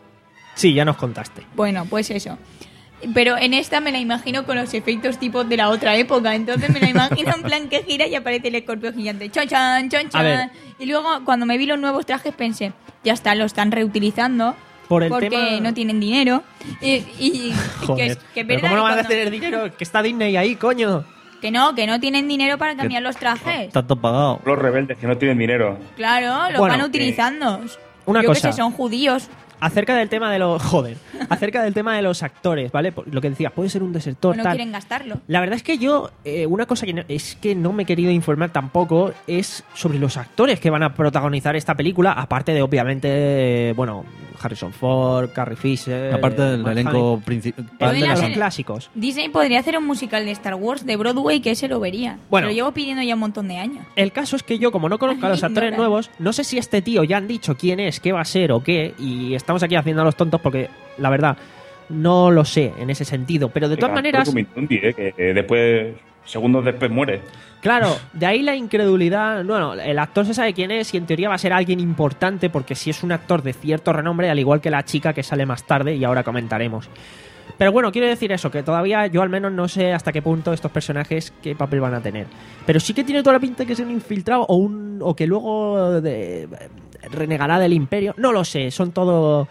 Sí, ya nos contaste.
Bueno, pues eso. Pero en esta me la imagino con los efectos tipos de la otra época. Entonces me la imagino en plan que gira y aparece el escorpión gigante. Chan, chan, chan,
A ver.
chan. Y luego cuando me vi los nuevos trajes pensé, ya está, lo están reutilizando.
Por el
porque
tema-
no tienen dinero. Y, y-
Joder,
que, es- que es
¿pero
verdad
¿cómo no
que
van a
cuando-
tener dinero? Que está Disney ahí, coño.
Que no, que no tienen dinero para cambiar los trajes.
Está todo pagado.
Los rebeldes que no tienen dinero.
Claro, lo
Bueno,
van utilizando.
una
Yo
cosa.
que sé, son judíos.
Acerca del tema de los... Joder. Acerca del tema de los actores, ¿vale? Lo que decías, puede ser un desertor,
No
tal.
quieren gastarlo.
La verdad es que yo, eh, una cosa que no- es que no me he querido informar tampoco es sobre los actores que van a protagonizar esta película, aparte de, obviamente, eh, bueno, Harrison Ford, Carrie Fisher...
Aparte del
Mark
elenco
Hamill,
principal
Podrían
de la
los
hacer-
clásicos.
Disney podría hacer un musical de Star Wars de Broadway que ese lo vería.
Bueno.
Lo llevo pidiendo ya un montón de años.
El caso es que yo, como no conozco a los actores
Ignora.
nuevos, no sé si este tío ya han dicho quién es, qué va a ser o qué, y estamos aquí haciendo a los tontos porque, la verdad, no lo sé en ese sentido. Pero de todas
Venga,
maneras,
como Mindundi, ¿eh? Que eh, después, segundos después muere.
claro, de ahí la incredulidad. Bueno, el actor se sabe quién es y en teoría va a ser alguien importante porque si es un actor de cierto renombre, al igual que la chica que sale más tarde y ahora comentaremos. Pero bueno, quiero decir eso, que todavía yo al menos no sé hasta qué punto estos personajes qué papel van a tener. Pero sí que tiene toda la pinta de que es un infiltrado o un o que luego de- renegará del imperio. No lo sé, son todo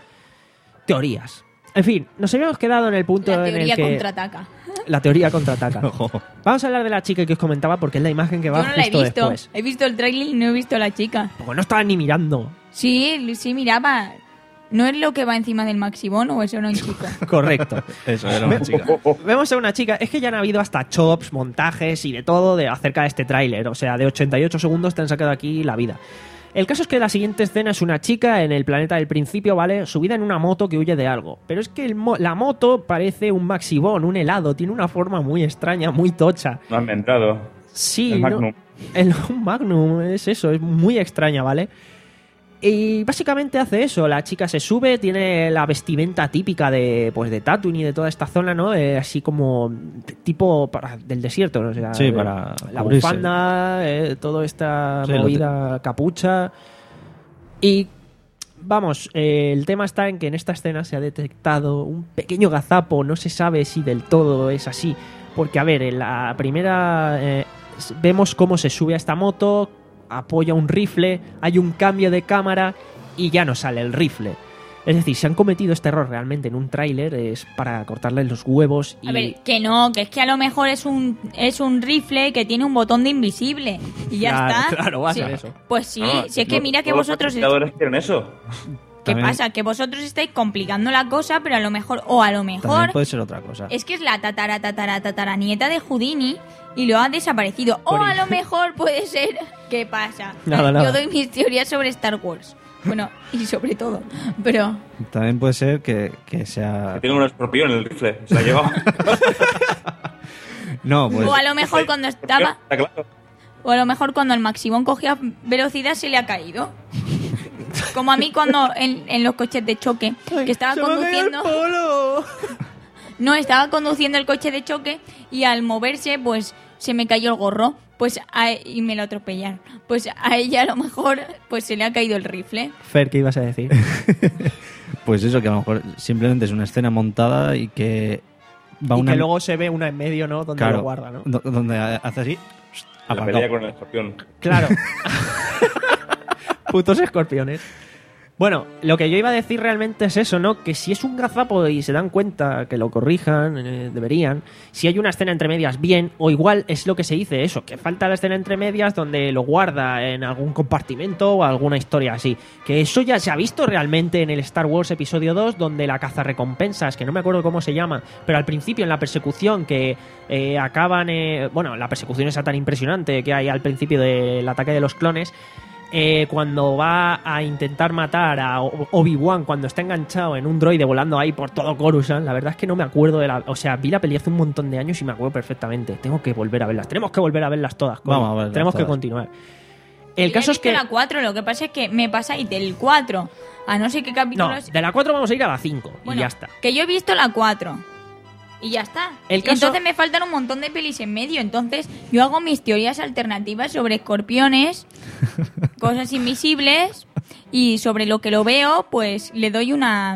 teorías. En fin, nos habíamos quedado en el punto
La
en el
teoría
que...
contraataca.
La teoría contraataca.
Ojo.
Vamos a hablar de la chica que os comentaba porque es la imagen que va
Yo no la he
justo
visto.
después.
He visto el trailer y no he visto a la chica.
Porque no estaba ni mirando.
Sí, sí miraba. ¿No es lo que va encima del Maximón o eso no es chico?
Correcto.
Eso era una chica.
Oh, oh.
Vemos a una chica, es que ya han habido hasta chops, montajes y de todo de acerca de este tráiler. O sea, de ochenta y ocho segundos te han sacado aquí la vida. El caso es que la siguiente escena es una chica en el planeta del principio, ¿vale? Subida en una moto que huye de algo. Pero es que el mo- la moto parece un Maxibón, un helado. Tiene una forma muy extraña, muy tocha.
No han inventado.
Sí,
El
no-
Magnum.
el un Magnum, es eso, es muy extraña, ¿vale? Y básicamente hace eso, la chica se sube, tiene la vestimenta típica de pues de Tatooine y de toda esta zona, ¿no? Eh, así como t- tipo para, del desierto, ¿no? O sea,
Sí,
eh,
para
la
cubrirse.
bufanda, eh, toda esta
Sí, lo
movida, capucha. Y vamos, eh, el tema está en que en esta escena se ha detectado un pequeño gazapo, no se sabe si del todo es así, porque a ver, en la primera eh, s- vemos cómo se sube a esta moto, apoya un rifle, hay un cambio de cámara y ya no sale el rifle. Es decir, si han cometido este error realmente en un tráiler es para cortarles los huevos y...
A ver, que no, que es que a lo mejor es un es un rifle que tiene un botón de invisible y ya
Claro,
está.
claro, va a
Sí.
ser eso.
Pues sí,
No,
si es que
no,
mira que
todos
vosotros...
Los patrocinadores quieren eso.
¿Qué
También-
pasa? Que vosotros estáis complicando la cosa, pero a lo mejor... O a lo
También
mejor...
puede ser otra cosa.
Es que es la tatara, tatara, tatara nieta de Houdini y lo ha desaparecido. O a lo mejor puede ser... ¿Qué pasa?
Nada, nada.
Yo doy mis teorías sobre Star Wars. Bueno, y sobre todo. Pero...
También puede ser que, que sea...
Que tiene un escorpión en el rifle. Se la ha llevado.
No, pues...
O a lo mejor cuando estaba...
Está claro.
O a lo mejor cuando el Maximón cogía velocidad se le ha caído. Como a mí cuando en, en los coches de choque, que estaba
¡Se me ha caído el
conduciendo...
polo!
No, estaba conduciendo el coche de choque y al moverse, pues se me cayó el gorro. Pues a- y me lo atropellaron. Pues a ella a lo mejor pues se le ha caído el rifle.
Fer, ¿qué ibas a decir?
Pues eso, que a lo mejor simplemente es una escena montada y que va
y
una...
que luego se ve una en medio, ¿no? Donde
claro,
lo guarda, ¿no?
do- donde hace así...
La
aparcado.
pelea con el escorpión.
Claro. Putos escorpiones. Bueno, lo que yo iba a decir realmente es eso, ¿no? Que si es un gazapo y se dan cuenta que lo corrijan, eh, deberían. Si hay una escena entre medias, bien. O igual es lo que se dice eso, que falta la escena entre medias donde lo guarda en algún compartimento o alguna historia así. Que eso ya se ha visto realmente en el Star Wars Episodio dos, donde la cazarrecompensas, que no me acuerdo cómo se llama, pero al principio en la persecución que eh, acaban... eh, bueno, la persecución esa tan impresionante que hay al principio del ataque de los clones... Eh, cuando va a intentar matar a O- Obi-Wan cuando está enganchado en un droide volando ahí por todo Coruscant, la verdad es que no me acuerdo de la... O sea, vi la peli hace un montón de años y me acuerdo perfectamente. Tengo que volver a verlas. Tenemos que volver a verlas todas. Cory.
Vamos a verlas
Tenemos que
todas.
continuar. El
Yo
caso
he
es
visto
que...
la cuatro, lo que pasa es que me pasáis del cuatro a no sé qué capítulo
No,
es.
de la cuatro vamos a ir a la cinco y
Bueno,
ya está.
Que yo he visto la cuatro. Y ya está.
El
Y
caso-
entonces me faltan un montón de pelis en medio. Entonces yo hago mis teorías alternativas sobre escorpiones, cosas invisibles, y sobre lo que lo veo, pues le doy una...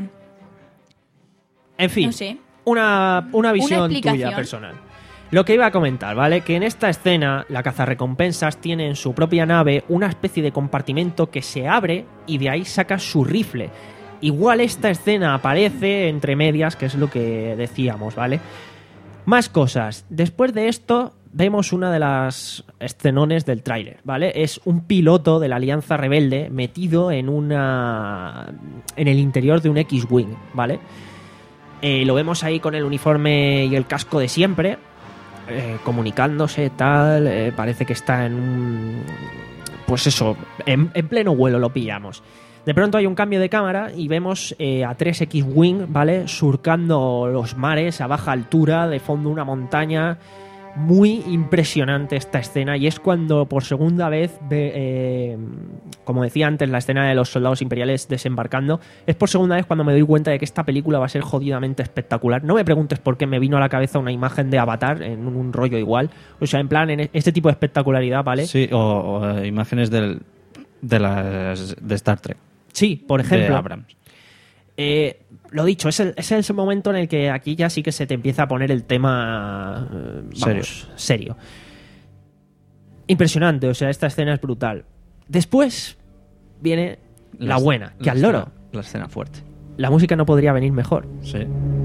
En fin,
No sé.
una, una visión
explicación.
tuya personal. Lo que iba a comentar, ¿vale? Que en esta escena la cazarrecompensas tiene en su propia nave una especie de compartimento que se abre y de ahí saca su rifle. Igual esta escena aparece entre medias, que es lo que decíamos, ¿vale? Más cosas. Después de esto vemos una de las escenones del tráiler, ¿vale? Es un piloto de la Alianza Rebelde metido en una... en el interior de un X-Wing, ¿vale? Eh, lo vemos ahí con el uniforme y el casco de siempre, eh, comunicándose, tal. eh, parece que está en un... Pues eso, en, en pleno vuelo lo pillamos. De pronto hay un cambio de cámara y vemos eh, a tres X-Wing, ¿vale? Surcando los mares a baja altura, de fondo una montaña. Muy impresionante esta escena y es cuando por segunda vez, ve, eh, como decía antes, la escena de los soldados imperiales desembarcando, es por segunda vez cuando me doy cuenta de que esta película va a ser jodidamente espectacular. No me preguntes por qué me vino a la cabeza una imagen de Avatar en un, un rollo igual. O sea, en plan, en este tipo de espectacularidad, ¿vale?
Sí, o, o, eh, imágenes del, de, las, de Star Trek.
Sí, por ejemplo.
De Abrams.
Eh, lo dicho, es el, es el momento en el que aquí ya sí que se te empieza a poner el tema eh, vamos,
Serio.
serio. Impresionante, o sea, esta escena es brutal. Después viene la,
La-
buena, que
la
al loro.
escena- La escena fuerte.
La música no podría venir mejor.
Sí.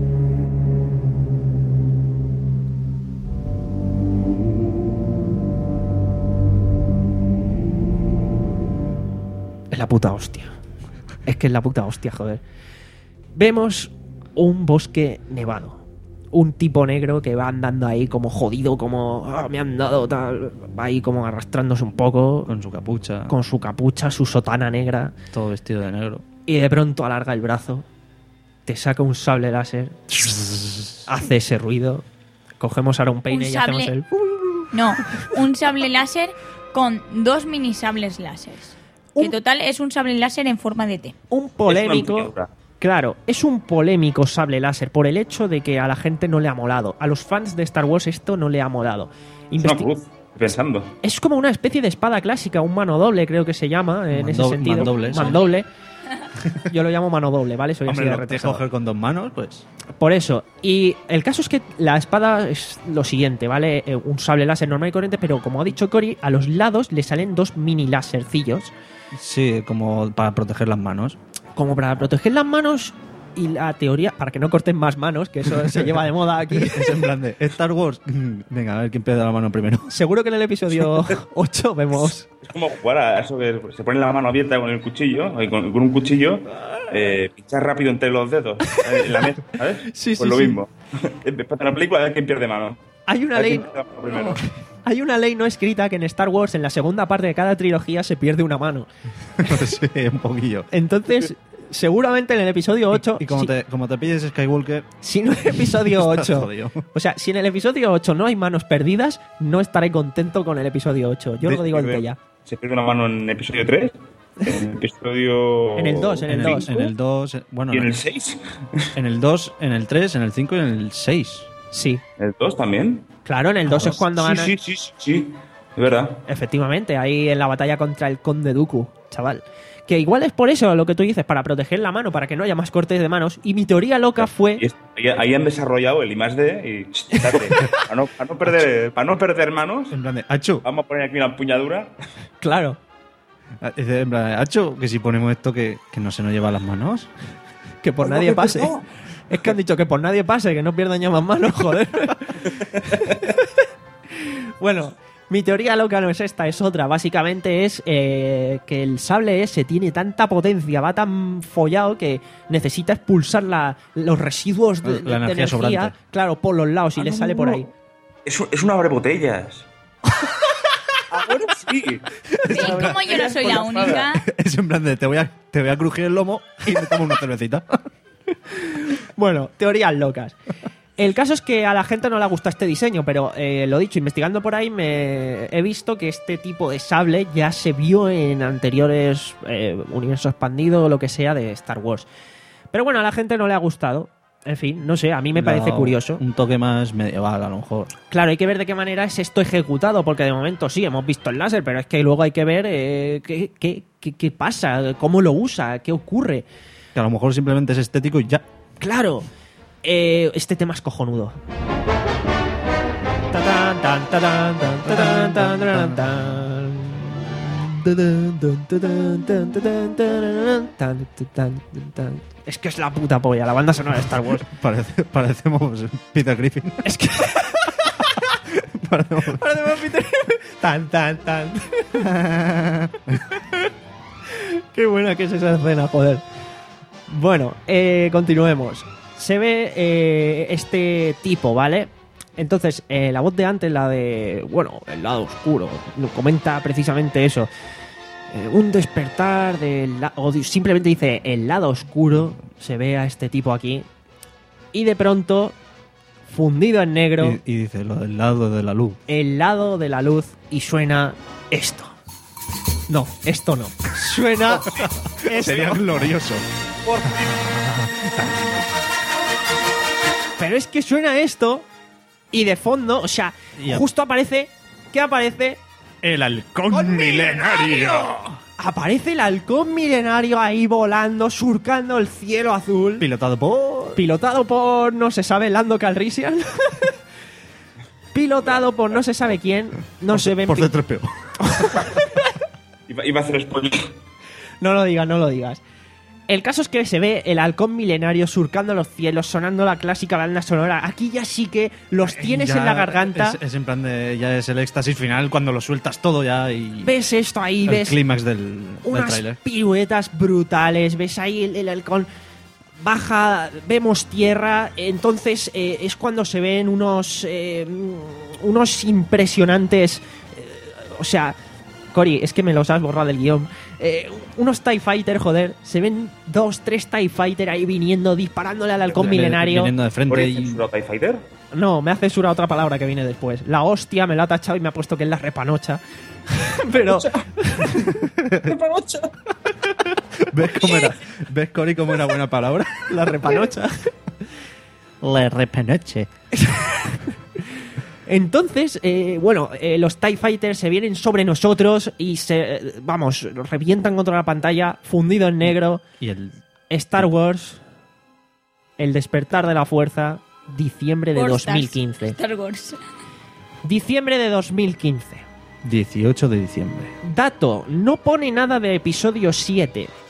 Es la puta hostia. Es que es la puta hostia, joder. Vemos un bosque nevado. Un tipo negro que va andando ahí como jodido, como "Ah, me han dado tal". Va ahí como arrastrándose un poco,
Con su capucha,
con su capucha, su sotana negra.
todo vestido de negro.
Y de pronto alarga el brazo, te saca un sable láser, hace ese ruido. Cogemos ahora un peine
Un
y hacemos
sable.
el...
No, un sable láser con dos mini sables láser. Que
Un-
total es un sable láser en forma de T.
Un
Es una
polémico...
empuñadura.
Claro, es un polémico sable láser por el hecho de que a la gente no le ha molado. A los fans de Star Wars esto no le ha molado.
Es una
Investi-
cruz, pensando.
es como una especie de espada clásica, un mano doble creo que se llama, en ese
Mando-
sentido.
mandoble, sí.
Mandoble. Yo lo llamo mano doble, ¿vale? Soy así
Hombre,
de
lo que tienes que
retrasado.
coger con dos manos, pues...
Por eso. Y el caso es que la espada es lo siguiente, ¿vale? Eh, un sable láser normal y corriente, pero como ha dicho Cory, a los lados le salen dos mini lásercillos.
Sí, como para proteger las manos.
como para proteger las manos y la teoría, para que no corten más manos, que eso se lleva de moda aquí.
Es en plan de Star Wars. Venga, a ver quién pierde la mano primero.
Seguro que en el episodio ocho vemos...
Es como jugar a eso que se pone la mano abierta con el cuchillo, y con, con un cuchillo, eh, pinchar rápido entre los dedos eh, en la mesa, ¿sabes?
Sí,
pues
sí,
lo
sí.
mismo. En la película, a ver quién pierde mano.
Hay una
A ver
ley...
quién pierde la mano primero.
Hay una ley no escrita que en Star Wars, en la segunda parte de cada trilogía, se pierde una mano.
Sí, un poquillo.
Entonces, seguramente en el episodio ocho...
Y como,
si,
te, como te pilles Skywalker,
si no en el episodio
estás
ocho...
jodido.
O sea, si en el episodio ocho no hay manos perdidas, no estaré contento con el episodio ocho. Yo
De-
lo digo
de-
desde ya.
¿Se pierde una mano en episodio tres? En el episodio...
En el dos, en el dos.
En el dos, bueno,
¿Y en
en
el seis?
en el dos, en el tres, en el cinco y en el seis.
Sí.
¿En el dos también?
Claro, en el dos es cuando
sí,
gana...
sí, sí, sí, sí. Es verdad.
Efectivamente, ahí en la batalla contra el Conde Dooku, chaval. Que igual es por eso lo que tú dices, para proteger la mano, para que no haya más cortes de manos. Y mi teoría loca
Y
fue...
es- ahí, ahí han desarrollado el I más D y... ch, espérate, para, no, para, no perder, para no perder manos,
En plan de, Hacho,
vamos a poner aquí una empuñadura.
Claro.
dice, en plan de, Hacho, que si ponemos esto que, que no se nos lleva las manos.
Que por
¿Cómo
nadie
que
pase.
no?
Es que han dicho que por nadie pase, que no pierdan ya más manos, joder. Bueno, mi teoría loca no es esta, es otra. Básicamente es eh, que el sable ese tiene tanta potencia, va tan follado que necesita expulsar la- los residuos de,
La
de
energía sobrante.
claro, por los lados y
Ah,
le
no,
sale
no,
por
no.
ahí.
Es, un- es un abrebotellas. Ahora sí.
¿Ven cómo yo no soy la única?
Es en plan de, te voy a, te voy a crujir el lomo y me tomo una cervecita.
Bueno, teorías locas. El caso es que a la gente no le gusta este diseño, pero eh, lo dicho, investigando por ahí me he visto que este tipo de sable ya se vio en anteriores eh, universo expandido o lo que sea de Star Wars. Pero bueno, a la gente no le ha gustado. En fin, no sé, a mí me parece
No,
curioso.
Un toque más medieval, a lo mejor.
Claro, hay que ver de qué manera es esto ejecutado, porque de momento sí, hemos visto el láser, pero es que luego hay que ver eh, qué, qué, qué, qué pasa, cómo lo usa, qué ocurre.
Que a lo mejor simplemente es estético y ya.
Claro, eh, este tema es cojonudo. Tatán, tan, tatán, tan, tatán, tan, tarán, tan. Tatán, tan, tatán, tan, tatán, tarán, tan, tatán, tan. Es que es la puta polla, la banda sonora de Star Wars.
Parece, parecemos Peter Griffin.
Es que
Parecemos-
parecemos Peter. Tan, tan, tan. Qué buena que es esa escena, joder. Bueno, eh, continuemos. Se ve eh, este tipo, ¿vale? Entonces, eh, la voz de antes, la de, bueno, el lado oscuro, nos comenta precisamente eso. Eh, un despertar del la- o di- simplemente dice el lado oscuro. Se ve a este tipo aquí. Y de pronto, fundido en negro,
y, y dice lo del lado de la luz.
el lado de la luz, y suena esto. No, esto no. Suena esto.
Sería glorioso.
Pero es que suena esto y de fondo, o sea,
Y a-
justo aparece... ¿Qué aparece?
El halcón milenario.
Aparece el halcón milenario ahí volando, surcando el cielo azul.
Pilotado por...
Pilotado por no se sabe Lando Calrissian. Pilotado por no se sabe quién. No se ven.
Por
pi-
C tres P O.
Iba, iba a hacer spoiler.
No lo digas, no lo digas. El caso es que se ve el halcón milenario surcando los cielos, sonando la clásica banda sonora. Aquí ya sí que los tienes
Ya
en la garganta.
Es, es en plan de... Ya es el éxtasis final cuando lo sueltas todo ya y...
Ves esto ahí,
el
ves
clímax del, del
unas
tráiler.
piruetas brutales, ves ahí el, el halcón, baja, vemos tierra, entonces eh, es cuando se ven unos, eh, unos impresionantes, eh, o sea, Cory, es que me los has borrado del guión, eh, unos TIE Fighter, joder, se ven dos, tres TIE Fighter ahí viniendo, disparándole al halcón
Le-
milenario.
Viniendo de frente
¿Por
y...
censurado TIE Fighter?
No, me ha censurado otra palabra que viene después. La hostia me lo ha tachado y me ha puesto que es la repanocha. Pero...
¿Ves cómo era? ¿Ves, Cory, cómo era buena palabra?
La repanocha.
La repenoche.
Entonces, eh, bueno, eh, los TIE Fighters se vienen sobre nosotros y se, eh, vamos, revientan contra la pantalla, fundido en negro.
Y el...
Star Wars, El despertar de la fuerza, diciembre de
Portas.
dos mil quince.
Star Wars.
Diciembre de dos mil quince.
dieciocho de diciembre.
Dato, no pone nada de episodio siete.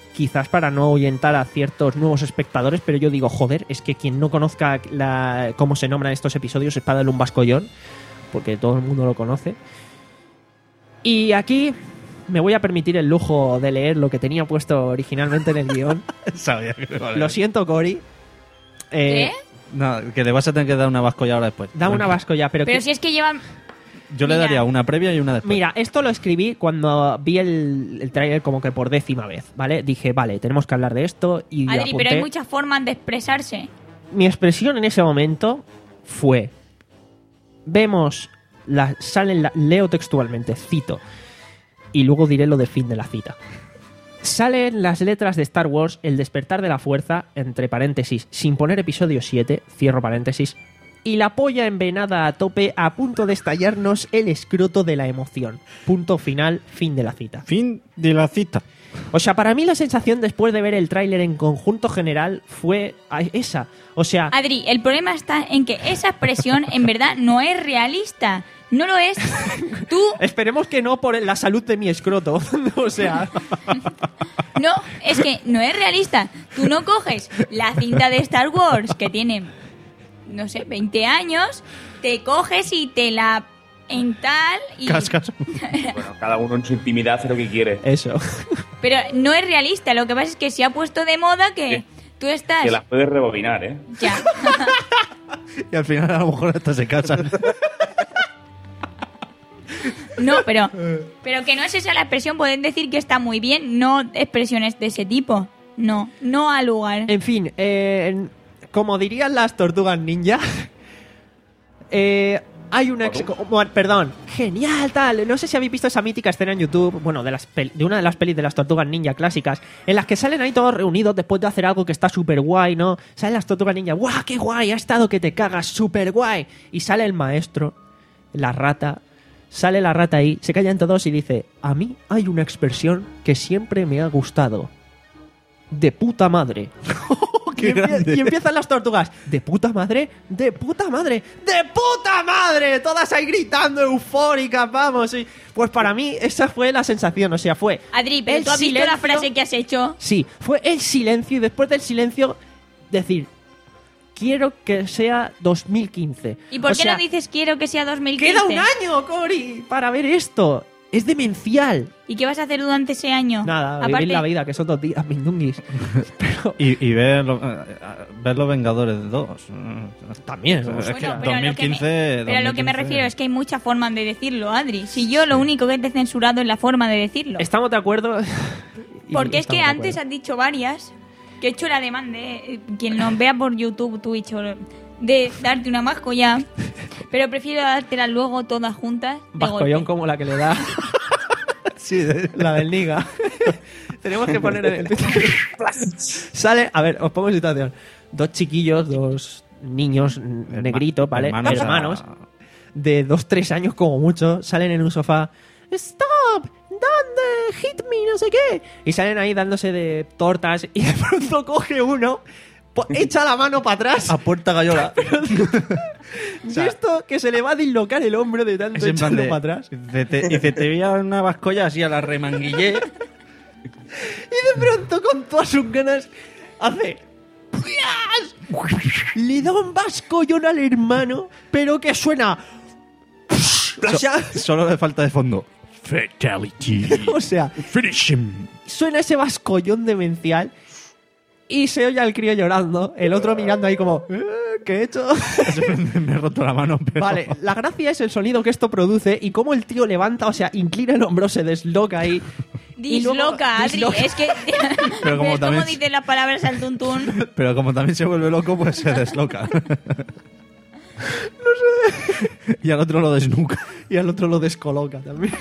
quizás para no ahuyentar a ciertos nuevos espectadores, pero yo digo, joder, es que quien no conozca la, cómo se nombran estos episodios es para darle un vascollón, porque todo el mundo lo conoce. Y aquí me voy a permitir el lujo de leer lo que tenía puesto originalmente en el guión.
Sabía que me iba a leer.
Lo siento, Cory. Eh,
¿Qué?
No, que le vas a tener que dar una vascolla ahora después.
Da una vascolla, pero,
Pero
que-
si es que llevan...
Yo le
Mira.
daría una previa y una después.
Mira, esto lo escribí cuando vi el, el tráiler como que por décima vez, ¿vale? Dije, vale, tenemos que hablar de esto y
Adri,
apunté-
pero hay muchas formas de expresarse.
Mi expresión en ese momento fue, vemos, la, salen la- leo textualmente, cito, y luego diré lo del fin de la cita. Salen las letras de Star Wars, El despertar de la fuerza, entre paréntesis, sin poner episodio siete, cierro paréntesis, y la polla envenenada a tope a punto de estallarnos el escroto de la emoción. Punto final, fin de la cita.
Fin de la cita.
O sea, para mí la sensación después de ver el tráiler en conjunto general fue a- esa. O sea,
Adri, el problema está en que esa expresión en verdad no es realista. No lo es. Tú,
esperemos que no por la salud de mi escroto. O sea,
no, es que no es realista. Tú no coges la cinta de Star Wars que tiene, no sé, veinte años, te coges y te la en tal y...
Cascas.
Bueno, cada uno en su intimidad hace lo que quiere.
eso.
Pero no es realista. Lo que pasa es que se ha puesto de moda que
Sí.
tú estás...
Que las puedes rebobinar, ¿eh?
Ya.
Y al final a lo mejor hasta se casan.
No, pero, pero que no es esa la expresión. Pueden decir que está muy bien, no expresiones de ese tipo. No, no al lugar.
En fin, eh, como dirían las tortugas ninja, eh, hay una... ex- bueno, perdón, genial, tal. No sé si habéis visto esa mítica escena en YouTube, bueno, de, las pel- de una de las pelis de las tortugas ninja clásicas, en las que salen ahí todos reunidos después de hacer algo que está súper guay, ¿no? Salen las tortugas ninja, ¡guau, qué guay! Ha estado que te cagas, súper guay. Y sale el maestro, la rata... Sale la rata ahí, se callan todos y dice, a mí hay una expresión que siempre me ha gustado. De puta madre.
¡Qué
y, empie-
grande!
y empiezan las tortugas. ¿De puta madre? ¿De puta madre? ¡De puta madre! Todas ahí gritando, eufóricas, vamos. Y pues para mí esa fue la sensación, o sea, fue...
Adri, pero
el
tú has visto la
silencio-
frase que has hecho.
Sí, fue el silencio y después del silencio decir, quiero que sea dos mil quince.
¿Y por
O
qué
sea,
no dices quiero que sea dos mil quince?
¡Queda un año, Cory, para ver esto! Es demencial.
¿Y qué vas a hacer durante ese año?
Nada,
Aparte,
vivir la vida, que son dos días, mindunguis. Pero
Y, y ver, lo- eh, ver los Vengadores dos.
también,
Es
o sea,
que
Bueno, pero,
dos mil quince,
lo que me, pero a lo que me
dos mil quince.
refiero es que hay muchas formas de decirlo, Adri. Si yo lo único que te he censurado es la forma de decirlo.
estamos de acuerdo. Y
Porque es que
estamos de
antes
acuerdo.
has dicho varias, que he hecho la demanda, eh, quien nos vea por YouTube, Twitch, o- de darte una mascolla, pero prefiero dártelas luego todas juntas. de
Vascollón
golpe.
como la que le da
Sí, de-
la del Niga. Tenemos que poner en el Sale, a ver, os pongo en situación. Dos chiquillos, dos niños n- negritos, ¿vale?
hermanos,
Hermanos,
a-
de dos, tres años como mucho, salen en un sofá. ¡Stop! ¿Dónde? ¡Hit me! No sé qué. Y salen ahí dándose de tortas y de pronto coge uno, po- echa la mano para atrás.
a puerta gallola.
Y esto que se le va a dislocar el hombro de tanto
Es en plan
echarlo
de-
para atrás.
Dice, te, dice, te veía una vascolla así a la remanguillé.
Y de pronto, con todas sus ganas, hace... ¡Pias! Le da un vascollón al hermano, pero que suena... O sea,
Solo le falta de fondo. Fatality.
o sea,
Finish him.
suena ese vascollón demencial y se oye al crío llorando, el otro mirando ahí como... "Eh, ¿Qué he hecho?
Me he roto la mano, pero...
Vale, la gracia es el sonido que esto produce y cómo el tío levanta, o sea, inclina el hombro, se desloca ahí. y luego-
Disloca, Adri.
disloca.
Es que.
Pero como
¿Ves
también-
cómo dicen las palabras al tuntún?
Pero como también se vuelve loco, pues se desloca. Y al otro lo desnuca.
Y al otro lo descoloca también.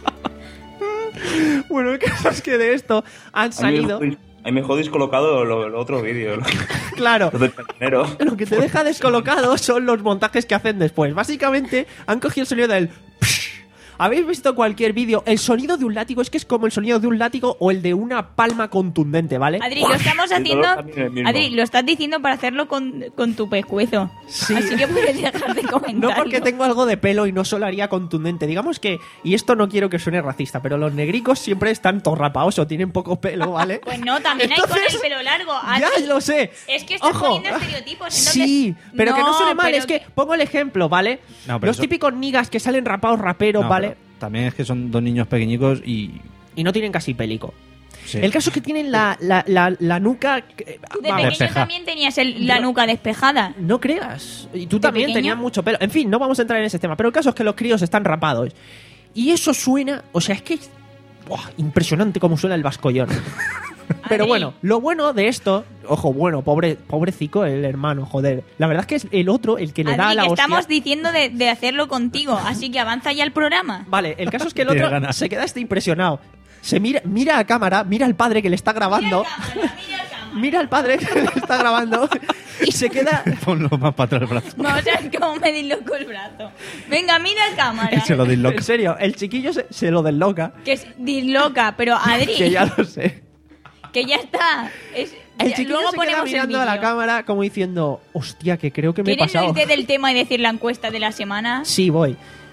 Bueno, el caso es que de esto han
A mí me
salido...
jodéis- a mí me jodéis colocado lo, lo otro vídeo, lo,
Claro,
lo del camionero.
lo que te deja descolocado son los montajes que hacen después. Básicamente han cogido el sonido del... ¿Habéis visto cualquier vídeo? El sonido de un látigo es que es como el sonido de un látigo o el de una palma contundente, ¿vale?
Adri, lo estamos
El
haciendo.
dolor también es el mismo.
Adri, lo estás diciendo para hacerlo con, con tu pescuezo.
Sí.
Así que puedes dejar de comentar.
No porque tengo algo de pelo y no solo haría contundente. Digamos que, y esto no quiero que suene racista, pero los negricos siempre están torrapaos o tienen poco pelo, ¿vale?
Pues no, también hay
Entonces,
con el pelo largo. Adri,
Ya lo sé.
Es que estás
Ojo.
poniendo estereotipos. Entonces...
Sí, pero que no suene mal.
pero
Es que pongo el ejemplo, ¿vale?
No, pero
Los
eso-
típicos niggas que salen rapados raperos,
No,
¿vale?
pero también es que son dos niños pequeñicos y...
Y no tienen casi pélico.
sí.
El caso es que tienen la, la, la, la nuca... eh,
Tú de
vamos,
pequeño
Despeja.
también tenías el- la nuca despejada.
no creas. Y tú
¿De
también
pequeño?
tenías mucho pelo. En fin, no vamos a entrar en ese tema. Pero el caso es que los críos están rapados. Y eso suena... O sea, es que... es- ¡buah! Impresionante cómo suena el vascollón. Pero
Adri,
bueno, lo bueno de esto... Ojo, bueno, pobre, pobrecico el hermano, joder. La verdad es que es el otro el que le da
Adri,
la
que
hostia.
estamos diciendo de, de hacerlo contigo. Así que avanza ya el programa.
Vale, el caso es que el
Tiene
otro
ganas.
se queda este impresionado. Se mira, mira a cámara, mira al padre que le está grabando.
Mira el cámara, mira el cámara.
Mira al padre que le está grabando y se queda...
Ponlo más para atrás el brazo.
Vamos a ver cómo me disloco el brazo. Venga, mira el cámara.
Se lo disloca.
En serio, el chiquillo se, se lo desloca.
Que es disloca, pero Adri,
Que ya lo sé.
que ya está. Es-
El
ya-
chiquillo
luego
se queda
ponemos el
mirando a la
vídeo.
cámara como diciendo, hostia, que creo que me he
¿Quieres
pasado.
irte del tema y decir la encuesta de la semana?
Sí, voy.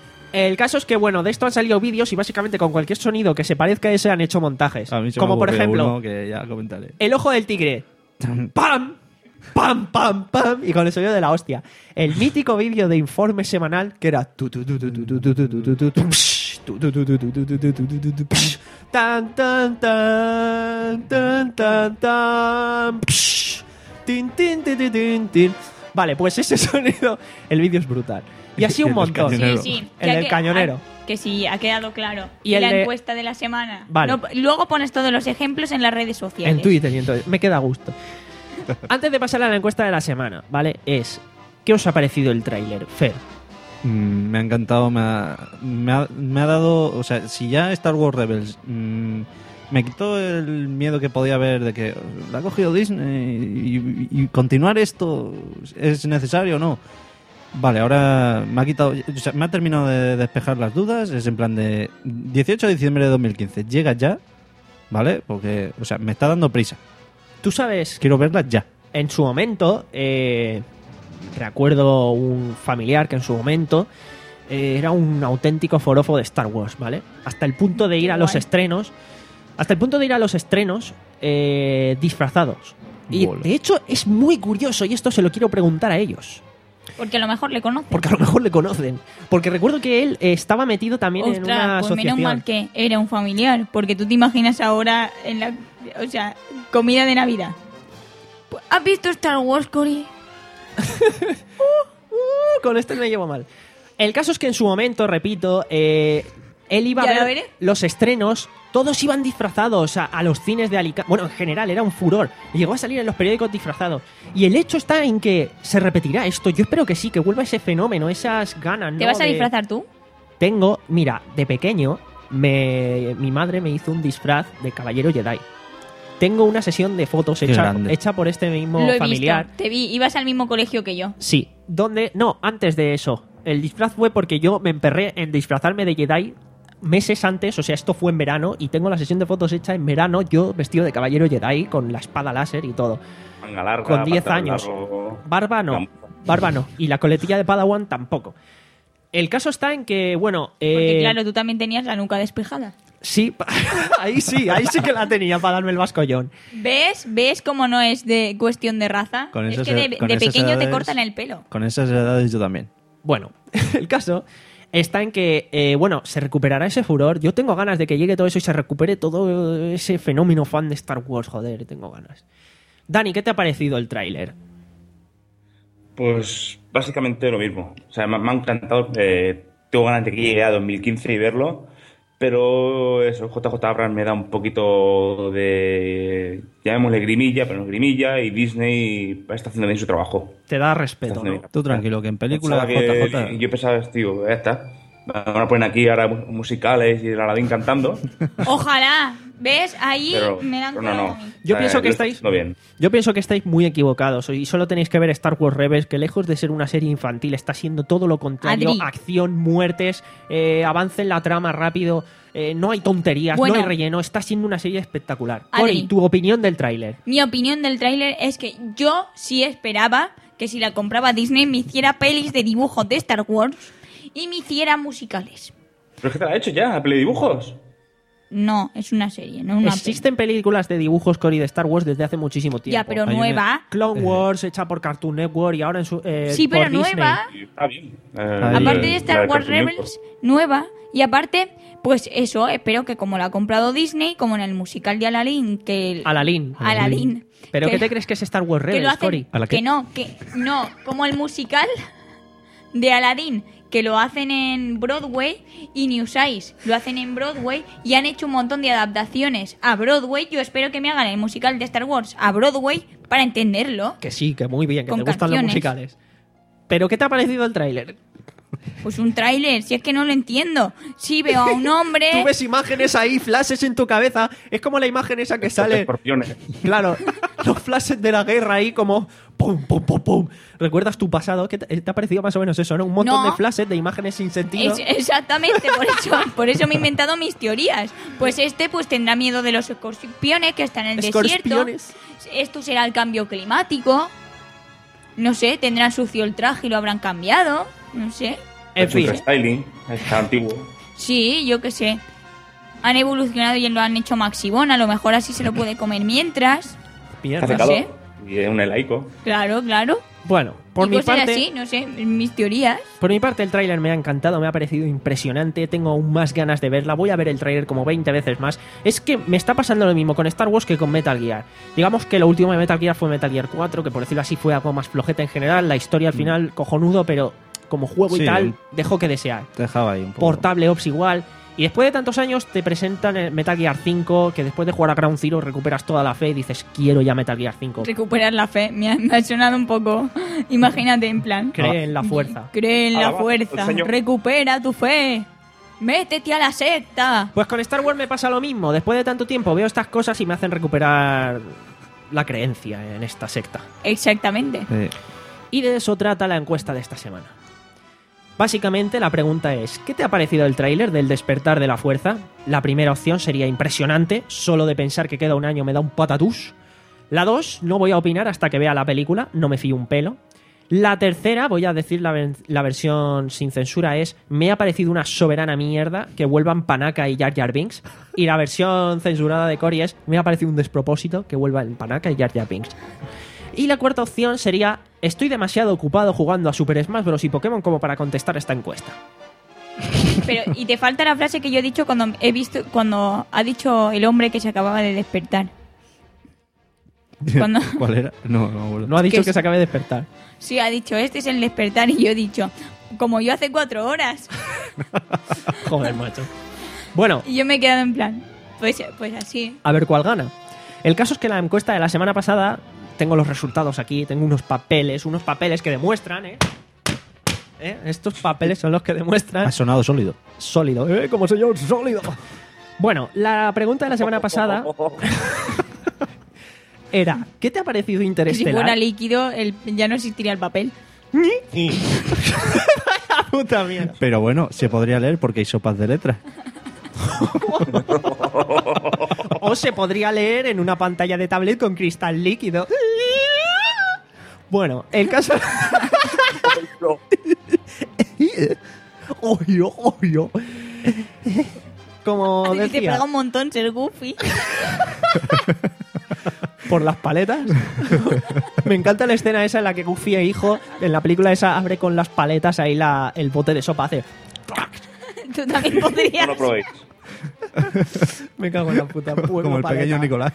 El caso es que, bueno, de esto han salido vídeos y básicamente con cualquier sonido que se parezca a ese han hecho montajes.
A mí se me
Como por
ocurrió
ejemplo,
uno que ya comentaré.
el ojo del tigre. ¡Pam! ¡Pam, pam, pam! Y con el sonido de la hostia. El mítico vídeo de informe semanal que era... tu, tu, tu, tu, tu, tu, tu, tu, tu, tu, tu, psh, tu, tu, tu, tu, tu, tu, tu, tu, tu, tu, tu, psh, tan, tan, tan, tan, tan, tan, psh, tin, tin, tin, tin, tin, tin. Vale, pues ese sonido, el vídeo es brutal. Y así un
El del
montón.
cañonero.
Sí, sí.
El
ha
del
que-
cañonero.
ha- Que sí, ha quedado claro.
Y
Y,
el
la
de-
encuesta de la semana.
Vale.
No, luego pones todos los ejemplos en las redes sociales.
En Twitter y entonces me queda a gusto. Antes de pasar a la encuesta de la semana, ¿vale? Es, ¿qué os ha parecido el tráiler? Fer.
Mm, me ha encantado, me ha, me, ha, me ha dado... O sea, si ya Star Wars Rebels mm, me quitó el miedo que podía haber de que la ha cogido Disney y, y- y continuar esto es necesario o no. Vale, ahora me ha quitado... O sea, me ha terminado de despejar las dudas. Es en plan de dieciocho de diciembre de dos mil quince. Llega ya, ¿vale? Porque, o sea, me está dando prisa.
Tú sabes,
Quiero verla ya.
en su momento, eh, recuerdo un familiar que en su momento eh, era un auténtico forofo de Star Wars, ¿vale? Hasta el punto de ir
Qué
a los
guay.
estrenos, hasta el punto de ir a los estrenos eh, disfrazados. Y
Bola.
de hecho es muy curioso y esto se lo quiero preguntar a ellos.
Porque a lo mejor le conocen.
Porque a lo mejor le conocen. Porque recuerdo que él eh, estaba metido también en
Ostras,
una
pues
asociación.
menos mal que era un familiar. Porque tú te imaginas ahora en la... O sea, comida de Navidad. Pues, ¿has visto Star Wars, Cory?
Uh, con este me llevo mal. El caso es que en su momento, repito, eh, él iba a
Ya lo
ver
veré.
los estrenos, todos iban disfrazados a, a los cines de Alicante. Bueno, en general, era un furor. Llegó a salir en los periódicos disfrazados. Y el hecho está en que se repetirá esto. Yo espero que sí, que vuelva ese fenómeno, esas ganas.
¿Te
¿no?
vas a
de-
disfrazar tú?
Tengo, mira, de pequeño, me, mi madre me hizo un disfraz de caballero Jedi. Tengo una sesión de fotos
Qué
hecha,
grande.
hecha por este mismo
Lo he
familiar.
visto. Te vi. Ibas al mismo colegio que yo.
Sí, donde... No, antes de eso. El disfraz fue porque yo me emperré en disfrazarme de Jedi meses antes, o sea, esto fue en verano, y tengo la sesión de fotos hecha en verano, yo vestido de caballero Jedi, con la espada láser y todo.
Manga larga,
Con diez
pantalón
años.
largo.
Barba no,
Gam-
barba no. Y la coletilla de Padawan tampoco. El caso está en que, bueno...
Porque
eh,
claro, tú también tenías la nuca despejada.
Sí, ahí sí, ahí sí que la tenía para darme el vascollón.
¿Ves? ¿Ves cómo no es de cuestión de raza?
Con
es
esas
que de,
ed- con
de
esas
pequeño te
edades-
cortan el pelo.
Con esas edades yo también.
Bueno, el caso está en que, eh, bueno, se recuperará ese furor. Yo tengo ganas de que llegue todo eso y se recupere todo ese fenómeno fan de Star Wars, joder, tengo ganas. Dani, ¿qué te ha parecido el tráiler?
Pues básicamente lo mismo. O sea, me, me ha encantado. Eh, tengo ganas de que llegue a dos mil quince y verlo. Pero eso, J J Abrams me da un poquito de. Llamémosle grimilla, pero no es grimilla. Y Disney está haciendo bien su trabajo.
Te da
Está
respeto,
haciendo
¿no?
bien.
Tú tranquilo, que en película
Pensaba que-
J J...
Yo pensaba, tío, ya está. Van a poner aquí ahora musicales y el Aladdin cantando.
Ojalá, ¿Ves? Ahí
Pero,
me la han
pero no,
colado
no.
a mí.
Yo
Eh,
pienso que
lo
estáis-
haciendo bien.
Yo pienso que estáis muy equivocados y solo tenéis que ver Star Wars Rebels, que lejos de ser una serie infantil está siendo todo lo contrario.
Adri.
Acción, muertes, eh, avance en la trama rápido, eh, no hay tonterías,
Bueno.
no hay relleno, está siendo una serie espectacular.
Adri.
Cori, tu opinión del tráiler.
Mi opinión del tráiler es que yo sí esperaba que si la compraba Disney me hiciera pelis de dibujos de Star Wars y me hiciera musicales.
Pero es que te la ha hecho ya, Pledibujos.
No, es una serie, no una peli.
Existen películas de dibujos, Cori, de Star Wars desde hace muchísimo tiempo.
Ya, pero
Hay una-
nueva.
Clone Wars, hecha por Cartoon Network y ahora en su. eh,
Sí,
por
pero
Disney.
nueva.
Y está bien. Eh,
Ahí-
Aparte
la
de Star Wars
Cartoon Network.
Rebels, nueva. Y aparte, pues eso, espero que como la ha comprado Disney, como en el musical de Aladdin, que... el-
Aladdin.
Aladdin.
¿Pero
que-
qué te crees que es Star Wars
que lo
Rebels,
hacen,
Cori?
¿A la qué?
que no, que no, como el musical de Aladdin, que lo hacen en Broadway y New Size, lo hacen en Broadway y han hecho un montón de adaptaciones a Broadway. Yo espero que me hagan el musical de Star Wars a Broadway para entenderlo.
Que sí, que muy bien, que
Con
te gustan los
canciones.
musicales. ¿Pero qué te ha parecido el tráiler?
Pues un tráiler, si es que no lo entiendo. Si veo a un hombre...
Tú ves imágenes ahí, flashes en tu cabeza. Es como la imagen esa que sale.
Escorpiones.
Claro, los flashes de la guerra ahí como pum, pum, pum, pum. ¿Recuerdas tu pasado? ¿Qué te, te ha parecido más o menos eso, no? Un montón
No.
de flashes de imágenes sin sentido.
Es- exactamente, por eso, por eso me he inventado mis teorías. Pues este pues tendrá miedo de los escorpiones que están en el
Escorpiones.
desierto. Esto será el cambio climático. No sé, tendrán sucio el traje y lo habrán cambiado. No sé.
En
Es un
fin,
restyling. Está antiguo.
Sí, yo qué sé. Han evolucionado y lo han hecho maxibón. A lo mejor así se lo puede comer mientras.
mierda.
Hace
no
calor.
sé.
Y es un helaico.
Claro, claro.
Bueno, por
y
mi
cosas
parte,
así, no sé, mis teorías.
por mi parte el tráiler me ha encantado, me ha parecido impresionante, tengo aún más ganas de verla, voy a ver el tráiler como veinte veces más. Es que me está pasando lo mismo con Star Wars que con Metal Gear. Digamos que lo último de Metal Gear fue Metal Gear cuatro, que por decirlo así fue algo más flojeta en general, la historia al final cojonudo, pero como juego y
Sí,
tal,
el-
dejó que desear.
Te dejaba ahí un poco.
Portable Ops igual. Y después de tantos años te presentan el Metal Gear cinco, que después de jugar a Ground Zero recuperas toda la fe y dices, quiero ya Metal Gear cinco.
Recuperar la fe. Me ha, me ha sonado un poco. Imagínate, en plan.
Cree en la fuerza.
Cree en la
Alaba
fuerza.
al Señor.
Recupera tu fe. Métete a la secta.
Pues con Star Wars me pasa lo mismo. Después de tanto tiempo veo estas cosas y me hacen recuperar la creencia en esta secta.
Exactamente.
Eh,
Y de eso trata la encuesta de esta semana. Básicamente la pregunta es, ¿qué te ha parecido el tráiler del Despertar de la Fuerza? La primera opción sería impresionante, solo de pensar que queda un año me da un patatús. La dos, no voy a opinar hasta que vea la película, no me fío un pelo. La tercera, voy a decir la, ven- la versión sin censura, es me ha parecido una soberana mierda que vuelvan Panaka y Jar Jar Binks. Y la versión censurada de Cory es me ha parecido un despropósito que vuelvan Panaka y Jar Jar Binks. Y la cuarta opción sería estoy demasiado ocupado jugando a Super Smash Bros. Y Pokémon como para contestar esta encuesta.
Pero, y te falta la frase que yo he dicho cuando he visto, cuando ha dicho el hombre que se acababa de despertar. Cuando-
¿Cuál era? No, no me acuerdo.
No ha dicho
Que
que,
es-
se acabe de despertar.
Sí, ha dicho, este es el despertar. Y yo he dicho, como yo hace cuatro horas.
Joder, macho. Bueno,
Y yo me he quedado en plan, pues, pues así.
a ver cuál gana. El caso es que la encuesta de la semana pasada, tengo los resultados aquí, tengo unos papeles, unos papeles que demuestran, ¿eh? ¿Eh? Estos papeles son los que demuestran
Ha sonado sólido.
sólido, ¿eh? Como soy yo, sólido. Bueno, la pregunta de la semana pasada era, ¿qué te ha parecido
Que si
Interestelar?
fuera líquido, el, ya no existiría el papel.
La puta mierda.
Pero bueno, se podría leer porque hay sopas de letras.
O se podría leer en una pantalla de tablet con cristal líquido. Bueno, el caso... Obvio, obvio. Como
Te
decía,
pega un montón ser Goofy.
por las paletas. Me encanta la escena esa en la que Goofy e hijo, en la película esa, abre con las paletas ahí la, el bote de sopa. Hace...
Tú también
No
podrías.
lo probéis.
Me cago en la puta. pueblo
Como el
paleta.
pequeño Nicolás.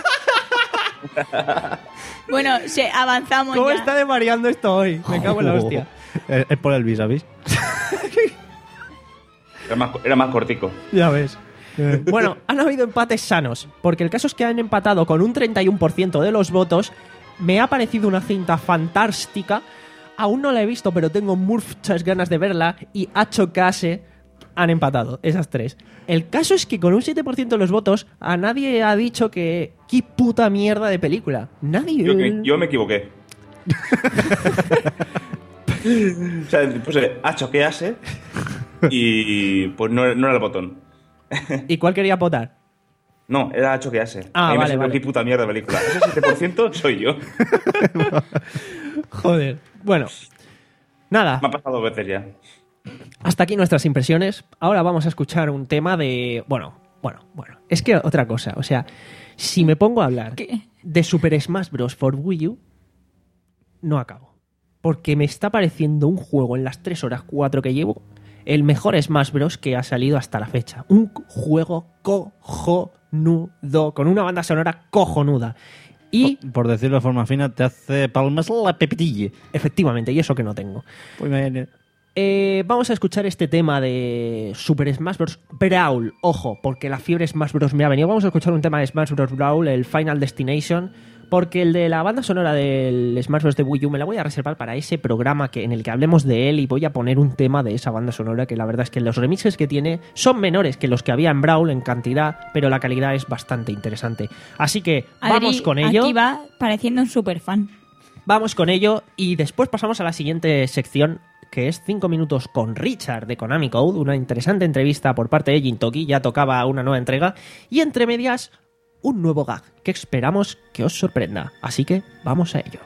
Bueno, se, avanzamos
¿Cómo
ya.
está desvariando esto hoy? Me cago en la hostia.
Es, es por el vis, ¿sabéis?
Era más, era más cortico.
Ya ves. Bueno, han habido empates sanos, porque el caso es que han empatado con un treinta y uno por ciento de los votos. Me ha parecido una cinta fantástica. Aún no la he visto, pero tengo muchas ganas de verla. Y Hacho Case han empatado, esas tres. El caso es que con un siete por ciento de los votos, a nadie ha dicho que qué puta mierda de película. Nadie.
Yo, que- yo me equivoqué. O sea, pues eh, ha choquease y pues no, no era el botón.
¿Y cuál quería votar?
No, era choquease.
Ah,
A mí me
vale,
salió
vale.
qué puta mierda de película. Ese siete por ciento soy yo.
Joder. Bueno, nada.
Me ha pasado dos veces ya.
Hasta aquí nuestras impresiones. Ahora vamos a escuchar un tema de... Bueno, bueno, bueno. Es que otra cosa. O sea, si me pongo a hablar
¿Qué?
de Super Smash Bros. For Wii U, no acabo. Porque me está pareciendo un juego en las tres horas cuatro que llevo, el mejor Smash Bros. Que ha salido hasta la fecha. Un juego cojonudo, con una banda sonora cojonuda. Y,
Por, por decirlo de forma fina, te hace palmas la pepitilla.
efectivamente, y eso que no tengo.
Pues me-
Eh, vamos a escuchar este tema de Super Smash Bros. Brawl. Ojo, porque la fiebre Smash Bros. Me ha venido. Vamos a escuchar un tema de Smash Bros. Brawl, el Final Destination, porque el de la banda sonora del Smash Bros. De Wii U me la voy a reservar para ese programa que, en el que hablemos de él, y voy a poner un tema de esa banda sonora que la verdad es que los remixes que tiene son menores que los que había en Brawl en cantidad, pero la calidad es bastante interesante. Así que
Adri,
vamos con ello.
Aquí va pareciendo un super fan.
Vamos con ello y después pasamos a la siguiente sección, que es cinco minutos con Richard de Konami Code, una interesante entrevista por parte de Jintoki, ya tocaba una nueva entrega, y entre medias un nuevo gag que esperamos que os sorprenda. Así que vamos a ello.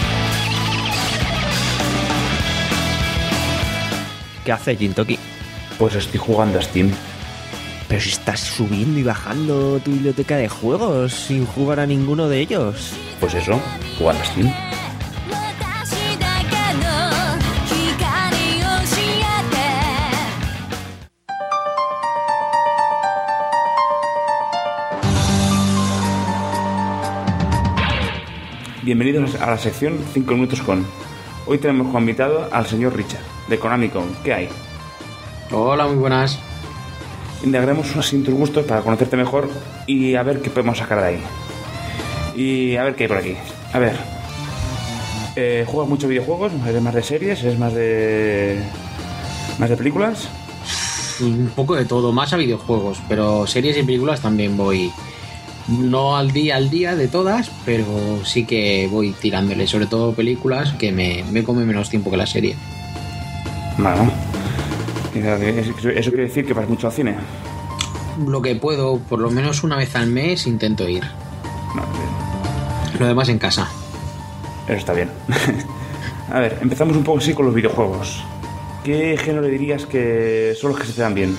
¿Qué hace Jintoki?
Pues estoy jugando a Steam.
Pero si estás subiendo y bajando tu biblioteca de juegos sin jugar a ninguno de ellos.
Pues eso, jugando a Steam. Bienvenidos a la sección cinco minutos con. Hoy tenemos como invitado al señor Richard, de Konami-Con. ¿Qué hay?
Hola, muy buenas.
Indagaremos unos tus gustos para conocerte mejor y a ver qué podemos sacar de ahí. Y a ver qué hay por aquí. A ver. Eh, ¿Juegas muchos videojuegos? ¿Eres más de series? ¿Eres más de. más de películas?
Un poco de todo, más a videojuegos, pero series y películas también voy. No al día al día de todas, pero sí que voy tirándole, sobre todo películas que me, me come menos tiempo que la serie.
Bueno, eso quiere decir que vas mucho al cine.
Lo que puedo, por lo menos una vez al mes intento ir.
Vale.
Lo demás en casa.
Eso está bien. A ver, empezamos un poco así con los videojuegos. ¿Qué género dirías que son los que se te dan bien?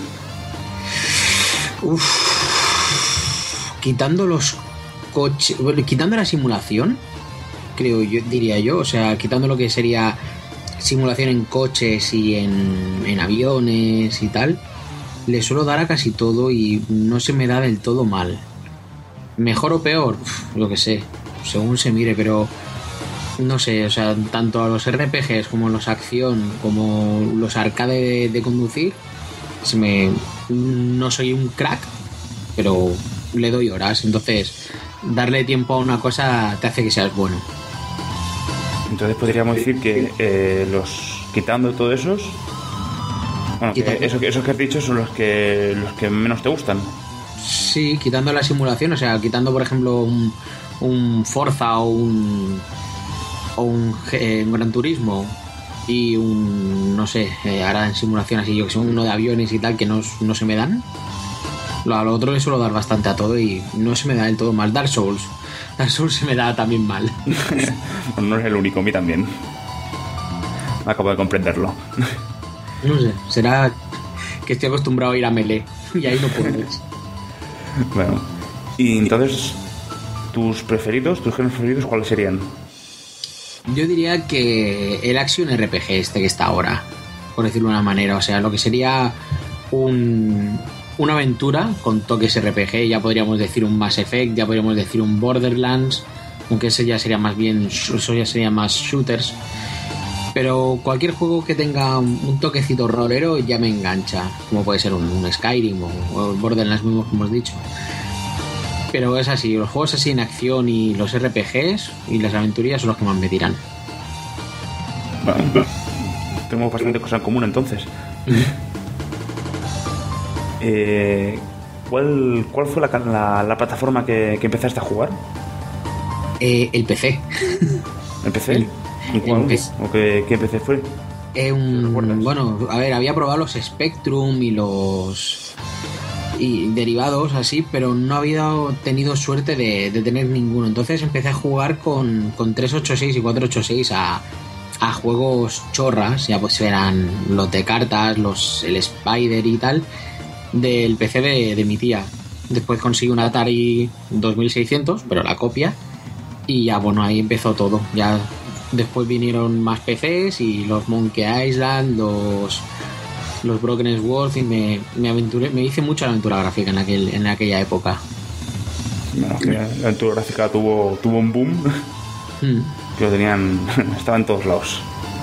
Uff. Quitando los coches, bueno, quitando la simulación, creo yo, diría yo, o sea, quitando lo que sería simulación en coches y en, en aviones y tal, le suelo dar a casi todo y no se me da del todo mal. Mejor o peor, uf, lo que sé, según se mire, pero no sé, o sea, tanto a los R P Gs como los acción, como los arcade de, de conducir, se me, no soy un crack, pero le doy horas, entonces darle tiempo a una cosa te hace que seas bueno.
Entonces podríamos decir que eh, los quitando todos esos, bueno, que esos, esos que has dicho son los que los que menos te gustan.
Sí, quitando la simulación, o sea, quitando por ejemplo un, un Forza o un o un, eh, un Gran Turismo y un, no sé, eh, ahora en simulación así, yo que sé, uno de aviones y tal que no, no se me dan. A lo otro le suelo dar bastante a todo y no se me da del todo mal. Dark Souls. Dark Souls se me da también mal.
Bueno, no es el único, a mí también. Acabo de comprenderlo.
No sé, será que estoy acostumbrado a ir a melee y ahí no puedes.
Bueno, y entonces, ¿tus preferidos, tus géneros preferidos, cuáles serían?
Yo diría que el Action R P G este que está ahora, por decirlo de una manera. O sea, lo que sería un... una aventura con toques R P G, ya podríamos decir un Mass Effect, ya podríamos decir un Borderlands, aunque ese ya sería más bien, eso ya sería más shooters, pero cualquier juego que tenga un toquecito rolero ya me engancha, como puede ser un, un Skyrim o, o Borderlands mismo que hemos dicho. Pero es así, los juegos así en acción y los R P Gs y las aventurillas son los que más me tiran.
Bueno, tenemos bastante cosas en común entonces. Eh, ¿cuál, ¿Cuál fue la, la, la plataforma que, que empezaste a jugar?
Eh, el P C.
¿El P C?
El,
¿En cuál?
el P C.
¿O qué, qué P C fue?
Eh, un, bueno, a ver, había probado los Spectrum y los y derivados así, pero no había tenido suerte de, de tener ninguno. Entonces empecé a jugar con, con trescientos ochenta y seis y cuatrocientos ochenta y seis a, a juegos chorras, ya pues eran los de cartas, los el Spider y tal, del P C de, de mi tía. Después conseguí un Atari dos mil seiscientos, pero la copia, y ya bueno, ahí empezó todo. Ya después vinieron más P Cs y los Monkey Island, los los Broken Sword, y me, me aventuré, me hice mucha aventura gráfica en aquel en aquella época.
Bueno, que la aventura gráfica tuvo tuvo un boom. Mm. Que lo tenían, estaba en todos lados.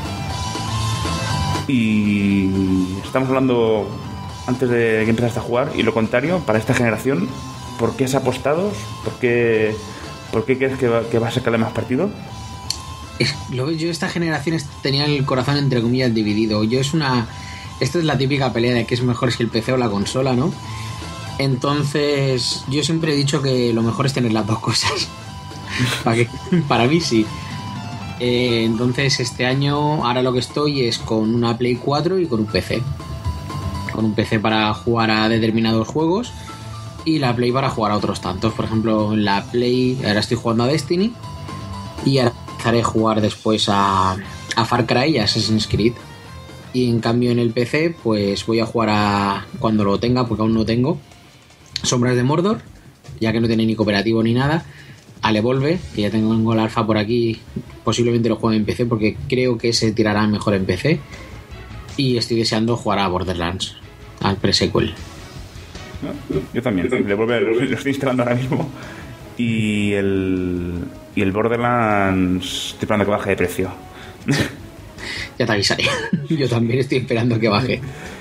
Y estamos hablando antes de que empezaste a jugar, y lo contrario, para esta generación, ¿por qué has apostado? ¿Por qué, por qué crees que va, que va a sacarle más partido?
Es, lo, yo esta generación tenía el corazón entre comillas dividido. Yo es una... Esta es la típica pelea de que es mejor si el P C o la consola, ¿no? Entonces, yo siempre he dicho que lo mejor es tener las dos cosas. ¿Para qué? Para mí sí. Eh, entonces, este año, ahora lo que estoy es con una Play cuatro y con un P C. Con un P C para jugar a determinados juegos y la Play para jugar a otros tantos. Por ejemplo, en la Play ahora estoy jugando a Destiny y ahora empezaré a jugar después a, a Far Cry y a Assassin's Creed. Y en cambio en el P C, pues voy a jugar a, cuando lo tenga, porque aún no tengo, Sombras de Mordor, ya que no tiene ni cooperativo ni nada, al Evolve, que ya tengo el alfa por aquí, posiblemente lo juegue en P C porque creo que se tirará mejor en P C, y estoy deseando jugar a Borderlands, al pre-sequel.
Yo también, el Evolve lo estoy instalando ahora mismo, y el, y el Borderlands estoy esperando que baje de precio.
Ya te avisaré. Yo también estoy esperando que baje.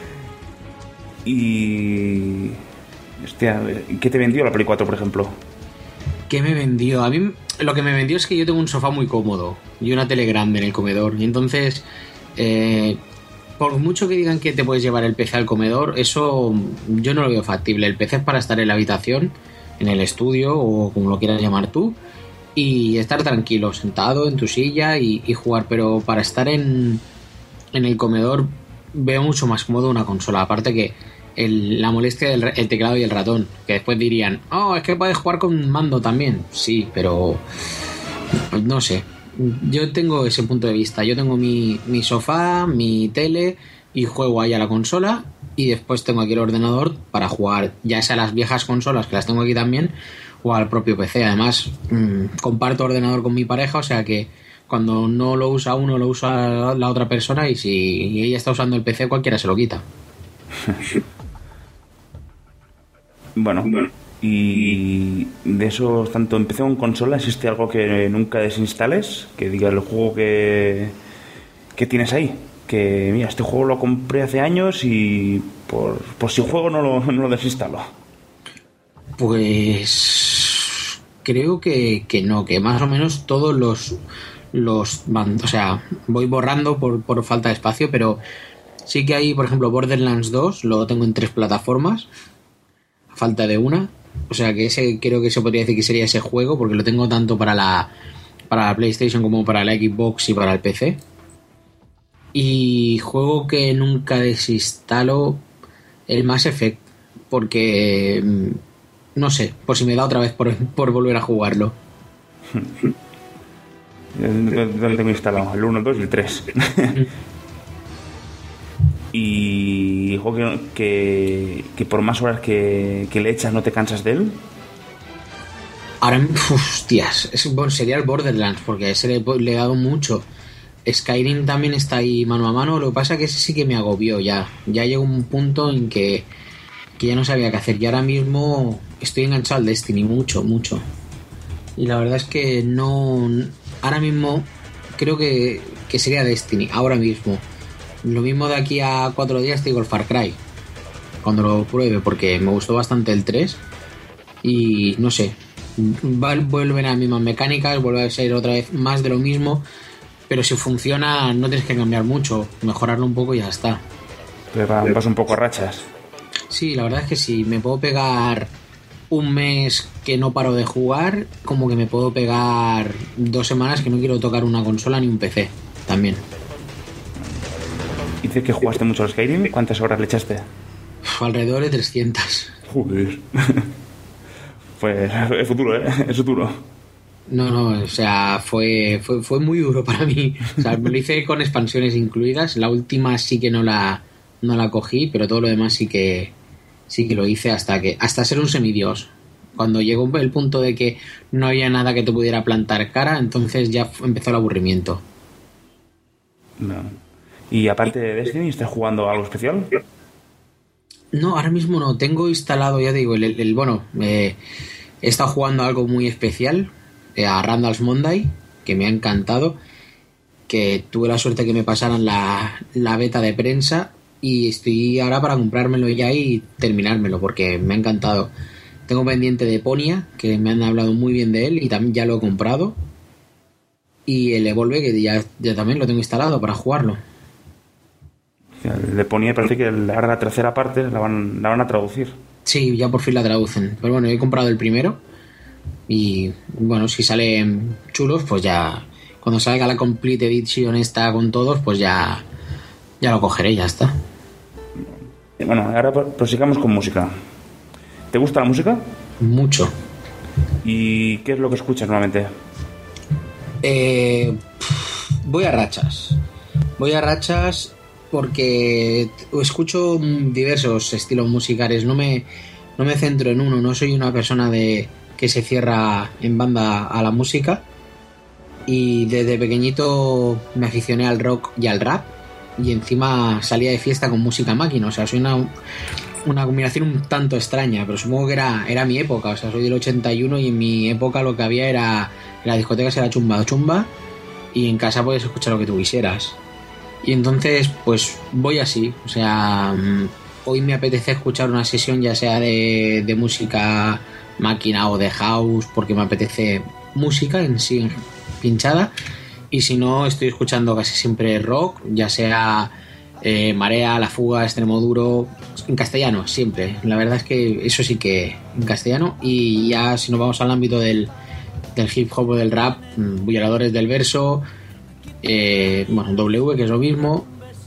Y... Hostia, ¿qué te vendió la Play cuatro, por ejemplo?
¿Qué me vendió? A mí lo que me vendió es que yo tengo un sofá muy cómodo y una tele grande en el comedor. Y entonces, eh, por mucho que digan que te puedes llevar el P C al comedor, eso yo no lo veo factible. El P C es para estar en la habitación, en el estudio o como lo quieras llamar tú, y estar tranquilo, sentado en tu silla y, y jugar. Pero para estar en, en el comedor veo mucho más cómodo una consola. Aparte que el, la molestia del el teclado y el ratón, que después dirían, oh, es que puedes jugar con mando también. Sí, pero pues no sé. Yo tengo ese punto de vista. Yo tengo mi, mi sofá, mi tele y juego ahí a la consola, y después tengo aquí el ordenador para jugar ya sea a las viejas consolas, que las tengo aquí también, o al propio P C. Además, mmm, comparto ordenador con mi pareja, o sea que cuando no lo usa uno, lo usa la otra persona, y si ella está usando el P C, cualquiera se lo quita.
Bueno, y de esos, tanto en P C como en consola, ¿existe algo que nunca desinstales? Que diga el juego que, que tienes ahí. Que, mira, este juego lo compré hace años y por, por si juego no lo, no lo desinstalo.
Pues creo que, que no, que más o menos todos los los van, o sea, voy borrando por, por falta de espacio, pero sí que hay, por ejemplo, Borderlands dos, lo tengo en tres plataformas, a falta de una, o sea que ese creo que se podría decir que sería ese juego, porque lo tengo tanto para la para la PlayStation como para la Xbox y para el P C. Y juego que nunca desinstalo, el Mass Effect, porque no sé, por si me da otra vez por, por volver a jugarlo.
Yo lo tengo instalado, el uno, el dos y el tres. Y juego que, que, que por más horas que, que le echas no te cansas de él.
Ahora, hostias, es, bueno, sería el Borderlands, porque a ese le, le he dado mucho. Skyrim también está ahí mano a mano, lo que pasa es que ese sí que me agobió ya. Ya llegó un punto en que, que ya no sabía qué hacer. Y ahora mismo estoy enganchado al Destiny, mucho, mucho. Y la verdad es que no... Ahora mismo creo que, que sería Destiny, ahora mismo. Lo mismo de aquí a cuatro días te digo el Far Cry, cuando lo pruebe, porque me gustó bastante el tres. Y no sé, vuelven a las mismas mecánicas, vuelve a ser otra vez más de lo mismo. Pero si funciona no tienes que cambiar mucho, mejorarlo un poco y ya está.
Pero vas un poco a rachas.
Sí, la verdad es que sí, me puedo pegar un mes que no paro de jugar, como que me puedo pegar dos semanas que no quiero tocar una consola ni un P C, también.
Dices que jugaste mucho al Skyrim, ¿cuántas horas le echaste?
Uf, alrededor de trescientas.
Joder. Pues es futuro, ¿eh? Es futuro.
No, no, o sea, fue, fue, fue muy duro para mí. O sea, me lo hice con expansiones incluidas. La última sí que no la, no la cogí, pero todo lo demás sí que sí que lo hice hasta que hasta ser un semidios. Cuando llegó el punto de que no había nada que te pudiera plantar cara, entonces ya empezó el aburrimiento.
No. Y aparte de Destiny, ¿estás jugando algo especial?
No, ahora mismo no. Tengo instalado, ya digo, el, el, el bueno, eh, he estado jugando algo muy especial, eh, a Randall's Monday, que me ha encantado, que tuve la suerte que me pasaran la, la beta de prensa y estoy ahora para comprármelo ya y terminármelo, porque me ha encantado. Tengo pendiente de Ponia, que me han hablado muy bien de él y también ya lo he comprado. Y el Evolve, que ya, ya también lo tengo instalado para jugarlo.
El de Ponia parece que ahora la tercera parte la van, la van a traducir.
Sí, ya por fin la traducen. Pero bueno, he comprado el primero. Y bueno, si salen chulos, pues ya... Cuando salga la Complete Edition esta con todos, pues ya... Ya lo cogeré, ya está.
Bueno, ahora prosigamos con música. ¿Te gusta la música?
Mucho.
¿Y qué es lo que escuchas normalmente?
Eh, voy a rachas. Voy a rachas porque escucho diversos estilos musicales, no me, no me centro en uno, no soy una persona de que se cierra en banda a la música, y desde pequeñito me aficioné al rock y al rap, y encima salía de fiesta con música máquina, o sea, soy una, una combinación un tanto extraña, pero supongo que era, era mi época, o sea, soy del ochenta y uno y en mi época lo que había era, en las discotecas era chumba o chumba, y en casa puedes escuchar lo que tú quisieras. Y entonces, pues voy así, o sea, hoy me apetece escuchar una sesión ya sea de, de música máquina o de house, porque me apetece música en sí pinchada, y si no, estoy escuchando casi siempre rock, ya sea eh, Marea, La Fuga, Extremo Duro, en castellano, siempre. La verdad es que eso sí que en castellano, y ya si nos vamos al ámbito del, del hip hop o del rap, Violadores del Verso, Eh, bueno, W, que es lo mismo,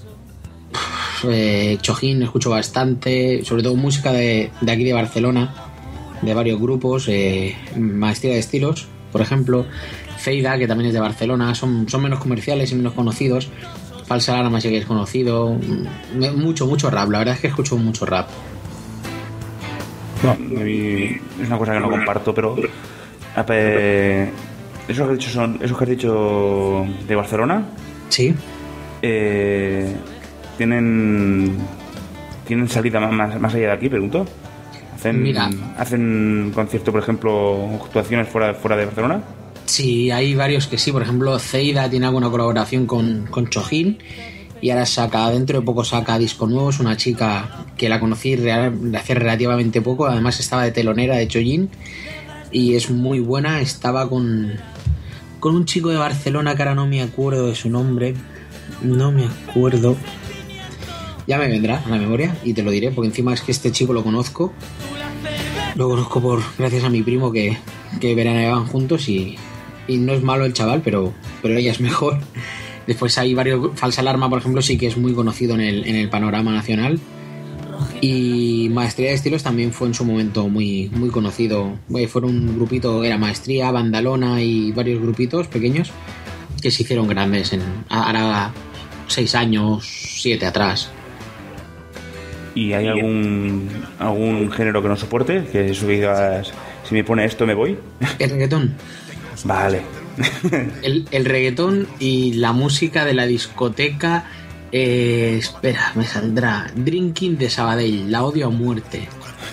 eh, Chojín escucho bastante, sobre todo música de, de aquí de Barcelona, de varios grupos, eh, Maestría de Estilos, por ejemplo, Feida, que también es de Barcelona, son, son menos comerciales y menos conocidos. Falsa Alarma sí que es conocido, mucho, mucho rap, la verdad es que escucho mucho rap.
No, a mí es una cosa que no comparto, pero eh, esos que has dicho son esos que has dicho de Barcelona.
Sí.
Eh, tienen tienen salida más, más allá de aquí, pregunto. Hacen
Mira.
hacen conciertos, por ejemplo, actuaciones fuera fuera de Barcelona.
Sí, hay varios que sí. Por ejemplo, Zeida tiene alguna colaboración con, con Chojín, y ahora saca, dentro de poco saca disco nuevo. Es una chica que la conocí real, hace relativamente poco, además estaba de telonera de Chojín y es muy buena. Estaba con, con un chico de Barcelona que ahora no me acuerdo de su nombre, no me acuerdo, ya me vendrá a la memoria y te lo diré, porque encima es que este chico lo conozco, lo conozco por gracias a mi primo que, que veraneaban juntos, y, y no es malo el chaval, pero, pero ella es mejor. Después hay varios, Falsa Alarma, por ejemplo, sí que es muy conocido en el, en el panorama nacional. Y Maestría de Estilos también fue en su momento muy, muy conocido. Fueron un grupito, era Maestría, Bandalona y varios grupitos pequeños que se hicieron grandes en ahora seis años, siete atrás.
¿Y hay algún algún género que no soporte? Que eso que digas, si me pone esto me voy.
El reggaetón.
Vale.
El, el reggaetón y la música de la discoteca. Eh, espera, me saldrá Drinking de Sabadell, la odio a muerte.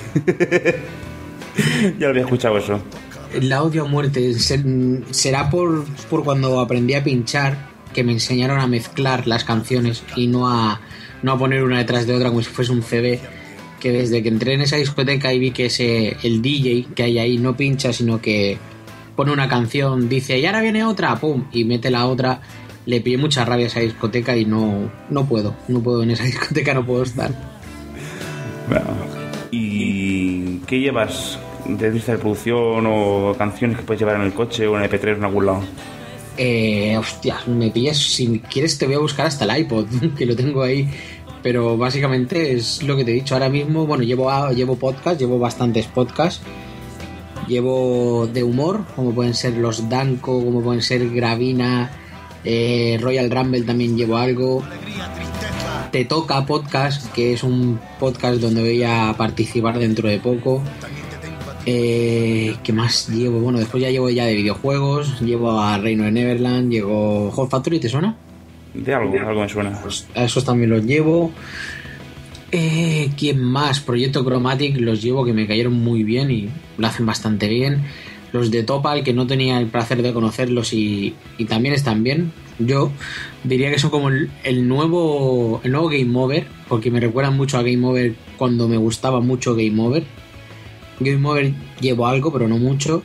Ya lo había escuchado eso.
La odio a muerte. Será por, por cuando aprendí a pinchar, que me enseñaron a mezclar las canciones y no a, no a poner una detrás de otra como si fuese un C D. Que desde que entré en esa discoteca y vi que ese, el D J que hay ahí no pincha, sino que pone una canción, dice y ahora viene otra, pum, y mete la otra. Le pillé mucha rabia a esa discoteca y no, no puedo, no puedo en esa discoteca, no puedo estar.
Bueno, ¿y qué llevas de lista de producción o canciones que puedes llevar en el coche o en el eme pe tres en algún lado?
Eh, hostia, me pillas, si quieres te voy a buscar hasta el iPod, que lo tengo ahí, pero básicamente es lo que te he dicho ahora mismo. Bueno, llevo, llevo podcast, llevo bastantes podcasts, llevo de humor, como pueden ser los Danco, como pueden ser Gravina, Eh, Royal Rumble también llevo algo. Te Toca Podcast, que es un podcast donde voy a participar dentro de poco. Eh, ¿Qué más llevo? Bueno, después ya llevo ya de videojuegos. Llevo a Reino de Neverland, llevo Hot Factory, ¿te suena?
De algo, algo me suena.
Pues a esos también los llevo. Eh, ¿Quién más? Proyecto Chromatic los llevo, que me cayeron muy bien y lo hacen bastante bien. Los de Topal, que no tenía el placer de conocerlos y, y también están bien. Yo diría que son como el, el nuevo el nuevo Game Over, porque me recuerdan mucho a Game Over cuando me gustaba mucho Game Over. Game Over llevo algo, pero no mucho.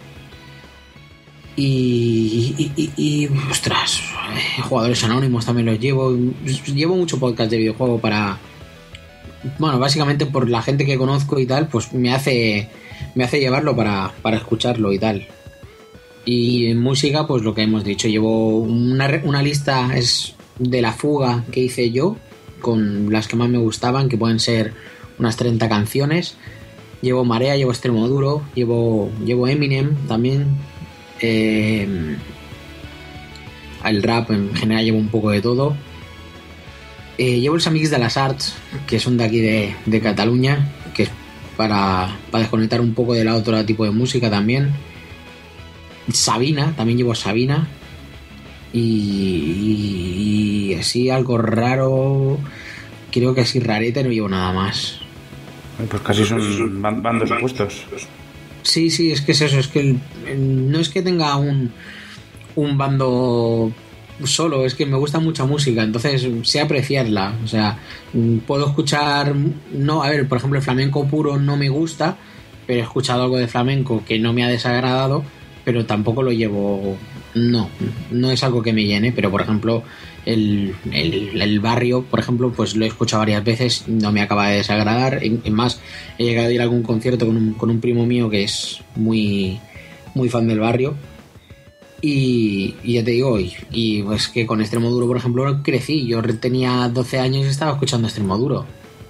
Y, y, y, y ostras, Jugadores Anónimos también los llevo. Llevo mucho podcast de videojuego para... Bueno, básicamente por la gente que conozco y tal, pues me hace... me hace llevarlo para, para escucharlo y tal. Y en música, pues lo que hemos dicho, llevo una, una lista es de La Fuga que hice yo, con las que más me gustaban, que pueden ser unas treinta canciones. Llevo Marea, llevo Extremo Duro, llevo, llevo Eminem también. Eh, el rap en general llevo un poco de todo. Eh, llevo els Amics de las Arts, que son de aquí de, de Cataluña, que es para, para desconectar un poco del otro tipo de música también. Sabina, también llevo Sabina. Y, y, y así algo raro, creo que así rarete no llevo nada más.
Pues casi son bandos opuestos.
Sí, sí, es que es eso, es que el, el, no es que tenga un, un bando solo, es que me gusta mucha música, entonces sé apreciarla, o sea, puedo escuchar, no, a ver, por ejemplo, el flamenco puro no me gusta, pero he escuchado algo de flamenco que no me ha desagradado, pero tampoco lo llevo, no, no es algo que me llene, pero por ejemplo, el, el, el barrio, por ejemplo, pues lo he escuchado varias veces, no me acaba de desagradar, es más, he llegado a ir a algún concierto con un, con un primo mío que es muy, muy fan del barrio. Y, y ya te digo, y, y pues que con Extremoduro, por ejemplo, crecí. Yo tenía doce años y estaba escuchando Extremoduro.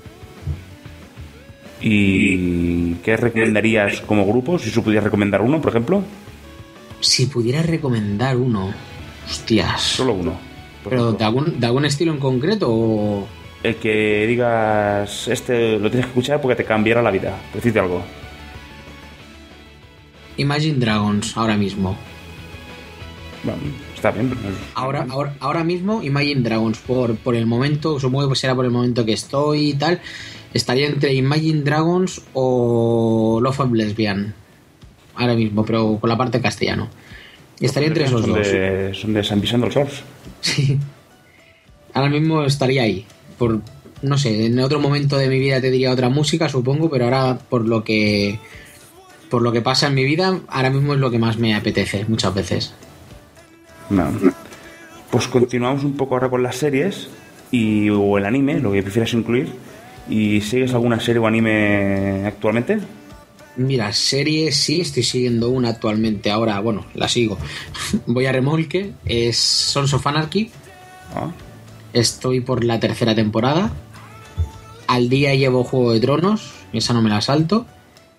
¿Y qué recomendarías como grupo? Si pudieras recomendar uno, por ejemplo.
Si pudiera recomendar uno, hostias.
Solo uno.
¿Pero de algún, de algún estilo en concreto o...?
El que digas, este lo tienes que escuchar porque te cambiará la vida. Decirte algo.
Imagine Dragons, ahora mismo.
Bueno, está bien.
Ahora, ahora, ahora mismo Imagine Dragons, por, por el momento, supongo que será por el momento que estoy y tal, estaría entre Imagine Dragons o Love of Lesbian, ahora mismo, pero con la parte castellano. Estaría entre esos
son
dos.
De, son de San Vicente de los Horts.
Sí. Ahora mismo estaría ahí. Por, no sé, en otro momento de mi vida te diría otra música, supongo, pero ahora por lo que por lo que pasa en mi vida, ahora mismo es lo que más me apetece, muchas veces.
No. Pues continuamos un poco ahora con las series y o el anime, lo que prefieras incluir. ¿Y sigues alguna serie o anime actualmente?
Mira, series sí, estoy siguiendo una actualmente. Ahora, bueno, la sigo. Voy a remolque. Es Sons of Anarchy.
Ah.
Estoy por la tercera temporada. Al día llevo Juego de Tronos. Esa no me la salto.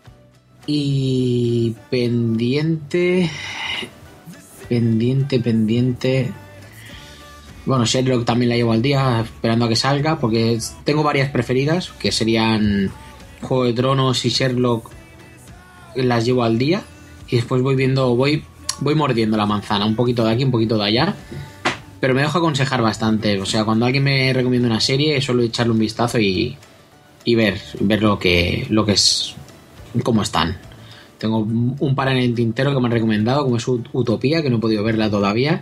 Y pendiente... Pendiente, pendiente... Bueno, Sherlock también la llevo al día, esperando a que salga, porque tengo varias preferidas, que serían Juego de Tronos y Sherlock, las llevo al día, y después voy viendo, voy, voy mordiendo la manzana, un poquito de aquí, un poquito de allá, pero me dejo aconsejar bastante. O sea, cuando alguien me recomienda una serie, suelo echarle un vistazo y, y ver, ver lo que, lo que es, cómo están. Tengo un par en el tintero que me han recomendado, como es Utopía, que no he podido verla todavía.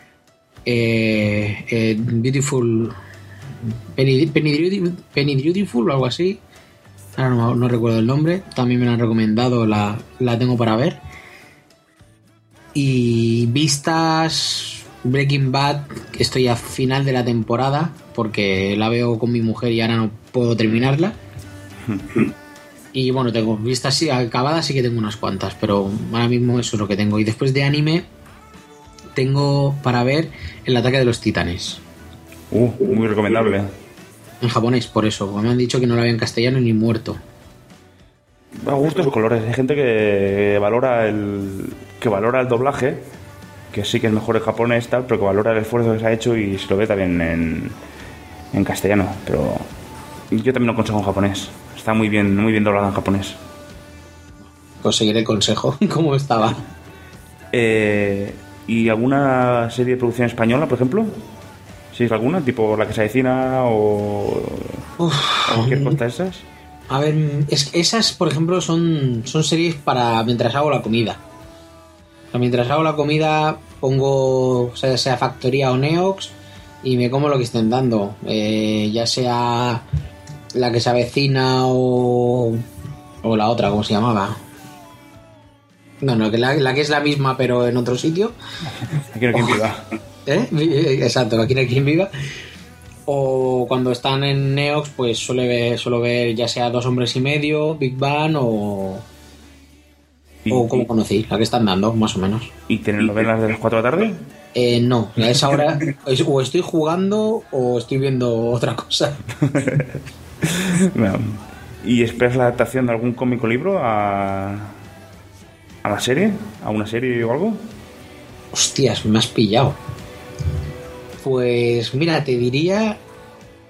Eh, eh, Beautiful Penny, Penny, Penny Beautiful o algo así. Ahora no, no recuerdo el nombre. También me la han recomendado, la, la tengo para ver. Y vistas, Breaking Bad, estoy a final de la temporada porque la veo con mi mujer y ahora no puedo terminarla. Y bueno, tengo vistas sí, acabadas, sí que tengo unas cuantas, pero ahora mismo eso es lo que tengo. Y después de anime tengo para ver El ataque de los titanes.
Uh, muy recomendable.
En japonés, por eso, me han dicho que no la veo en castellano ni muerto.
A gustos colores. Hay gente que valora el que valora el doblaje, que sí que es mejor en japonés tal, pero que valora el esfuerzo que se ha hecho y se lo ve también en, en castellano. Pero yo también lo aconsejo en japonés. Está muy bien, muy bien doblado en japonés.
Pues seguiré el consejo, como estaba.
Eh, ¿Y alguna serie de producción española, por ejemplo? ¿Sigues alguna? ¿Tipo La que se avecina o
Uf,
cualquier cosa de esas?
A ver, es, esas, por ejemplo, son, son series para mientras hago la comida. O sea, mientras hago la comida pongo, o sea, sea Factoría o Neox y me como lo que estén dando. Eh, ya sea La que se avecina o, o la otra, ¿cómo se llamaba? No, no, que la, la que es la misma pero en otro sitio.
Aquí no hay quien viva.
¿Eh? Exacto, aquí no hay quien viva. O cuando están en Neox, pues suele ver, suelo ver ya sea Dos hombres y medio, Big Bang o...
¿Y,
o como
y,
conocí, la que están dando, más o menos.
¿Y tienen novelas de las cuatro de la tarde?
Eh, no, a esa hora es, o estoy jugando o estoy viendo otra cosa.
No. ¿Y esperas la adaptación de algún cómico libro a, a la serie? ¿A una serie o algo?
Hostias, me has pillado. Pues mira, te diría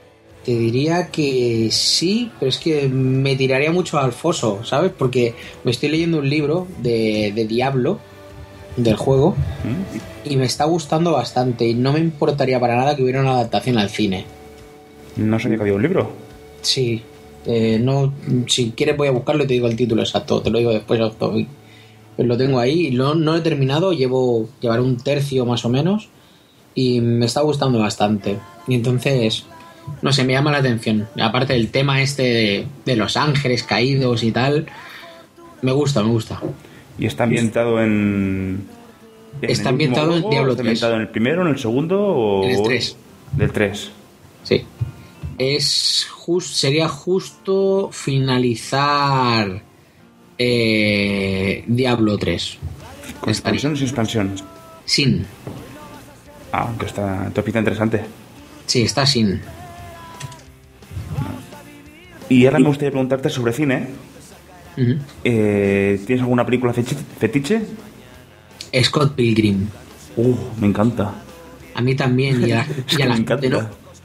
Te diría que sí, pero es que me tiraría mucho al foso, ¿sabes? Porque me estoy leyendo un libro de, de Diablo, del juego, ¿Mm? y me está gustando bastante y no me importaría para nada que hubiera una adaptación al cine.
No sabía que había un libro.
Sí, eh, no, si quieres voy a buscarlo y te digo el título exacto, te lo digo después. Pues lo tengo ahí, no, no lo he terminado, llevo llevar un tercio más o menos y me está gustando bastante. Y entonces, no sé, me llama la atención. Aparte del tema este de, de los ángeles caídos y tal, me gusta, me gusta.
¿Y está ambientado en...? en
está ambientado en Diablo
¿Está
tres.
ambientado en el primero, en el segundo o...?
En el tres.
Del tres.
Sí. Es just, sería justo finalizar eh, Diablo tres.
¿Con expansión o sin expansión?
Sin.
Ah, aunque está topita interesante.
Sí, está sin.
Y ahora me gustaría preguntarte sobre cine.
Uh-huh.
Eh, ¿Tienes alguna película fetiche?
Scott Pilgrim.
Uh, me encanta.
A mí también. Y a, y a la
me encanta.
¿no?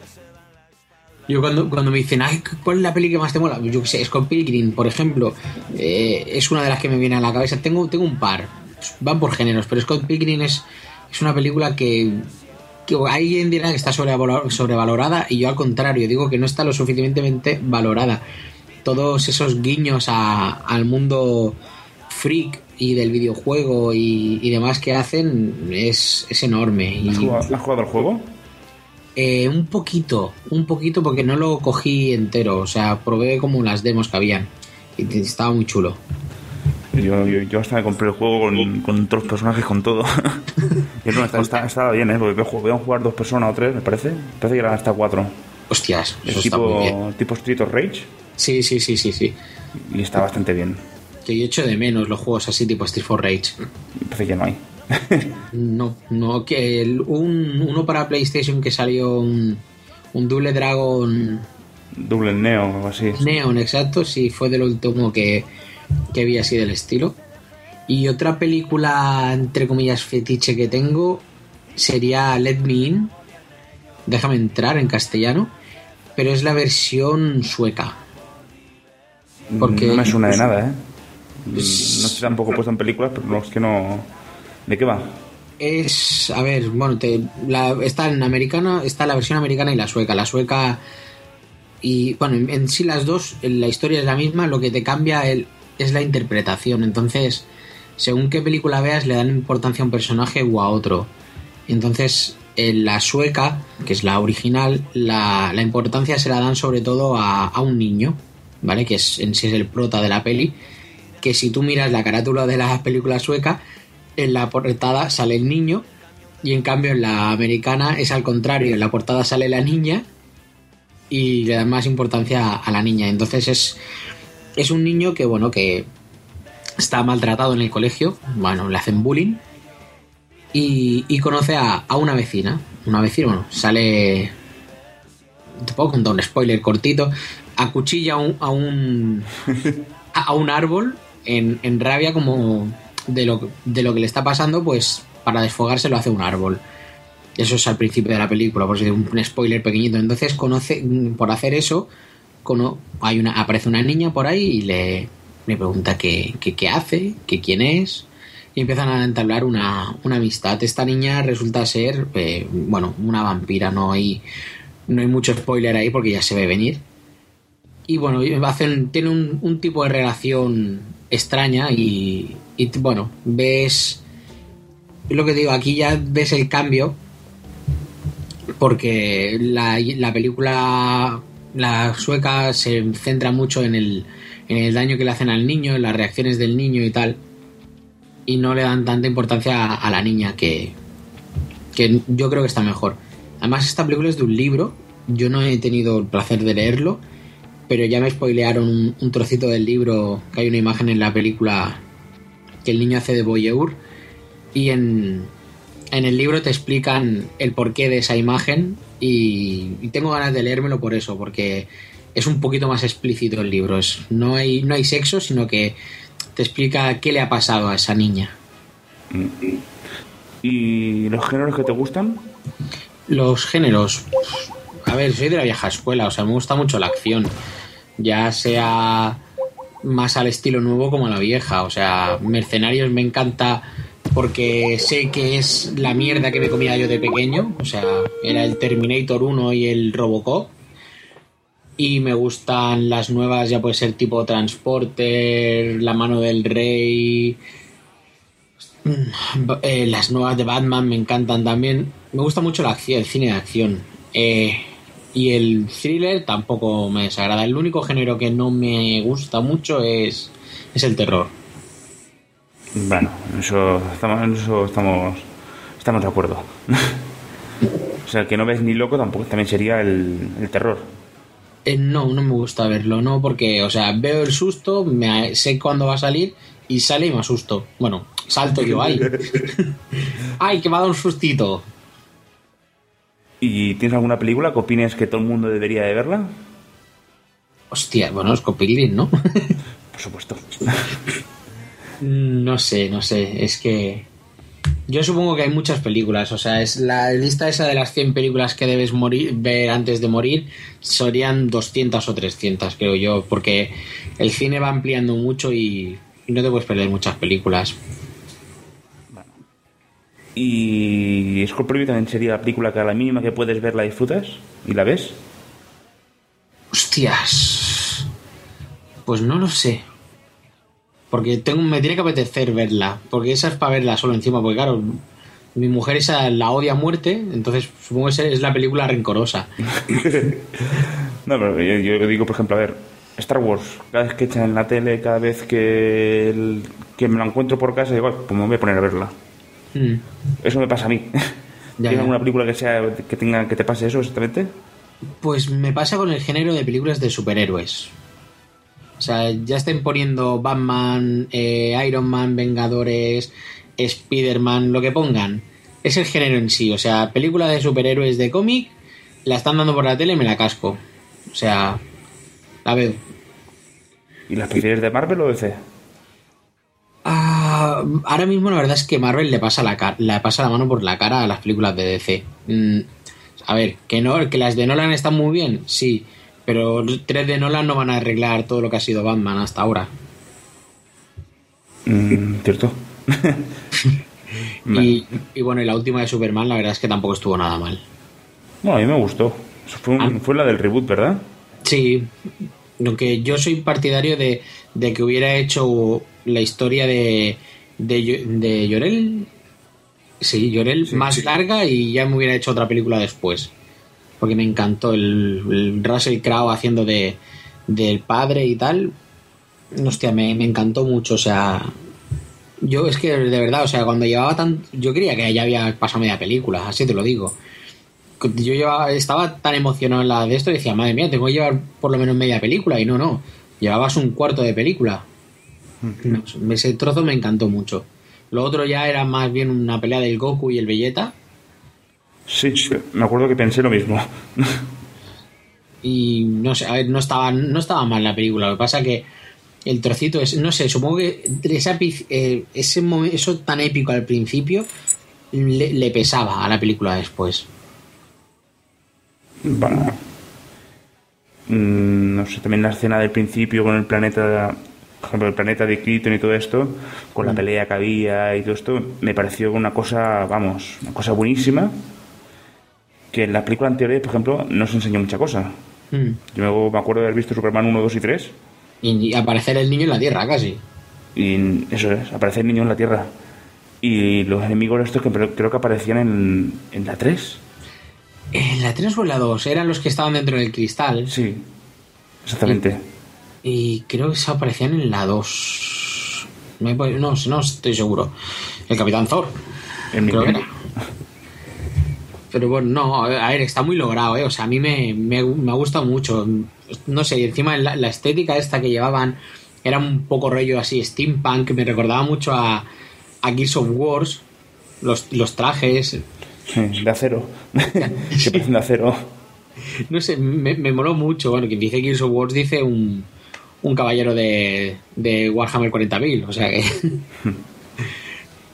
Yo cuando, cuando me dicen, ay, ¿cuál es la peli que más te mola? Yo qué sé, Scott Pilgrim, por ejemplo, eh, es una de las que me viene a la cabeza. Tengo, tengo un par, van por géneros, pero Scott Pilgrim es, es una película que, que alguien dirá que está sobrevalorada y yo al contrario, digo que no está lo suficientemente valorada. Todos esos guiños a, al mundo freak y del videojuego y, y demás que hacen es, es enorme. Y,
¿Has jugado, ¿Has jugado al juego?
Eh, un poquito, un poquito porque no lo cogí entero, o sea, probé como las demos que habían y estaba muy chulo.
Yo, yo, yo hasta me compré el juego con, con todos los personajes, con todo. Y no, está, está, estaba bien, ¿eh? Porque podían jugar dos personas o tres, me parece. Me parece que eran hasta cuatro.
Hostias, eso
es
está
tipo,
muy bien.
tipo Street of Rage.
Sí, sí, sí, sí, sí.
Y está bastante bien.
Que yo echo de menos los juegos así tipo Street of Rage.
Me parece que no hay.
No, no, que el, un, uno para PlayStation que salió un, un Double Dragon
Double Neo o algo así.
Neon, exacto, sí, fue del último que, que vi así del estilo. Y otra película entre comillas fetiche que tengo sería Let Me In, Déjame Entrar en castellano, pero es la versión sueca. Porque
no me suena de nada, ¿eh? No estoy tampoco puesto en películas, pero no, es que no... ¿De qué va?
Es, a ver, bueno, te, la, está en americana, está la versión americana y la sueca. La sueca y, bueno, en, en sí las dos, la historia es la misma, lo que te cambia el, es la interpretación. Entonces, según qué película veas, le dan importancia a un personaje u a otro. Entonces, en la sueca, que es la original, la, la importancia se la dan sobre todo a, a un niño, ¿vale? Que es, en sí es el prota de la peli. Que si tú miras la carátula de la película sueca, en la portada sale el niño y en cambio en la americana es al contrario, en la portada sale la niña y le dan más importancia a la niña. Entonces es, es un niño que, bueno, que está maltratado en el colegio, bueno, le hacen bullying y, y conoce a, a una vecina, una vecina, bueno, sale, te puedo contar un spoiler cortito, acuchilla a un, a un, a un árbol en, en rabia como... De lo, de lo que le está pasando, pues para desfogarse lo hace un árbol. Eso es al principio de la película, por si un, un spoiler pequeñito. Entonces conoce, por hacer eso, cono, hay una, aparece una niña por ahí y le, le pregunta qué, qué, qué hace, qué quién es, y empiezan a entablar una, una amistad. Esta niña resulta ser, eh, bueno, una vampira. No hay, no hay mucho spoiler ahí porque ya se ve venir. Y bueno, hacen, tiene un, un tipo de relación extraña y, y bueno, ves lo que digo, aquí ya ves el cambio porque la, la película, la sueca, se centra mucho en el, en el daño que le hacen al niño, en las reacciones del niño y tal, y no le dan tanta importancia a, a la niña, que, que yo creo que está mejor. Además, esta película es de un libro, yo no he tenido el placer de leerlo, pero ya me spoilearon un, un trocito del libro, que hay una imagen en la película que el niño hace de voyeur, y en, en el libro te explican el porqué de esa imagen y, y tengo ganas de leérmelo por eso, porque es un poquito más explícito el libro. Es, no hay, no hay sexo, sino que te explica qué le ha pasado a esa niña.
¿Y los géneros que te gustan?
Los géneros... a ver, soy de la vieja escuela, o sea, me gusta mucho la acción. Ya sea más al estilo nuevo como a la vieja. O sea, Mercenarios me encanta porque sé que es la mierda que me comía yo de pequeño. O sea, era el Terminator uno y el Robocop. Y me gustan las nuevas, ya puede ser tipo Transporter, La mano del rey. Eh, las nuevas de Batman me encantan también. Me gusta mucho la acción, el cine de acción. Eh, y el thriller tampoco me desagrada. El único género que no me gusta mucho es, es el terror.
Bueno, eso estamos, en eso estamos, estamos de acuerdo. O sea, el que no ves ni loco tampoco también sería el, el terror.
Eh, no, no me gusta verlo, no, porque, o sea, veo el susto, me, sé cuándo va a salir y sale y me asusto. Bueno, salto yo, ¡ay! ¡Ay, que me ha dado un sustito!
¿Y tienes alguna película que opines que todo el mundo debería de verla?
Hostia, bueno, es Copilín, ¿no?
Por supuesto.
No sé, no sé, es que... Yo supongo que hay muchas películas, o sea, es la lista esa de las cien películas que debes morir, ver antes de morir, serían doscientas o trescientas, creo yo, porque el cine va ampliando mucho y, y no te puedes perder muchas películas.
Bueno. ¿Y Scorpio también sería la película que a la mínima que puedes ver la disfrutas y la ves?
Hostias, pues no lo sé. Porque tengo, me tiene que apetecer verla. Porque esa es para verla solo encima. Porque claro, mi mujer esa la odia a muerte. Entonces supongo que es la película rencorosa.
No, pero yo, yo digo, por ejemplo, a ver, Star Wars. Cada vez que echan en la tele, cada vez que, el, que me la encuentro por casa, digo, pues me voy a poner a verla. Mm. Eso me pasa a mí. ¿Tienes alguna película que sea que tenga que te pase eso exactamente?
Pues me pasa con el género de películas de superhéroes. O sea, ya estén poniendo Batman, eh, Iron Man, Vengadores, Spider-Man, lo que pongan. Es el género en sí. O sea, película de superhéroes de cómic, la están dando por la tele y me la casco. O sea, la veo.
¿Y las prefieres de Marvel o D C?
Ah, ahora mismo la verdad es que Marvel le pasa la, cara, le pasa la mano por la cara a las películas de D C. Mm, a ver, que, no, que las de Nolan están muy bien, sí. Pero tres de Nolan no van a arreglar todo lo que ha sido Batman hasta ahora.
Mm, cierto.
y, y bueno, y la última de Superman, la verdad es que tampoco estuvo nada mal.
Bueno, a mí me gustó. Fue, un, ah. fue la del reboot, ¿verdad?
Sí. Aunque yo soy partidario de, de que hubiera hecho la historia de, de, de Jor-El. Sí, Jor-El sí, más sí. larga y ya me hubiera hecho otra película después. Porque me encantó el, el Russell Crowe haciendo de del padre y tal. Hostia, me, me encantó mucho. O sea, yo es que de verdad, o sea, cuando llevaba tan... Yo creía que ya había pasado media película, así te lo digo. Yo llevaba, estaba tan emocionado en la de esto y decía, madre mía, tengo que llevar por lo menos media película. Y no, no, llevabas un cuarto de película. No, ese trozo me encantó mucho. Lo otro ya era más bien una pelea del Goku y el Vegeta.
Sí, me acuerdo que pensé lo mismo.
Y no sé, a ver, no estaba, no estaba mal la película. Lo que pasa que el trocito es, no sé, supongo que esa, eh, ese momento, eso tan épico al principio le, le pesaba a la película después.
Bueno, mm, no sé, también la escena del principio con el planeta, por ejemplo, el planeta de Krypton y todo esto, con mm. la pelea que había y todo esto, me pareció una cosa, vamos, una cosa buenísima. Que en la película anterior, por ejemplo, no se enseñó mucha cosa. Mm. Yo me acuerdo de haber visto Superman uno, dos y tres.
Y aparecer el niño en la Tierra, casi.
Y eso es, aparecer el niño en la Tierra. Y los enemigos estos que creo que aparecían en, en la tres.
¿En la tres o en la dos? Eran los que estaban dentro del cristal.
Sí, exactamente.
Y, y creo que se aparecían en la dos. No, no, no estoy seguro. El Capitán Thor.
El
creo que era. Pero bueno, no, a ver, está muy logrado, ¿eh? O sea, a mí me, me, me ha gustado mucho. No sé, y encima la, la estética esta que llevaban era un poco rollo así, steampunk, que me recordaba mucho a, a Gears of War, los, los trajes.
De acero. Que parecen de acero.
No sé, me, me moló mucho. Bueno, quien dice Gears of War dice un, un caballero de, de Warhammer cuarenta mil, o sea que...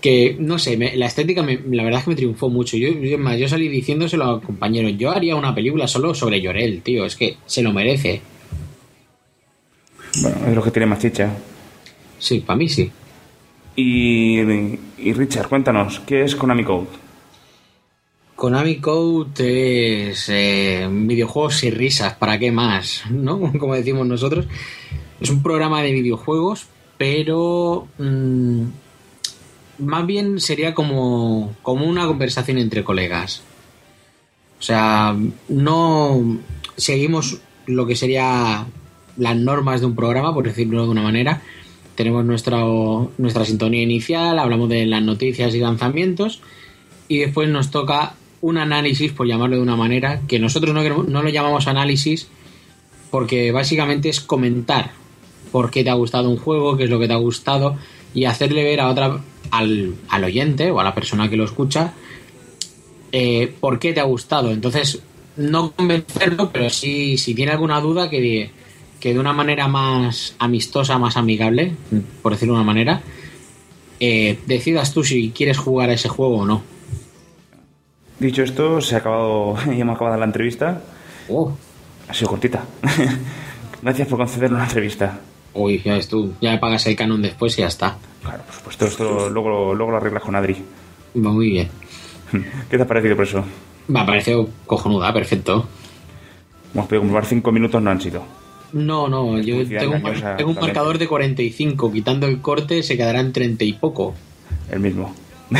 que no sé, me, la estética me, la verdad es que me triunfó mucho. Yo, yo, más, yo salí diciéndoselo a compañeros, yo haría una película solo sobre Llorel, tío, es que se lo merece.
Bueno, es lo que tiene más chicha.
Sí, para mí sí.
Y, y Richard, cuéntanos, ¿qué es Konami Code?
Konami Code es eh, videojuegos y risas, ¿para qué más? ¿No? Como decimos nosotros. Es un programa de videojuegos, pero mmm, más bien sería como, como una conversación entre colegas. O sea, no seguimos lo que sería las normas de un programa, por decirlo de una manera. Tenemos nuestra, nuestra sintonía inicial, hablamos de las noticias y lanzamientos, y después nos toca un análisis, por llamarlo de una manera, que nosotros no, queremos, no lo llamamos análisis, porque básicamente es comentar por qué te ha gustado un juego, qué es lo que te ha gustado, y hacerle ver a otra, al, al oyente o a la persona que lo escucha eh, por qué te ha gustado. Entonces, no convencerlo, pero sí, si tiene alguna duda, que, que de una manera más amistosa, más amigable, por decirlo de una manera, eh, decidas tú si quieres jugar a ese juego o no.
Dicho esto, se ha acabado, ya hemos acabado la entrevista.
Oh.
Ha sido cortita. Gracias por concedernos una entrevista.
Uy, ya ves tú, ya me pagas el canon después y ya está.
Claro, por supuesto, esto luego, luego lo arreglas con Adri.
Va muy bien.
¿Qué te ha parecido por eso?
Me ha parecido cojonuda, perfecto.
Hemos podido comprobar cinco minutos, no han sido.
No, no, yo tengo un, tengo un marcador de cuarenta y cinco, quitando el corte se quedará en treinta y poco.
El mismo.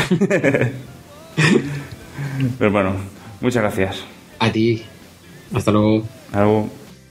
Pero bueno, muchas gracias.
A ti. Hasta luego.
Hasta luego.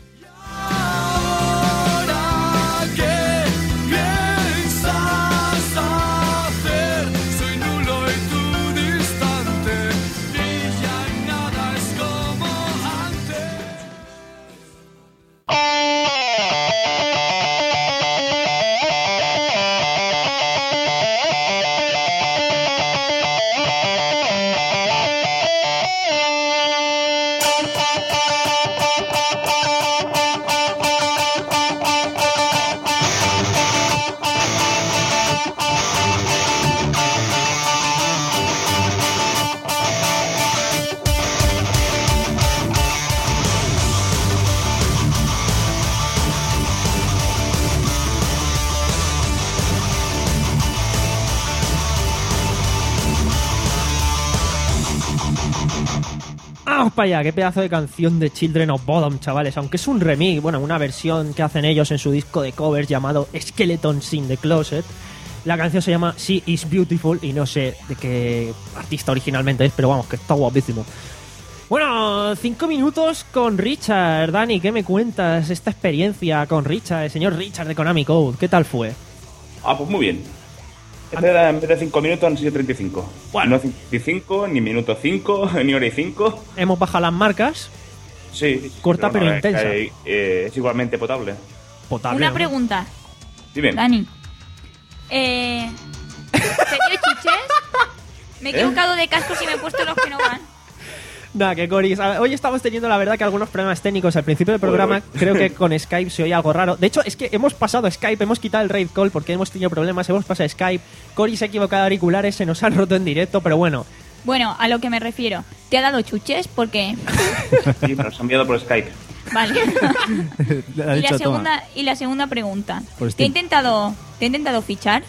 Vamos para allá, qué pedazo de canción de Children of Bodom, chavales. Aunque es un remix, bueno, una versión que hacen ellos en su disco de covers llamado Skeletons in the Closet. La canción se llama She is Beautiful y no sé de qué artista originalmente es, pero vamos, que está guapísimo. Bueno, cinco minutos con Richard. Dani, ¿qué me cuentas esta experiencia con Richard, el señor Richard de Konami Code? ¿Qué tal fue?
Ah, pues muy bien. En vez de, en vez de cinco minutos han sido treinta y cinco.
Bueno.
No cincuenta y cinco, ni minuto cinco, ni hora y cinco.
Hemos bajado las marcas.
Sí.
Corta pero,
pero
intensa.
Es, eh, es igualmente potable.
Potable.
Una
¿no?
pregunta.
Dime.
Dani. Eh, ¿te dio chiches? Me he equivocado de cascos y me he puesto los que no van.
Nada, que Coris. Hoy estamos teniendo, la verdad, que algunos problemas técnicos al principio del programa.
Uy, uy.
Creo que con Skype se oye algo raro. De hecho, es que hemos pasado Skype, hemos quitado el raid call porque hemos tenido problemas. Hemos pasado Skype. Coris se ha equivocado de auriculares, se nos han roto en directo, pero bueno.
Bueno, a lo que me refiero. ¿Te ha dado chuches? Porque...
Sí, me los han enviado por Skype.
Vale.
Le ha
y,
dicho,
la
toma.
segunda, y la segunda pregunta.
Por
¿Te he
Steam.
intentado, ¿te he intentado fichar?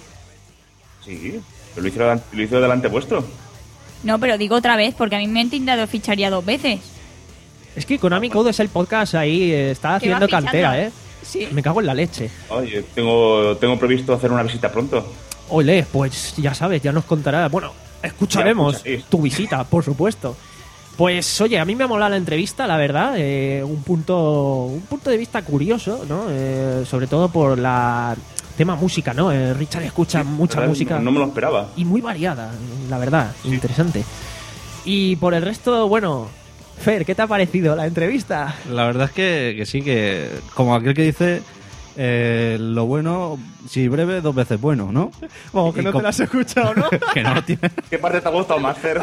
Sí, pero lo hizo, delante- lo hizo delante vuestro.
No, pero digo otra vez, porque a mí me han intentado fichar ya dos veces.
Es que Konami Code es el podcast ahí, eh, está
Que va
haciendo
fichando.
cantera, ¿eh?
Sí.
Me cago en la leche.
Oye, tengo, tengo previsto hacer una visita pronto.
Ole, pues ya sabes, ya nos contará. Bueno, escucharemos
Ya escucharéis.
tu visita, por supuesto. Pues oye, a mí me ha molado la entrevista, la verdad. eh, un punto un punto de vista curioso, ¿no? Eh, sobre todo por la tema música, ¿no? Eh, Richard escucha mucha
¿Verdad?
música.
No, no me lo esperaba.
Y muy variada, la verdad, interesante. Y por el resto, bueno, Fer, ¿qué te ha parecido la entrevista?
La verdad es que, que sí, que como aquel que dice, eh, lo bueno, si breve, dos veces bueno, ¿no?
Vamos, que
Y
no
com-
te la has escuchado, ¿no?
que no lo tiene.
¿Qué parte te ha gustado más, Fer?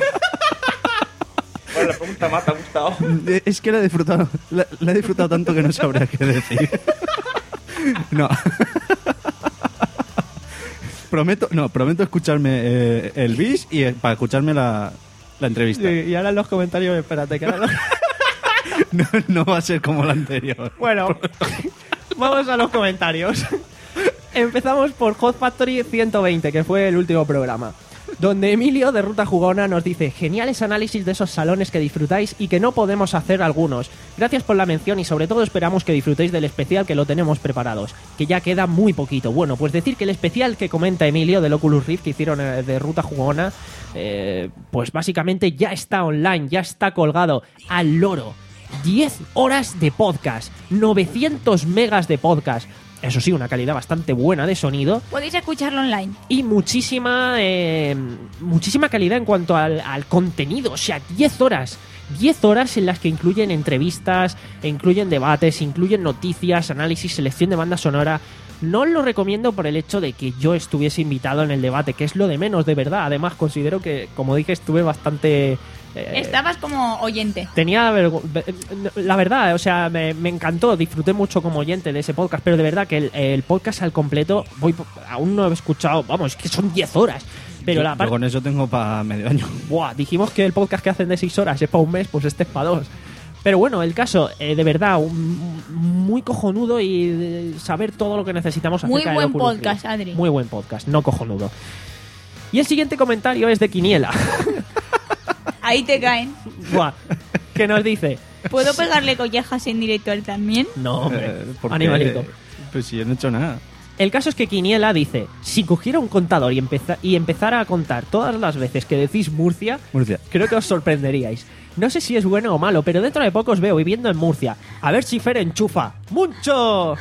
Bueno, la pregunta más te ha gustado.
Es que la he disfrutado, la, la he disfrutado tanto que no sabría qué decir. No. prometo, no, prometo escucharme eh, el bis y eh, para escucharme la, la entrevista.
Sí, y ahora en los comentarios, espérate, que ahora los...
No, no va a ser como la anterior.
Bueno, vamos a los comentarios. Empezamos por Hot Factory ciento veinte, que fue el último programa, donde Emilio de Ruta Jugona nos dice: geniales análisis de esos salones que disfrutáis y que no podemos hacer algunos. Gracias por la mención y sobre todo esperamos que disfrutéis del especial, que lo tenemos preparados, que ya queda muy poquito. Bueno, pues decir que el especial que comenta Emilio del Oculus Rift que hicieron de Ruta Jugona, eh, pues básicamente ya está online, ya está colgado al loro. diez horas de podcast, novecientos megas de podcast. Eso sí, una calidad bastante buena de sonido.
Podéis escucharlo online.
Y muchísima eh, muchísima calidad en cuanto al, al contenido. O sea, diez horas. diez horas en las que incluyen entrevistas, incluyen debates, incluyen noticias, análisis, selección de banda sonora. No os lo recomiendo por el hecho de que yo estuviese invitado en el debate, que es lo de menos, de verdad. Además, considero que, como dije, estuve bastante... Eh,
Estabas como oyente.
Tenía vergu- la verdad, o sea, me, me encantó, disfruté mucho como oyente de ese podcast, pero de verdad que el, el podcast al completo, voy aún no he escuchado, vamos, es que son diez horas. Pero
yo,
la
yo
parte...
con eso tengo para medio año.
Buah, dijimos que el podcast que hacen de seis horas es para un mes, pues este es para dos. Pero bueno, el caso, eh, de verdad, un, muy cojonudo y de saber todo lo que necesitamos
Muy
acerca del
buen
Oculus
podcast,
Rift.
Adri.
Muy buen podcast, no cojonudo. Y el siguiente comentario es de Quiniela.
Ahí te caen.
Buah, que nos dice...
¿Puedo pegarle collejas en directo a él también?
No, hombre,
Eh, ¿por qué?
animalito.
Pues si yo no he hecho nada.
El caso es que Quiniela dice: si cogiera un contador y, empeza- y empezara a contar todas las veces que decís Murcia,
Murcia.
creo que os sorprenderíais. No sé si es bueno o malo, pero dentro de poco os veo viviendo en Murcia. A ver si Fer enchufa. ¡Mucho!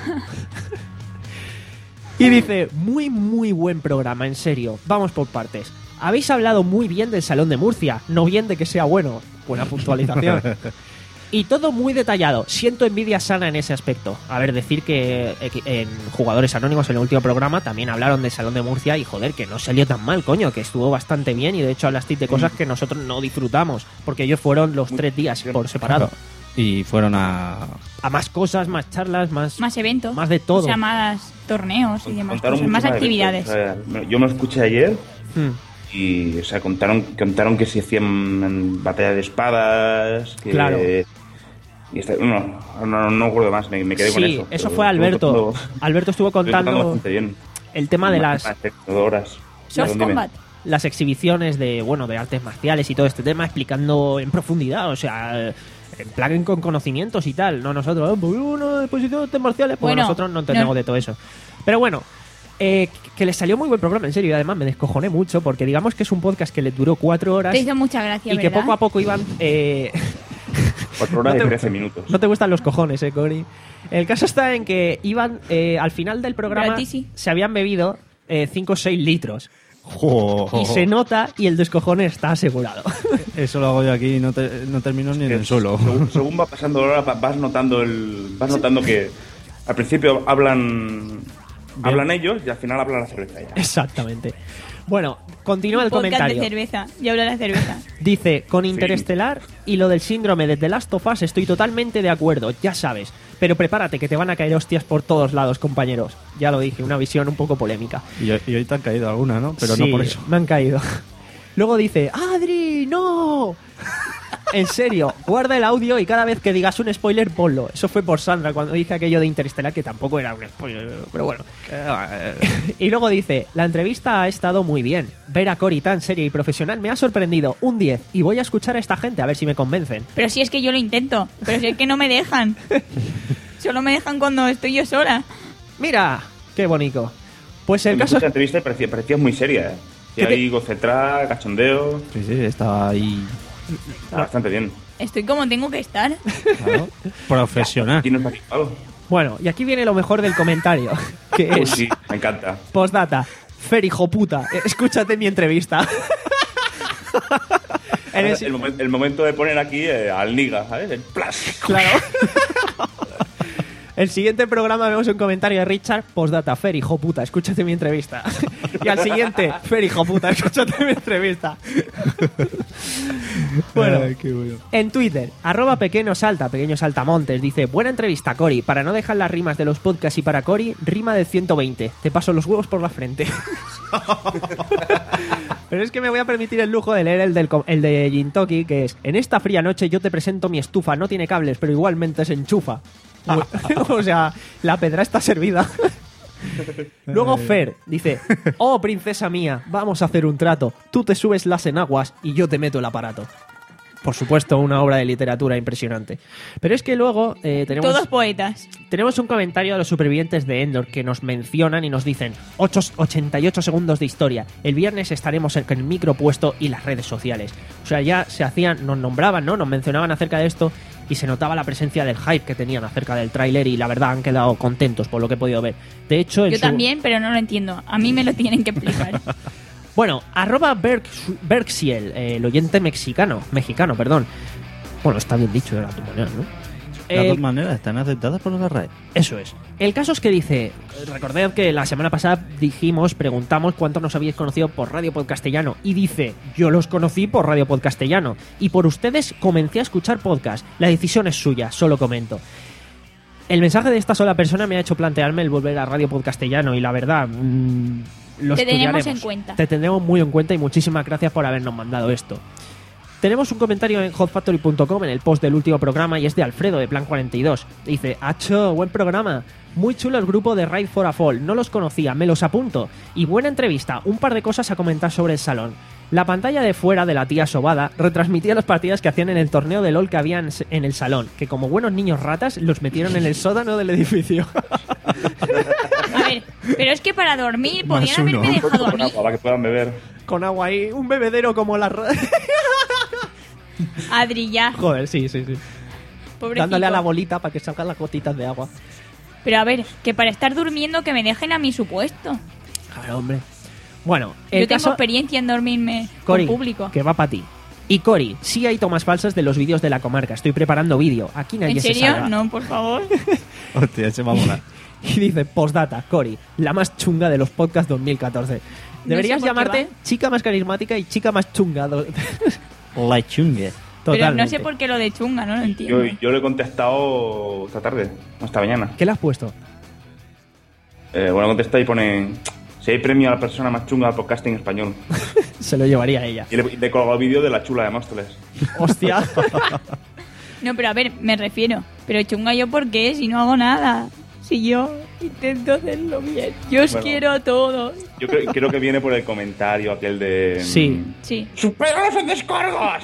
Y dice: muy, muy buen programa, en serio. Vamos por partes. Habéis hablado muy bien del Salón de Murcia, no bien de que sea bueno. Buena puntualización. Y todo muy detallado. Siento envidia sana en ese aspecto. A ver, decir que eh, que en Jugadores Anónimos, en el último programa, también hablaron del Salón de Murcia y, joder, que no salió tan mal, coño, que estuvo bastante bien y de hecho hablasteis de cosas que nosotros no disfrutamos, porque ellos fueron los tres días por separado.
Y fueron a...
A más cosas, más charlas, más...
Más eventos.
Más de todo.
O sea, más torneos y demás
Contaron
cosas, más
muchísimas
actividades.
veces, o sea, yo me lo escuché ayer
Hmm.
y, o sea, contaron, contaron que se hacían batalla de espadas, que...
Claro.
Y está, no, no, no recuerdo más, me, me quedé
Sí,
con eso.
eso
pero
fue Alberto.
todo-
Alberto estuvo
todo-
contando
bastante bien.
el tema de las...
horas.
Soft
Dime.
Combat.
las exhibiciones de, bueno, de artes marciales y todo este tema, explicando en profundidad, o sea, en plan con conocimientos y tal. No nosotros, oh, pues una exposición de artes marciales, pues
Bueno,
nosotros no entendemos
no.
de todo eso. Pero bueno, eh, que les salió muy buen programa, en serio, y además me descojoné mucho, porque digamos que es un podcast que le duró cuatro horas
Te hizo mucha gracia,
y que
¿verdad?
poco a poco iban... Eh,
Cuatro horas
No
y
te-
trece minutos.
No te gustan los cojones, eh, Cory. El caso está en que iban, eh, al final del programa,
Pero a ti sí.
se habían bebido cinco o seis litros.
Jo.
Y se nota y el descojone está asegurado.
Eso lo hago yo aquí y no, te- no termino ni en el suelo.
Según, según va pasando la hora, va- vas notando el, vas notando que al principio hablan hablan ellos y al final habla la cerveza ya.
Exactamente. Bueno, continúa el
Podcast
comentario.
de cerveza. Y habla de cerveza.
Dice, con Interestelar y lo del síndrome de The Last of Us estoy totalmente de acuerdo, ya sabes. Pero prepárate que te van a caer hostias por todos lados, compañeros. Ya lo dije, una visión un poco polémica.
Y, y hoy te han caído alguna, ¿no? Pero
Sí,
no por eso.
me han caído. Luego dice, ¡Adri, no! En serio, guarda el audio y cada vez que digas un spoiler, ponlo. Eso fue por Sandra cuando dije aquello de Interestelar, que tampoco era un spoiler, pero bueno. Y luego dice, la entrevista ha estado muy bien. Ver a Cory tan seria y profesional me ha sorprendido. Un diez. Y voy a escuchar a esta gente a ver si me convencen.
Pero si es que yo lo intento. Pero si es que no me dejan. Solo me dejan cuando estoy yo sola.
¡Mira! ¡Qué bonito! Pues el
En
caso...
la entrevista parecía, parecía muy seria, ¿eh? Y
¿Qué te-
ahí gocetra, cachondeo,
Sí, sí, estaba ahí.
está bastante bien.
Estoy como tengo que estar.
Claro. Profesional.
¿Tienes participado?
Bueno, y aquí viene lo mejor del comentario, que
Uy,
es...
sí, me encanta.
Postdata. Fer, hijo puta, eh, escúchate mi entrevista. En el-
El, momen- el momento de poner aquí eh, al Niga, ¿sabes? El plas.
Claro. El siguiente programa vemos un comentario de Richard. Postdata, Fer, hijo puta, escúchate mi entrevista. Y al siguiente, Fer, hijo puta, escúchate mi entrevista. Bueno,
Ay, qué bueno.
en Twitter, arroba pequeño salta, pequeño saltamontes, dice: buena entrevista, Cori. Para no dejar las rimas de los podcasts y para Cori, rima del ciento veinte. Te paso los huevos por la frente. Pero es que me voy a permitir el lujo de leer el, del, el de Jintoki, que es: en esta fría noche yo te presento mi estufa. No tiene cables, pero igualmente se enchufa. O sea, la pedra está servida. Luego Fer dice: oh, princesa mía, vamos a hacer un trato. Tú te subes las enaguas y yo te meto el aparato. Por supuesto, una obra de literatura impresionante. Pero es que luego eh, tenemos,
Todos poetas.
tenemos un comentario de los supervivientes de Endor que nos mencionan y nos dicen: ochenta y ocho segundos de historia. El viernes estaremos en el micro puesto y las redes sociales. O sea, ya se hacían, nos nombraban, ¿no? Nos mencionaban acerca de esto y se notaba la presencia del hype que tenían acerca del tráiler y la verdad han quedado contentos por lo que he podido ver. De hecho, en
Yo
su-
también, pero no lo entiendo. A mí me lo tienen que explicar.
Bueno, arroba Berg, Bergsiel, eh, el oyente mexicano, mexicano, perdón. Bueno, está bien dicho de la tu manera, ¿no?
Las
Eh,
dos maneras están aceptadas por la R A E.
Eso es. El caso es que dice, recordad que la semana pasada dijimos, preguntamos cuántos nos habíais conocido por Radio Podcastellano y dice: yo los conocí por Radio Podcastellano y por ustedes comencé a escuchar podcast. La decisión es suya, solo comento. El mensaje de esta sola persona me ha hecho plantearme el volver a Radio Podcastellano y la verdad, mmm, lo
Te tenemos
estudiaremos.
en cuenta.
Te tendremos muy en cuenta y muchísimas gracias por habernos mandado esto. Tenemos un comentario en hot factory punto com en el post del último programa y es de Alfredo de Plan cuarenta y dos. Dice: Acho, buen programa. Muy chulo el grupo de Ride for a Fall. No los conocía, me los apunto. Y buena entrevista. Un par de cosas a comentar sobre el salón. La pantalla de fuera de la tía Sobada retransmitía las partidas que hacían en el torneo de LOL que había en el salón, que como buenos niños ratas los metieron en el sótano del edificio.
A ver, pero es que para dormir
Más
podían
uno.
haberme dejado a mí.
Para que puedan beber.
Con agua ahí, un bebedero como la... ra-
Adri, ya.
Joder, sí, sí, sí.
Pobrecito.
Dándole a la bolita para que salgan las gotitas de agua.
Pero a ver, que para estar durmiendo que me dejen a mi supuesto.
Claro, hombre. Bueno, el
Yo tengo
caso...
experiencia en dormirme
Cori,
con público.
que va para ti. Y Cori, sí hay tomas falsas de los vídeos de la comarca. Estoy preparando vídeo. Aquí nadie
¿En
se
serio?
salva.
No, por favor.
Hostia, ese va a molar.
Y dice, postdata, Cori, la más chunga de los podcasts dos mil catorce. Deberías
por qué
llamarte
va.
chica más carismática y chica más chunga. do-
La chungue.
Pero no
Totalmente.
sé por qué lo de chunga, no lo entiendo.
Yo, yo le he contestado esta tarde, no esta mañana.
¿Qué le has puesto?
Eh, bueno, contesta y pone: si hay premio a la persona más chunga del podcasting español.
Se lo llevaría a ella.
Y le, y le he colgado el vídeo de la chula de Móstoles.
Hostia.
No, pero a ver, me refiero. Pero chunga yo, ¿por qué? Si no hago nada. Si yo intento hacerlo bien. Yo os
Bueno.
quiero a todos.
Yo creo, creo que viene por el comentario aquel de...
Sí.
Sí.
¡Supéralos en descargas!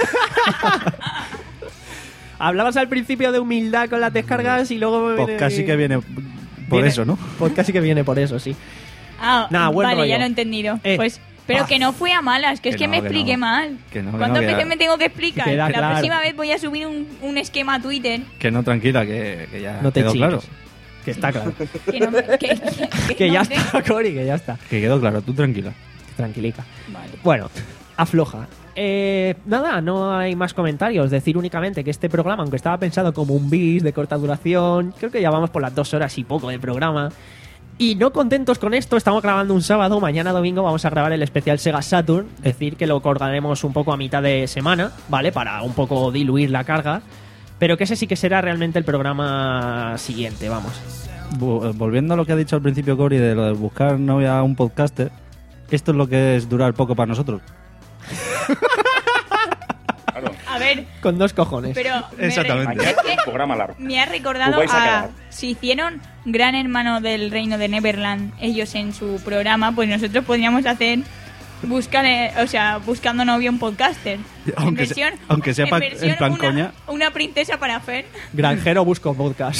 Hablabas al principio de humildad con las descargas y luego me
Pues
viene-
casi que viene por
viene-
eso, ¿no?
Pues casi que viene por eso, sí.
Ah,
Nah, buen
vale,
rollo.
ya lo he entendido.
Eh.
Pues, pero
Ah.
que no fue a malas, que es
Que
que
no,
me
que
expliqué
no.
mal.
Que no, que
¿Cuántas
no, que
veces
ya-
me tengo que explicar?
Queda
La
claro.
próxima vez voy a subir un, un esquema a Twitter.
Que no, tranquila, que, que ya
No te
quedó
chingues.
claro.
Que está claro.
Que, no, que, que,
Que
no
ya
me-
está, Cori, que ya está.
Que quedó claro, tú tranquila.
Tranquilica.
Vale.
Bueno, afloja. Eh, nada, no hay más comentarios. Decir únicamente que este programa, aunque estaba pensado como un bis de corta duración, creo que ya vamos por las dos horas y poco de programa. Y no contentos con esto, estamos grabando un sábado. Mañana domingo vamos a grabar el especial Sega Saturn. Decir que lo colgaremos un poco a mitad de semana, ¿vale? Para un poco diluir la carga. Pero que ese sí que será realmente el programa siguiente, vamos.
Bu- Volviendo a lo que ha dicho al principio Cori de lo de buscar novia a un podcaster, esto es lo que es durar poco para nosotros.
Claro.
A ver,
Con dos cojones.
pero... me
Exactamente.
re-
Mañana
es que
un programa largo.
me ha recordado
Os vais a
a...
quedar.
Si hicieron Gran Hermano del Reino de Neverland ellos en su programa, pues nosotros podríamos hacer... Buscar, eh, o sea, buscando novio un podcaster.
Aunque
en
se-
versión,
aunque sea
en
pa-
versión
en plan
una,
coña.
Una princesa para Fer.
Granjero busco podcast.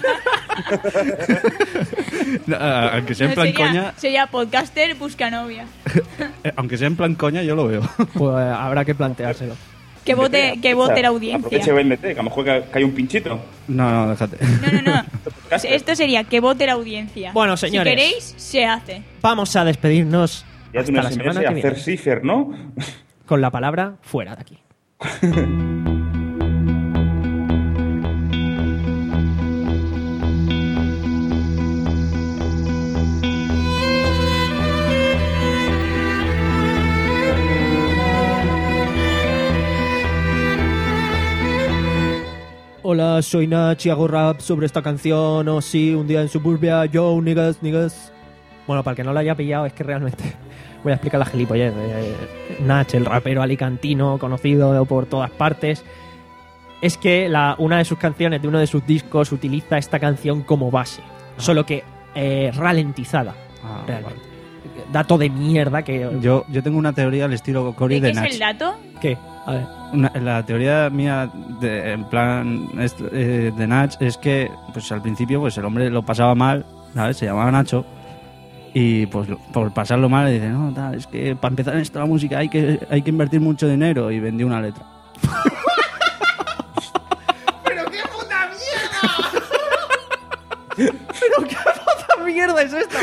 Ah, Aunque sea en
No,
plan
sería,
coña,
sería podcaster busca novia.
eh, aunque sea en plan coña, yo lo veo.
Pues habrá que planteárselo.
Que vote, que vote la audiencia.
Aproveche y véndete, que a lo mejor que, que hay un pinchito.
No, no, déjate.
No, no, no. Esto sería que vote la audiencia.
Bueno, señores.
Si queréis, se hace.
Vamos a despedirnos
Ya
hasta
tienes
la
en
semana
mente
que viene.
hacer cifer, ¿no?
Con la palabra fuera de aquí. hola, soy Nach y hago rap sobre esta canción, o sí, un día en suburbia, yo, niggas, niggas. Bueno, para el que no lo haya pillado, es que realmente voy a explicar la gilipollez. Eh, Nach, el rapero alicantino, conocido por todas partes, es que la, una de sus canciones de uno de sus discos utiliza esta canción como base, ah. solo que eh, ralentizada, ah, realmente. Vale. Dato de mierda que...
Yo, yo tengo una teoría al estilo Cory de,
¿De qué
Nach.
es el dato?
¿Qué? A ver.
Una, la teoría mía, de, en plan, es, eh, de Nach, es que pues al principio pues el hombre lo pasaba mal, ¿sabes? Se llamaba Nacho. Y pues por pasarlo mal le dice, no, tal, es que para empezar en esto la música hay que, hay que invertir mucho dinero, y vendió una letra.
¡Pero qué puta mierda! ¡Pero qué puta mierda es esto!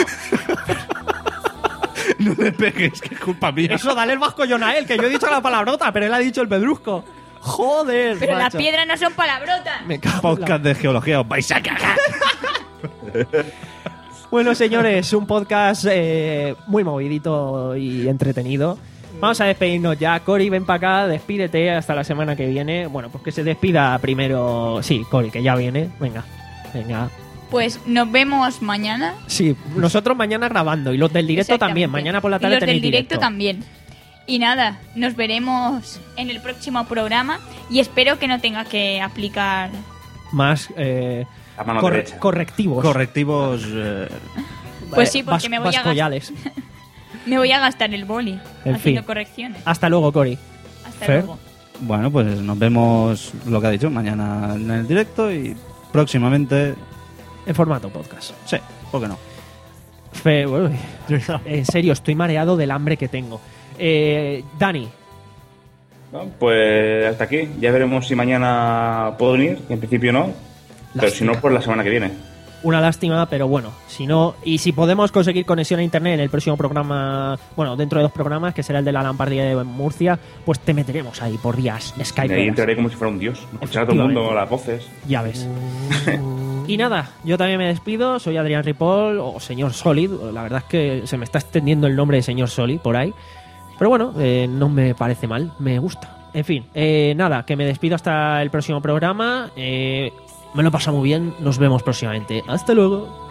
No le pegues, que es culpa mía.
Eso, dale el vascollón a él, que yo he dicho la palabrota, pero él ha dicho el pedrusco. Joder,
Pero
macho.
las piedras no son palabrotas.
Me cago en
Podcast
la...
de geología, os vais a cagar.
Bueno, señores, un podcast eh, muy movidito y entretenido. Vamos a despedirnos ya. Cory, ven para acá, despídete hasta la semana que viene. Bueno, pues que se despida primero... Sí, Cory, que ya viene. Venga, venga.
Pues nos vemos mañana.
Sí, nosotros mañana grabando y los del directo también. Mañana por la tarde
y los
tenéis
del directo
directo.
también. Y nada, nos veremos en el próximo programa y espero que no tenga que aplicar
Más eh,
La mano
corre-
derecha.
correctivos.
Correctivos. Eh,
Pues sí, porque
Vas-
me voy a
vascollales.
me voy a gastar el boli
En
haciendo
fin.
correcciones.
Hasta luego, Cory.
Hasta
Fer.
luego.
bueno, pues nos vemos, lo que ha dicho, mañana en el directo y próximamente.
En formato podcast.
Sí, ¿por qué no?
Fe- uy, en serio, estoy mareado del hambre que tengo. Eh, Dani,
¿No? Pues hasta aquí. Ya veremos si mañana puedo venir, que en principio no. Pero si no, pues la semana que viene.
una lástima, pero bueno, si no, y si podemos conseguir conexión a internet en el próximo programa, bueno, dentro de dos programas, que será el de la Lampardía de Murcia, pues te meteremos ahí por vías
Y
Skype.
ahí entraré como si fuera un dios. Escuchar a todo el mundo las voces.
Ya ves. Y nada, yo también me despido, soy Adrián Ripoll, o Señor Solid, la verdad es que se me está extendiendo el nombre de Señor Solid por ahí, pero bueno, eh, no me parece mal, me gusta. En fin, eh, nada, que me despido hasta el próximo programa, eh, me lo he pasado muy bien, nos vemos próximamente, hasta luego.